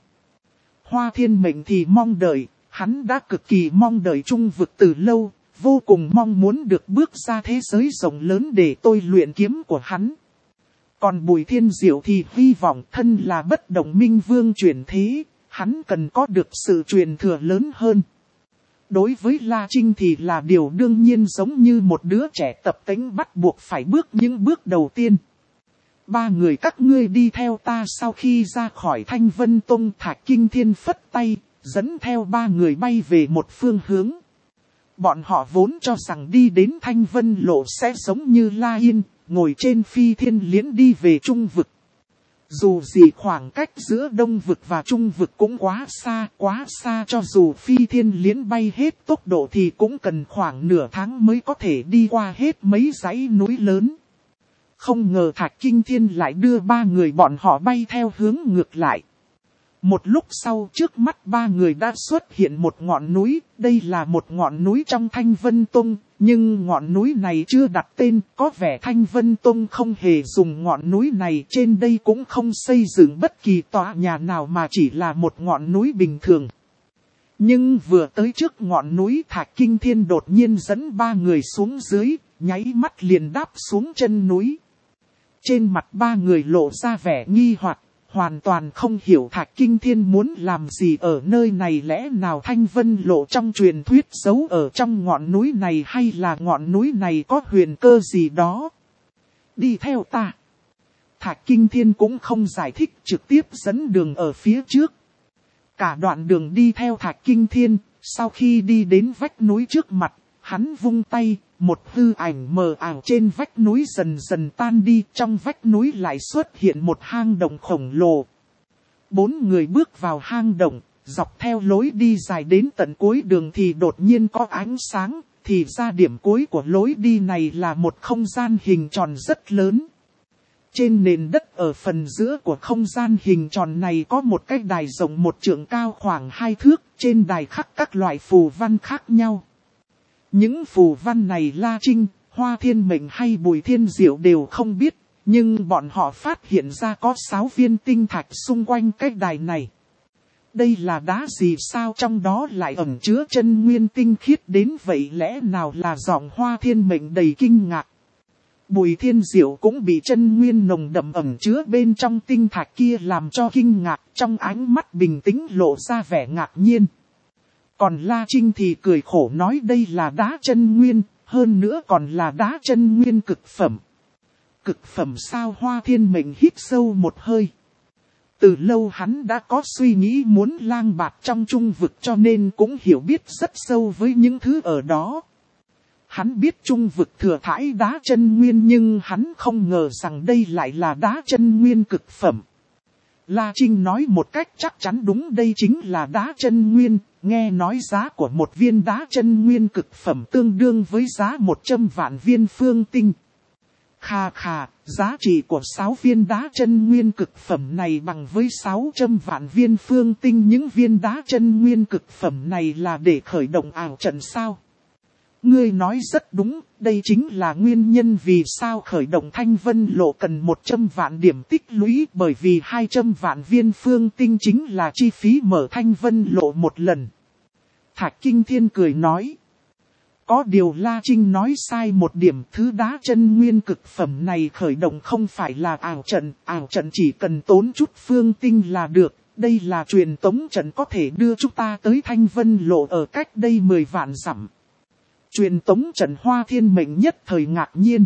Hoa Thiên Mệnh thì mong đợi, hắn đã cực kỳ mong đợi trung vực từ lâu, vô cùng mong muốn được bước ra thế giới rộng lớn để tôi luyện kiếm của hắn. Còn Bùi Thiên Diệu thì hy vọng thân là bất động minh vương chuyển thế, hắn cần có được sự truyền thừa lớn hơn. Đối với La Trinh thì là điều đương nhiên, giống như một đứa trẻ tập tễnh bắt buộc phải bước những bước đầu tiên. Ba người các ngươi đi theo ta. Sau khi ra khỏi Thanh Vân Tông, Thạch Kinh Thiên phất tay, dẫn theo ba người bay về một phương hướng. Bọn họ vốn cho rằng đi đến Thanh Vân Lộ sẽ giống như La Yên, ngồi trên phi thiên liễn đi về Trung vực. Dù gì khoảng cách giữa Đông vực và Trung vực cũng quá xa, quá xa, cho dù phi thiên liễn bay hết tốc độ thì cũng cần khoảng nửa tháng mới có thể đi qua hết mấy dãy núi lớn. Không ngờ Thạch Kinh Thiên lại đưa ba người bọn họ bay theo hướng ngược lại. Một lúc sau, trước mắt ba người đã xuất hiện một ngọn núi. Đây là một ngọn núi trong Thanh Vân Tông, nhưng ngọn núi này chưa đặt tên. Có vẻ Thanh Vân Tông không hề dùng ngọn núi này. Trên đây cũng không xây dựng bất kỳ tòa nhà nào mà chỉ là một ngọn núi bình thường. Nhưng vừa tới trước ngọn núi, Thạch Kinh Thiên đột nhiên dẫn ba người xuống dưới, nháy mắt liền đáp xuống chân núi. Trên mặt ba người lộ ra vẻ nghi hoặc, hoàn toàn không hiểu Thạch Kinh Thiên muốn làm gì ở nơi này. Lẽ nào Thanh Vân Lộ trong truyền thuyết giấu ở trong ngọn núi này, hay là ngọn núi này có huyền cơ gì đó? Đi theo ta. Thạch Kinh Thiên cũng không giải thích, trực tiếp dẫn đường ở phía trước. Cả đoạn đường đi theo Thạch Kinh Thiên, sau khi đi đến vách núi trước mặt, hắn vung tay, một hư ảnh mờ ảo trên vách núi dần dần tan đi. Trong vách núi lại xuất hiện một hang động khổng lồ. Bốn người bước vào hang động, dọc theo lối đi dài đến tận cuối đường thì đột nhiên có ánh sáng. Thì ra điểm cuối của lối đi này là một không gian hình tròn rất lớn. Trên nền đất ở phần giữa của không gian hình tròn này có một cái đài rộng một trượng cao khoảng hai thước. Trên đài khắc các loại phù văn khác nhau. Những phù văn này La Trinh, Hoa Thiên Mệnh hay Bùi Thiên Diệu đều không biết, nhưng bọn họ phát hiện ra có sáu viên tinh thạch xung quanh cái đài này. Đây là đá gì sao trong đó lại ẩn chứa chân nguyên tinh khiết đến vậy? Lẽ nào là giọng Hoa Thiên Mệnh đầy kinh ngạc. Bùi Thiên Diệu cũng bị chân nguyên nồng đậm ẩn chứa bên trong tinh thạch kia làm cho kinh ngạc, trong ánh mắt bình tĩnh lộ ra vẻ ngạc nhiên. Còn La Trinh thì cười khổ nói đây là đá chân nguyên, hơn nữa còn là đá chân nguyên cực phẩm. Cực phẩm sao? Hoa Thiên Mệnh hít sâu một hơi. Từ lâu hắn đã có suy nghĩ muốn lang bạt trong Trung vực, cho nên cũng hiểu biết rất sâu với những thứ ở đó. Hắn biết Trung vực thừa thãi đá chân nguyên, nhưng hắn không ngờ rằng đây lại là đá chân nguyên cực phẩm. La Trinh nói một cách chắc chắn, đúng đây chính là đá chân nguyên. Nghe nói giá của một viên đá chân nguyên cực phẩm tương đương với giá một trăm vạn viên phương tinh. Khà khà, giá trị của sáu viên đá chân nguyên cực phẩm này bằng với sáu trăm vạn viên phương tinh. Những viên đá chân nguyên cực phẩm này là để khởi động ảo trận sao? Ngươi nói rất đúng, đây chính là nguyên nhân vì sao khởi động Thanh Vân Lộ cần một trăm vạn điểm tích lũy, bởi vì hai trăm vạn viên phương tinh chính là chi phí mở Thanh Vân Lộ một lần. Thạch Kinh Thiên cười nói. Có điều La Trinh nói sai một điểm, thứ đá chân nguyên cực phẩm này khởi động không phải là ảo trận, ảo trận chỉ cần tốn chút phương tinh là được. Đây là truyền tống trận có thể đưa chúng ta tới Thanh Vân Lộ ở cách đây mười vạn dặm. Truyền tống trận. Hoa Thiên Mệnh nhất thời ngạc nhiên.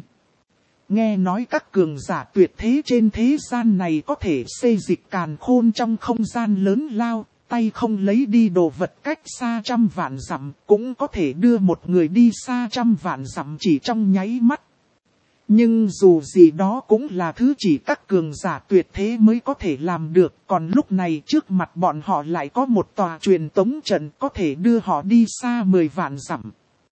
Nghe nói các cường giả tuyệt thế trên thế gian này có thể xê dịch càn khôn trong không gian lớn lao, tay không lấy đi đồ vật cách xa trăm vạn dặm, cũng có thể đưa một người đi xa trăm vạn dặm chỉ trong nháy mắt. Nhưng dù gì đó cũng là thứ chỉ các cường giả tuyệt thế mới có thể làm được, còn lúc này trước mặt bọn họ lại có một tòa truyền tống trận có thể đưa họ đi xa mười vạn dặm.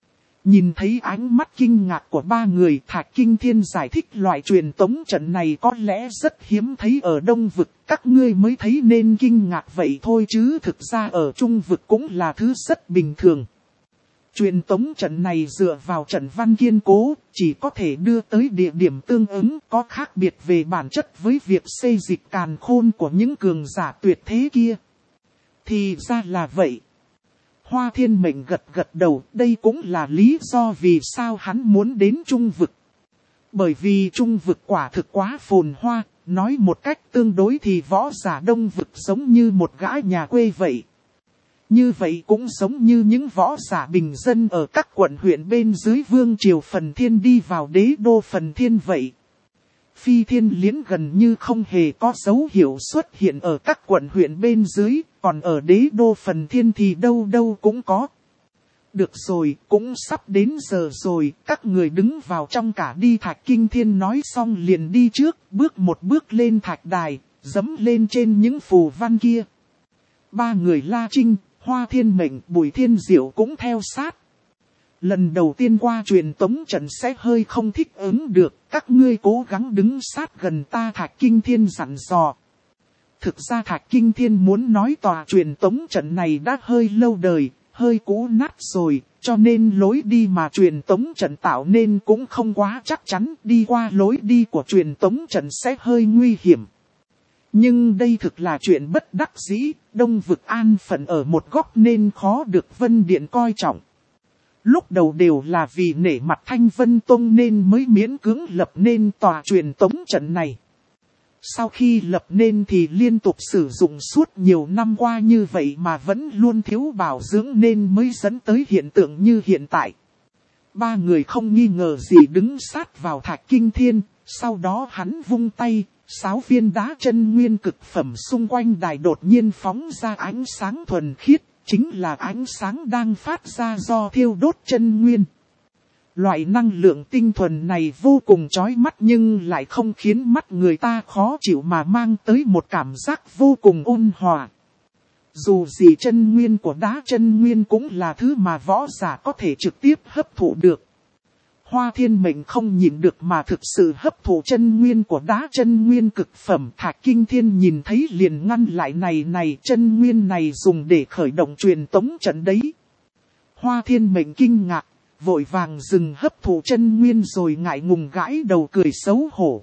Nhìn thấy ánh mắt kinh ngạc của ba người, Thạch Kinh Thiên giải thích loại truyền tống trận này có lẽ rất hiếm thấy ở Đông Vực, các ngươi mới thấy nên kinh ngạc vậy thôi chứ thực ra ở Trung Vực cũng là thứ rất bình thường. Truyền tống trận này dựa vào trận văn kiên cố, chỉ có thể đưa tới địa điểm tương ứng, có khác biệt về bản chất với việc xây dịch càn khôn của những cường giả tuyệt thế kia. Thì ra là vậy. Hoa Thiên Mệnh gật gật đầu, đây cũng là lý do vì sao hắn muốn đến Trung Vực. Bởi vì Trung Vực quả thực quá phồn hoa, nói một cách tương đối thì võ giả Đông Vực giống như một gã nhà quê vậy. Như vậy cũng giống như những võ giả bình dân ở các quận huyện bên dưới vương triều Phần Thiên đi vào đế đô Phần Thiên vậy. Phi Thiên Liễn gần như không hề có dấu hiệu xuất hiện ở các quận huyện bên dưới, còn ở đế đô Phần Thiên thì đâu đâu cũng có. Được rồi, cũng sắp đến giờ rồi, các người đứng vào trong cả đi. Thạch Kinh Thiên nói xong liền đi trước, bước một bước lên thạch đài, dẫm lên trên những phù văn kia. Ba người La Trinh, Hoa Thiên Mệnh, Bùi Thiên Diệu cũng theo sát. Lần đầu tiên qua truyền tống trận sẽ hơi không thích ứng được, các ngươi cố gắng đứng sát gần ta. Thạch Kinh Thiên dặn dò. Thực ra Thạch Kinh Thiên muốn nói tòa truyền tống trận này đã hơi lâu đời, hơi cũ nát rồi, cho nên lối đi mà truyền tống trận tạo nên cũng không quá chắc chắn, đi qua lối đi của truyền tống trận sẽ hơi nguy hiểm. Nhưng đây thực là chuyện bất đắc dĩ, Đông Vực an phận ở một góc nên khó được Vân Điện coi trọng. Lúc đầu đều là vì nể mặt Thanh Vân Tông nên mới miễn cưỡng lập nên tòa truyền tống trận này. Sau khi lập nên thì liên tục sử dụng suốt nhiều năm qua như vậy mà vẫn luôn thiếu bảo dưỡng nên mới dẫn tới hiện tượng như hiện tại. Ba người không nghi ngờ gì đứng sát vào Thạch Kinh Thiên, sau đó hắn vung tay, sáu viên đá chân nguyên cực phẩm xung quanh đài đột nhiên phóng ra ánh sáng thuần khiết, chính là ánh sáng đang phát ra do thiêu đốt chân nguyên. Loại năng lượng tinh thuần này vô cùng chói mắt nhưng lại không khiến mắt người ta khó chịu mà mang tới một cảm giác vô cùng ôn hòa. Dù gì chân nguyên của đá chân nguyên cũng là thứ mà võ giả có thể trực tiếp hấp thụ được. Hoa Thiên Mệnh không nhịn được mà thực sự hấp thụ chân nguyên của đá chân nguyên cực phẩm. Thạch Kinh Thiên nhìn thấy liền ngăn lại, này này chân nguyên này dùng để khởi động truyền tống trận đấy. Hoa Thiên Mệnh kinh ngạc, vội vàng dừng hấp thụ chân nguyên rồi ngại ngùng gãi đầu cười xấu hổ.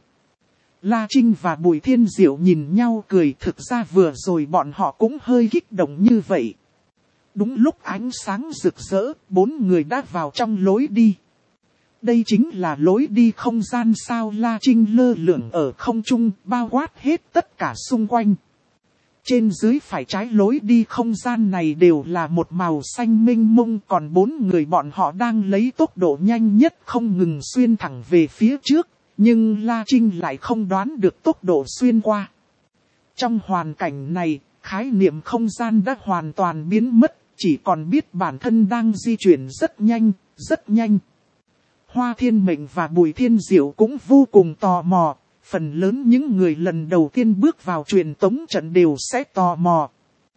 La Trinh và Bùi Thiên Diệu nhìn nhau cười, thực ra vừa rồi bọn họ cũng hơi kích động như vậy. Đúng lúc ánh sáng rực rỡ, bốn người đã vào trong lối đi. Đây chính là lối đi không gian sao? La Trinh lơ lửng ở không trung, bao quát hết tất cả xung quanh. Trên dưới phải trái lối đi không gian này đều là một màu xanh mênh mông, còn bốn người bọn họ đang lấy tốc độ nhanh nhất không ngừng xuyên thẳng về phía trước, nhưng La Trinh lại không đoán được tốc độ xuyên qua. Trong hoàn cảnh này, khái niệm không gian đã hoàn toàn biến mất, chỉ còn biết bản thân đang di chuyển rất nhanh, rất nhanh. Hoa Thiên Mệnh và Bùi Thiên Diệu cũng vô cùng tò mò. Phần lớn những người lần đầu tiên bước vào truyền tống trận đều sẽ tò mò.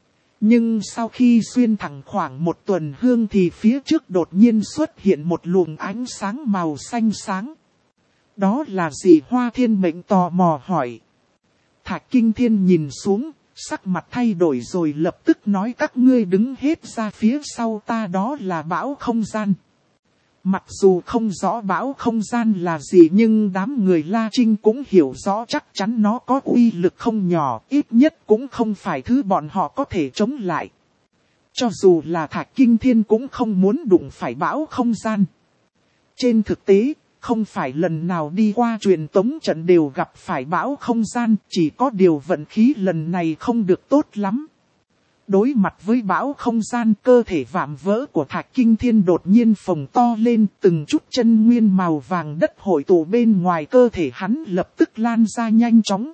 Nhưng sau khi xuyên thẳng khoảng một tuần hương thì phía trước đột nhiên xuất hiện một luồng ánh sáng màu xanh sáng. Đó là gì? Hoa Thiên Mệnh tò mò hỏi. Thạch Kinh Thiên nhìn xuống, sắc mặt thay đổi rồi lập tức nói, các ngươi đứng hết ra phía sau ta, đó là bão không gian. Mặc dù không rõ bão không gian là gì nhưng đám người La Trinh cũng hiểu rõ chắc chắn nó có uy lực không nhỏ, ít nhất cũng không phải thứ bọn họ có thể chống lại. Cho dù là Thạch Kinh Thiên cũng không muốn đụng phải bão không gian. Trên thực tế, không phải lần nào đi qua truyền tống trận đều gặp phải bão không gian, chỉ có điều vận khí lần này không được tốt lắm. Đối mặt với bão không gian, cơ thể vạm vỡ của Thạch Kinh Thiên đột nhiên phồng to lên, từng chút chân nguyên màu vàng đất hội tụ bên ngoài cơ thể hắn lập tức lan ra nhanh chóng.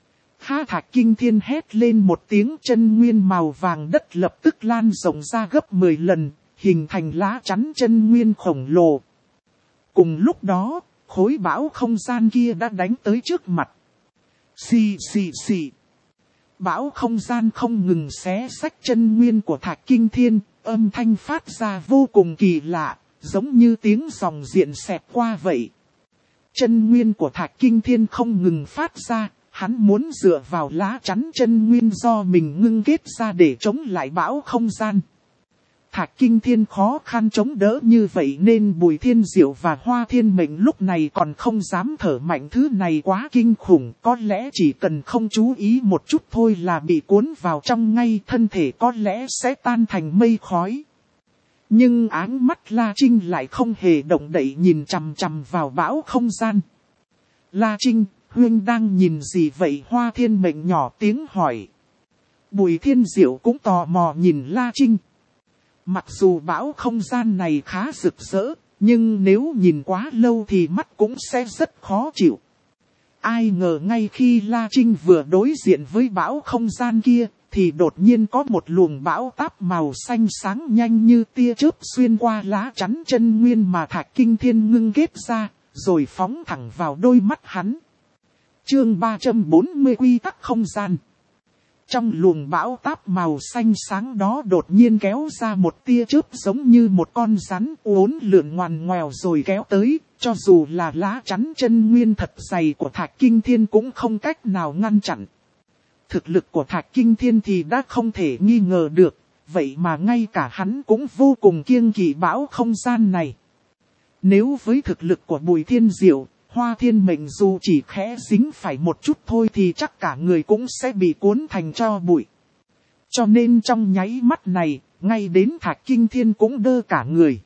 Ha! Thạch Kinh Thiên hét lên một tiếng, chân nguyên màu vàng đất lập tức lan rộng ra gấp mười lần, hình thành lá chắn chân nguyên khổng lồ. Cùng lúc đó, khối bão không gian kia đã đánh tới trước mặt. Xì xì xì. Bão không gian không ngừng xé xách chân nguyên của Thạch Kinh Thiên, âm thanh phát ra vô cùng kỳ lạ. giống như tiếng dòng diện xẹt qua vậy. Chân nguyên của Thạch Kinh Thiên không ngừng phát ra, hắn muốn dựa vào lá chắn chân nguyên do mình ngưng kết ra để chống lại bão không gian. Thạch Kinh Thiên khó khăn chống đỡ như vậy nên Bùi Thiên Diệu và Hoa Thiên Mệnh lúc này còn không dám thở mạnh, thứ này quá kinh khủng, có lẽ chỉ cần không chú ý một chút thôi là bị cuốn vào trong ngay, thân thể có lẽ sẽ tan thành mây khói. Nhưng áng mắt La Trinh lại không hề động đậy nhìn chằm chằm vào bão không gian. La Trinh, huynh đang nhìn gì vậy? Hoa Thiên Mệnh nhỏ tiếng hỏi. Bùi Thiên Diệu cũng tò mò nhìn La Trinh. Mặc dù bão không gian này khá rực rỡ, nhưng nếu nhìn quá lâu thì mắt cũng sẽ rất khó chịu. Ai ngờ ngay khi La Trinh vừa đối diện với bão không gian kia, thì đột nhiên có một luồng bão táp màu xanh sáng nhanh như tia chớp xuyên qua lá chắn chân nguyên mà Thạch Kinh Thiên ngưng kết ra, rồi phóng thẳng vào đôi mắt hắn. Chương ba trăm bốn mươi quy tắc không gian. Trong luồng bão táp màu xanh sáng đó đột nhiên kéo ra một tia chớp giống như một con rắn uốn lượn ngoằn ngoèo rồi kéo tới, cho dù là lá chắn chân nguyên thật dày của Thạch Kinh Thiên cũng không cách nào ngăn chặn. Thực lực của Thạch Kinh Thiên thì đã không thể nghi ngờ được, vậy mà ngay cả hắn cũng vô cùng kiêng kỵ bão không gian này. Nếu với thực lực của Bùi Thiên Diệu, Hoa Thiên Mệnh dù chỉ khẽ dính phải một chút thôi thì chắc cả người cũng sẽ bị cuốn thành tro bụi. Cho nên trong nháy mắt này, ngay đến Thạch Kinh Thiên cũng đơ cả người.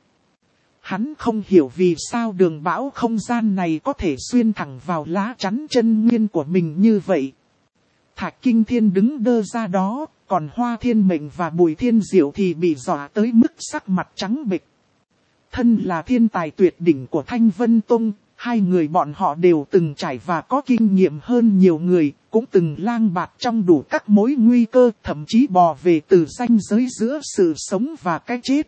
Hắn không hiểu vì sao đường bão không gian này có thể xuyên thẳng vào lá chắn chân nguyên của mình như vậy. Thạch Kinh Thiên đứng đơ ra đó, còn Hoa Thiên Mệnh và Bùi Thiên Diệu thì bị dọa tới mức sắc mặt trắng bệch. Thân là thiên tài tuyệt đỉnh của Thanh Vân Tông, hai người bọn họ đều từng trải và có kinh nghiệm hơn nhiều người, cũng từng lang bạt trong đủ các mối nguy cơ, thậm chí bò về từ ranh giới giữa sự sống và cái chết.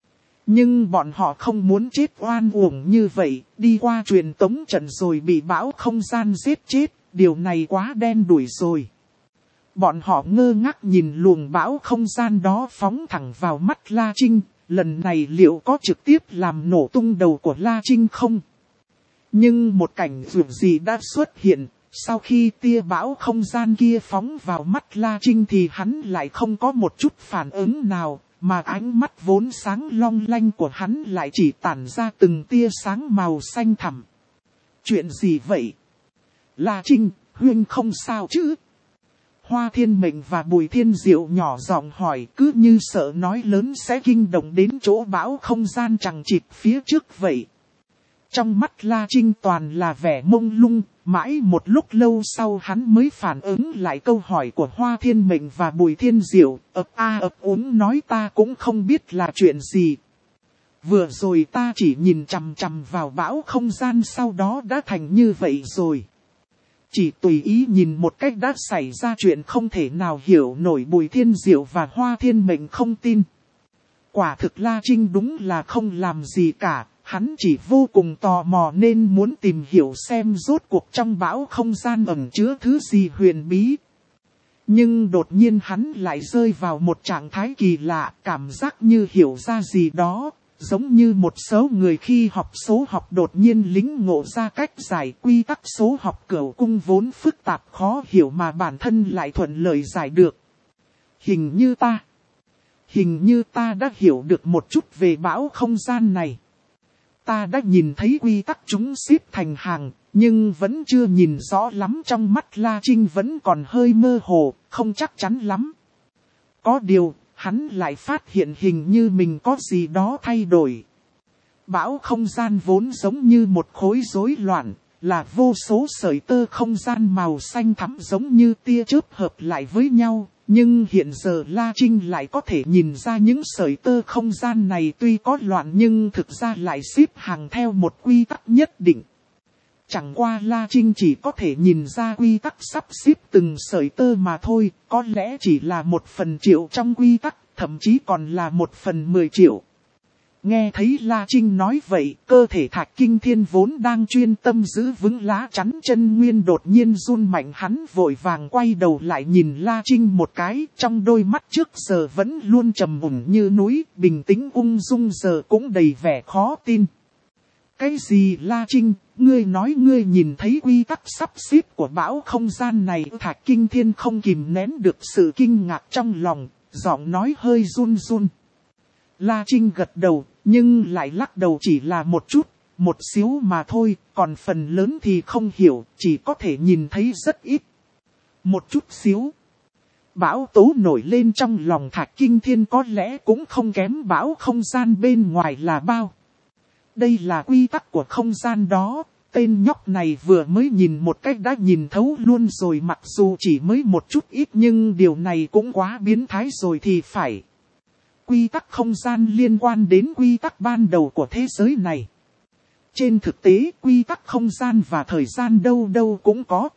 Nhưng bọn họ không muốn chết oan uổng như vậy, đi qua truyền tống trận rồi bị bão không gian giết chết, điều này quá đen đủi rồi. Bọn họ ngơ ngác nhìn luồng bão không gian đó phóng thẳng vào mắt La Trinh, lần này liệu có trực tiếp làm nổ tung đầu của La Trinh không? Nhưng một cảnh dường gì đã xuất hiện, sau khi tia bão không gian kia phóng vào mắt La Trinh thì hắn lại không có một chút phản ứng nào, mà ánh mắt vốn sáng long lanh của hắn lại chỉ tản ra từng tia sáng màu xanh thẳm. Chuyện gì vậy? La Trinh, huynh không sao chứ? Hoa Thiên Mệnh và Bùi Thiên Diệu nhỏ giọng hỏi, cứ như sợ nói lớn sẽ kinh động đến chỗ bão không gian chằng chịt phía trước vậy. Trong mắt La Trinh toàn là vẻ mông lung, mãi một lúc lâu sau hắn mới phản ứng lại câu hỏi của Hoa Thiên Mệnh và Bùi Thiên Diệu, ấp a ấp úng nói ta cũng không biết là chuyện gì. Vừa rồi ta chỉ nhìn chằm chằm vào bão không gian sau đó đã thành như vậy rồi. Chỉ tùy ý nhìn một cách đã xảy ra chuyện không thể nào hiểu nổi. Bùi Thiên Diệu và Hoa Thiên Mệnh không tin. Quả thực La Trinh đúng là không làm gì cả, hắn chỉ vô cùng tò mò nên muốn tìm hiểu xem rốt cuộc trong bão không gian ẩn chứa thứ gì huyền bí. Nhưng đột nhiên hắn lại rơi vào một trạng thái kỳ lạ, cảm giác như hiểu ra gì đó. Giống như một số người khi học số học đột nhiên lĩnh ngộ ra cách giải quy tắc số học cửu cung vốn phức tạp khó hiểu mà bản thân lại thuận lợi giải được. Hình như ta, hình như ta đã hiểu được một chút về bão không gian này. Ta đã nhìn thấy quy tắc chúng xếp thành hàng, nhưng vẫn chưa nhìn rõ lắm, trong mắt La Trinh vẫn còn hơi mơ hồ, không chắc chắn lắm. Có điều, hắn lại phát hiện hình như mình có gì đó thay đổi. Bão không gian vốn giống như một khối rối loạn, là vô số sợi tơ không gian màu xanh thẳm giống như tia chớp hợp lại với nhau. Nhưng hiện giờ La Trinh lại có thể nhìn ra những sợi tơ không gian này tuy có loạn nhưng thực ra lại xếp hàng theo một quy tắc nhất định. Chẳng qua La Trinh chỉ có thể nhìn ra quy tắc sắp xếp từng sợi tơ mà thôi, có lẽ chỉ là một phần triệu trong quy tắc, thậm chí còn là một phần mười triệu. Nghe thấy La Trinh nói vậy, cơ thể Thạch Kinh Thiên vốn đang chuyên tâm giữ vững lá chắn chân nguyên đột nhiên run mạnh, hắn vội vàng quay đầu lại nhìn La Trinh một cái, trong đôi mắt trước giờ vẫn luôn trầm ổn như núi, bình tĩnh ung dung giờ cũng đầy vẻ khó tin. Cái gì La Trinh, ngươi nói ngươi nhìn thấy quy tắc sắp xếp của bão không gian này? Thạch Kinh Thiên không kìm nén được sự kinh ngạc trong lòng, giọng nói hơi run run. La Trinh gật đầu, nhưng lại lắc đầu, chỉ là một chút, một xíu mà thôi, còn phần lớn thì không hiểu, chỉ có thể nhìn thấy rất ít. Một chút xíu. Bão tố nổi lên trong lòng Thạch Kinh Thiên có lẽ cũng không kém bão không gian bên ngoài là bao. Đây là quy tắc của không gian đó, tên nhóc này vừa mới nhìn một cách đã nhìn thấu luôn rồi, mặc dù chỉ mới một chút ít nhưng điều này cũng quá biến thái rồi thì phải. Quy tắc không gian liên quan đến quy tắc ban đầu của thế giới này. Trên thực tế, quy tắc không gian và thời gian đâu đâu cũng có.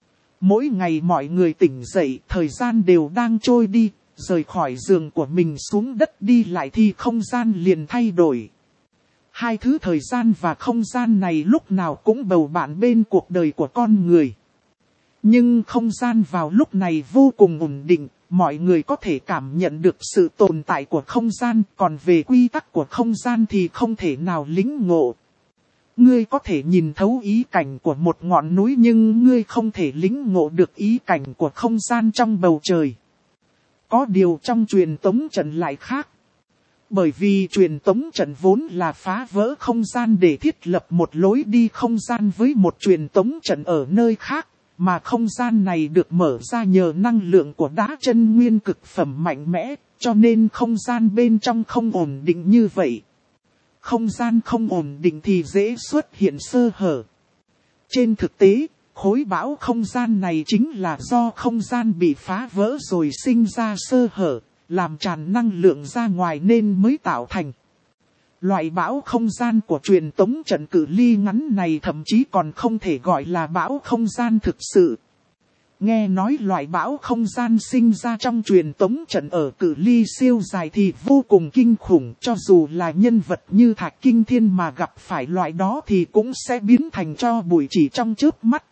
Mỗi ngày mọi người tỉnh dậy, thời gian đều đang trôi đi, rời khỏi giường của mình xuống đất đi lại thì không gian liền thay đổi. Hai thứ thời gian và không gian này lúc nào cũng bầu bạn bên cuộc đời của con người. Nhưng không gian vào lúc này vô cùng ổn định. Mọi người có thể cảm nhận được sự tồn tại của không gian, còn về quy tắc của không gian thì không thể nào lĩnh ngộ. Ngươi có thể nhìn thấu ý cảnh của một ngọn núi nhưng ngươi không thể lĩnh ngộ được ý cảnh của không gian trong bầu trời. Có điều trong truyền tống trận lại khác. Bởi vì truyền tống trận vốn là phá vỡ không gian để thiết lập một lối đi không gian với một truyền tống trận ở nơi khác. Mà không gian này được mở ra nhờ năng lượng của đá chân nguyên cực phẩm mạnh mẽ, cho nên không gian bên trong không ổn định như vậy. Không gian không ổn định thì dễ xuất hiện sơ hở. Trên thực tế, khối bão không gian này chính là do không gian bị phá vỡ rồi sinh ra sơ hở, làm tràn năng lượng ra ngoài nên mới tạo thành. Loại bão không gian của truyền tống trận cự ly ngắn này thậm chí còn không thể gọi là bão không gian thực sự. Nghe nói loại bão không gian sinh ra trong truyền tống trận ở cự ly siêu dài thì vô cùng kinh khủng, cho dù là nhân vật như Thạch Kinh Thiên mà gặp phải loại đó thì cũng sẽ biến thành tro bụi chỉ trong chớp mắt.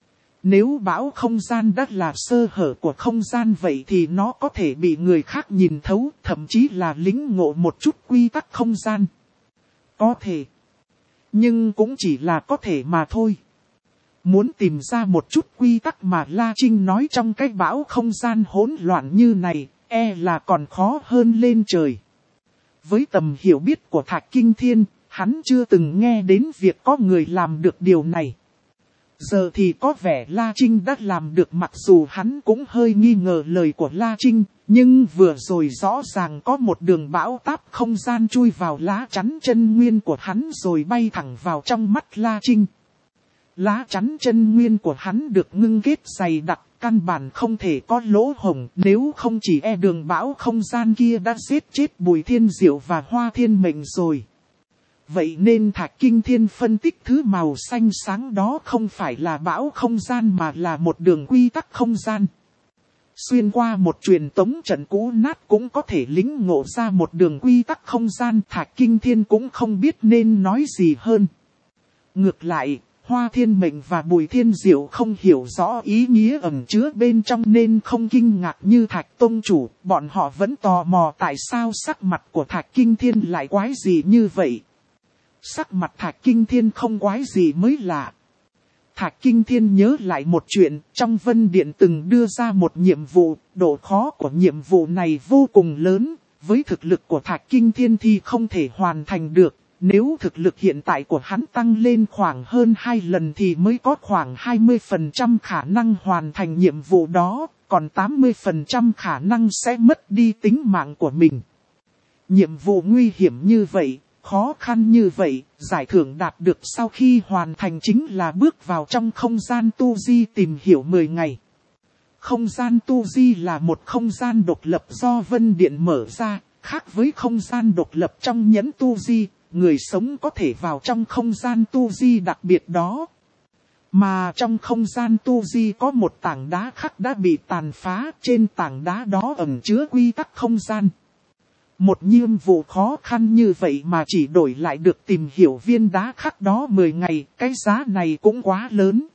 Nếu bão không gian đã là sơ hở của không gian vậy thì nó có thể bị người khác nhìn thấu, thậm chí là lĩnh ngộ một chút quy tắc không gian. Có thể. Nhưng cũng chỉ là có thể mà thôi. Muốn tìm ra một chút quy tắc mà La Trinh nói trong cái bão không gian hỗn loạn như này, e là còn khó hơn lên trời. Với tầm hiểu biết của Thạch Kinh Thiên, hắn chưa từng nghe đến việc có người làm được điều này. Giờ thì có vẻ La Trinh đã làm được, mặc dù hắn cũng hơi nghi ngờ lời của La Trinh, nhưng vừa rồi rõ ràng có một đường bão táp không gian chui vào lá chắn chân nguyên của hắn rồi bay thẳng vào trong mắt La Trinh. Lá chắn chân nguyên của hắn được ngưng kết dày đặc, căn bản không thể có lỗ hổng, nếu không chỉ e đường bão không gian kia đã giết chết Bùi Thiên Diệu và Hoa Thiên Mệnh rồi. Vậy nên Thạch Kinh Thiên phân tích thứ màu xanh sáng đó không phải là bão không gian mà là một đường quy tắc không gian. Xuyên qua một truyền tống trận cũ nát cũng có thể lĩnh ngộ ra một đường quy tắc không gian, Thạch Kinh Thiên cũng không biết nên nói gì hơn. Ngược lại, Hoa Thiên Mệnh và Bùi Thiên Diệu không hiểu rõ ý nghĩa ẩn chứa bên trong nên không kinh ngạc như Thạch Tông Chủ, bọn họ vẫn tò mò tại sao sắc mặt của Thạch Kinh Thiên lại quái gì như vậy. Sắc mặt Thạch Kinh Thiên không quái gì mới lạ. Thạch Kinh Thiên nhớ lại một chuyện, trong Vân Điện từng đưa ra một nhiệm vụ, độ khó của nhiệm vụ này vô cùng lớn, với thực lực của Thạch Kinh Thiên thì không thể hoàn thành được, nếu thực lực hiện tại của hắn tăng lên khoảng hơn hai lần thì mới có khoảng hai mươi phần trăm khả năng hoàn thành nhiệm vụ đó, còn tám mươi phần trăm khả năng sẽ mất đi tính mạng của mình. Nhiệm vụ nguy hiểm như vậy, khó khăn như vậy, giải thưởng đạt được sau khi hoàn thành chính là bước vào trong không gian tu di tìm hiểu mười ngày. Không gian tu di là một không gian độc lập do Vân Điện mở ra, khác với không gian độc lập trong nhẫn tu di, người sống có thể vào trong không gian tu di đặc biệt đó. Mà trong không gian tu di có một tảng đá khắc đã bị tàn phá, trên tảng đá đó ẩn chứa quy tắc không gian. Một nhiệm vụ khó khăn như vậy mà chỉ đổi lại được tìm hiểu viên đá khắc đó mười ngày, cái giá này cũng quá lớn.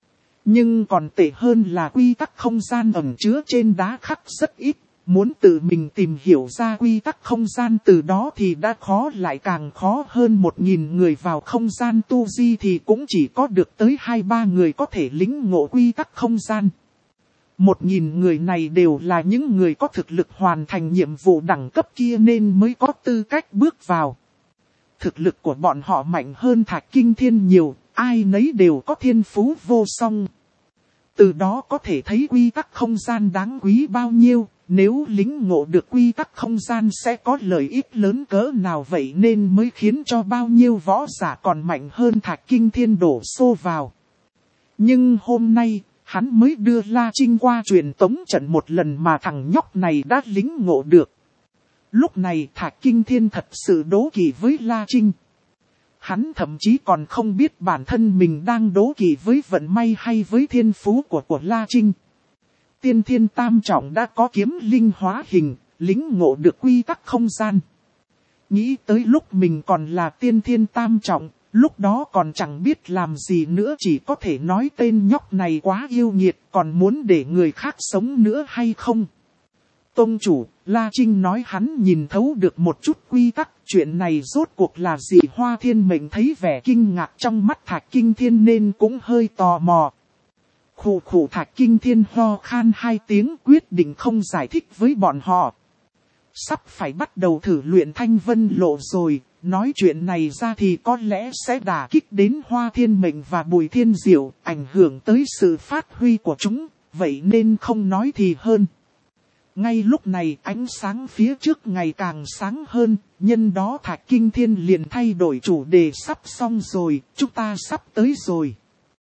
Nhưng còn tệ hơn là quy tắc không gian ẩn chứa trên đá khắc rất ít. Muốn tự mình tìm hiểu ra quy tắc không gian từ đó thì đã khó lại càng khó hơn. Một nghìn người vào không gian tu di thì cũng chỉ có được tới hai ba người có thể lĩnh ngộ quy tắc không gian. Một nghìn người này đều là những người có thực lực hoàn thành nhiệm vụ đẳng cấp kia nên mới có tư cách bước vào. Thực lực của bọn họ mạnh hơn Thạch Kinh Thiên nhiều, ai nấy đều có thiên phú vô song. Từ đó có thể thấy quy tắc không gian đáng quý bao nhiêu, nếu lĩnh ngộ được quy tắc không gian sẽ có lợi ích lớn cỡ nào vậy nên mới khiến cho bao nhiêu võ giả còn mạnh hơn Thạch Kinh Thiên đổ xô vào. Nhưng hôm nay, hắn mới đưa La Trinh qua truyền tống trận một lần mà thằng nhóc này đã lĩnh ngộ được. Lúc này Thạch Kinh Thiên thật sự đố kỵ với La Trinh. Hắn thậm chí còn không biết bản thân mình đang đố kỵ với vận may hay với thiên phú của của La Trinh. Tiên Thiên Tam Trọng đã có kiếm linh hóa hình, lĩnh ngộ được quy tắc không gian. Nghĩ tới lúc mình còn là Tiên Thiên Tam Trọng, lúc đó còn chẳng biết làm gì nữa, chỉ có thể nói tên nhóc này quá yêu nghiệt, còn muốn để người khác sống nữa hay không. Tông chủ, La Trinh nói hắn nhìn thấu được một chút quy tắc, chuyện này rốt cuộc là gì? Hoa Thiên Mệnh thấy vẻ kinh ngạc trong mắt Thạch Kinh Thiên nên cũng hơi tò mò. Khủ khủ Thạch Kinh Thiên ho khan hai tiếng, quyết định không giải thích với bọn họ. Sắp phải bắt đầu thử luyện Thanh Vân Lộ rồi, nói chuyện này ra thì có lẽ sẽ đả kích đến Hoa Thiên Mệnh và Bùi Thiên Diệu, ảnh hưởng tới sự phát huy của chúng, vậy nên không nói thì hơn. Ngay lúc này ánh sáng phía trước ngày càng sáng hơn, nhân đó Thạch Kinh Thiên liền thay đổi chủ đề, sắp xong rồi, chúng ta sắp tới rồi.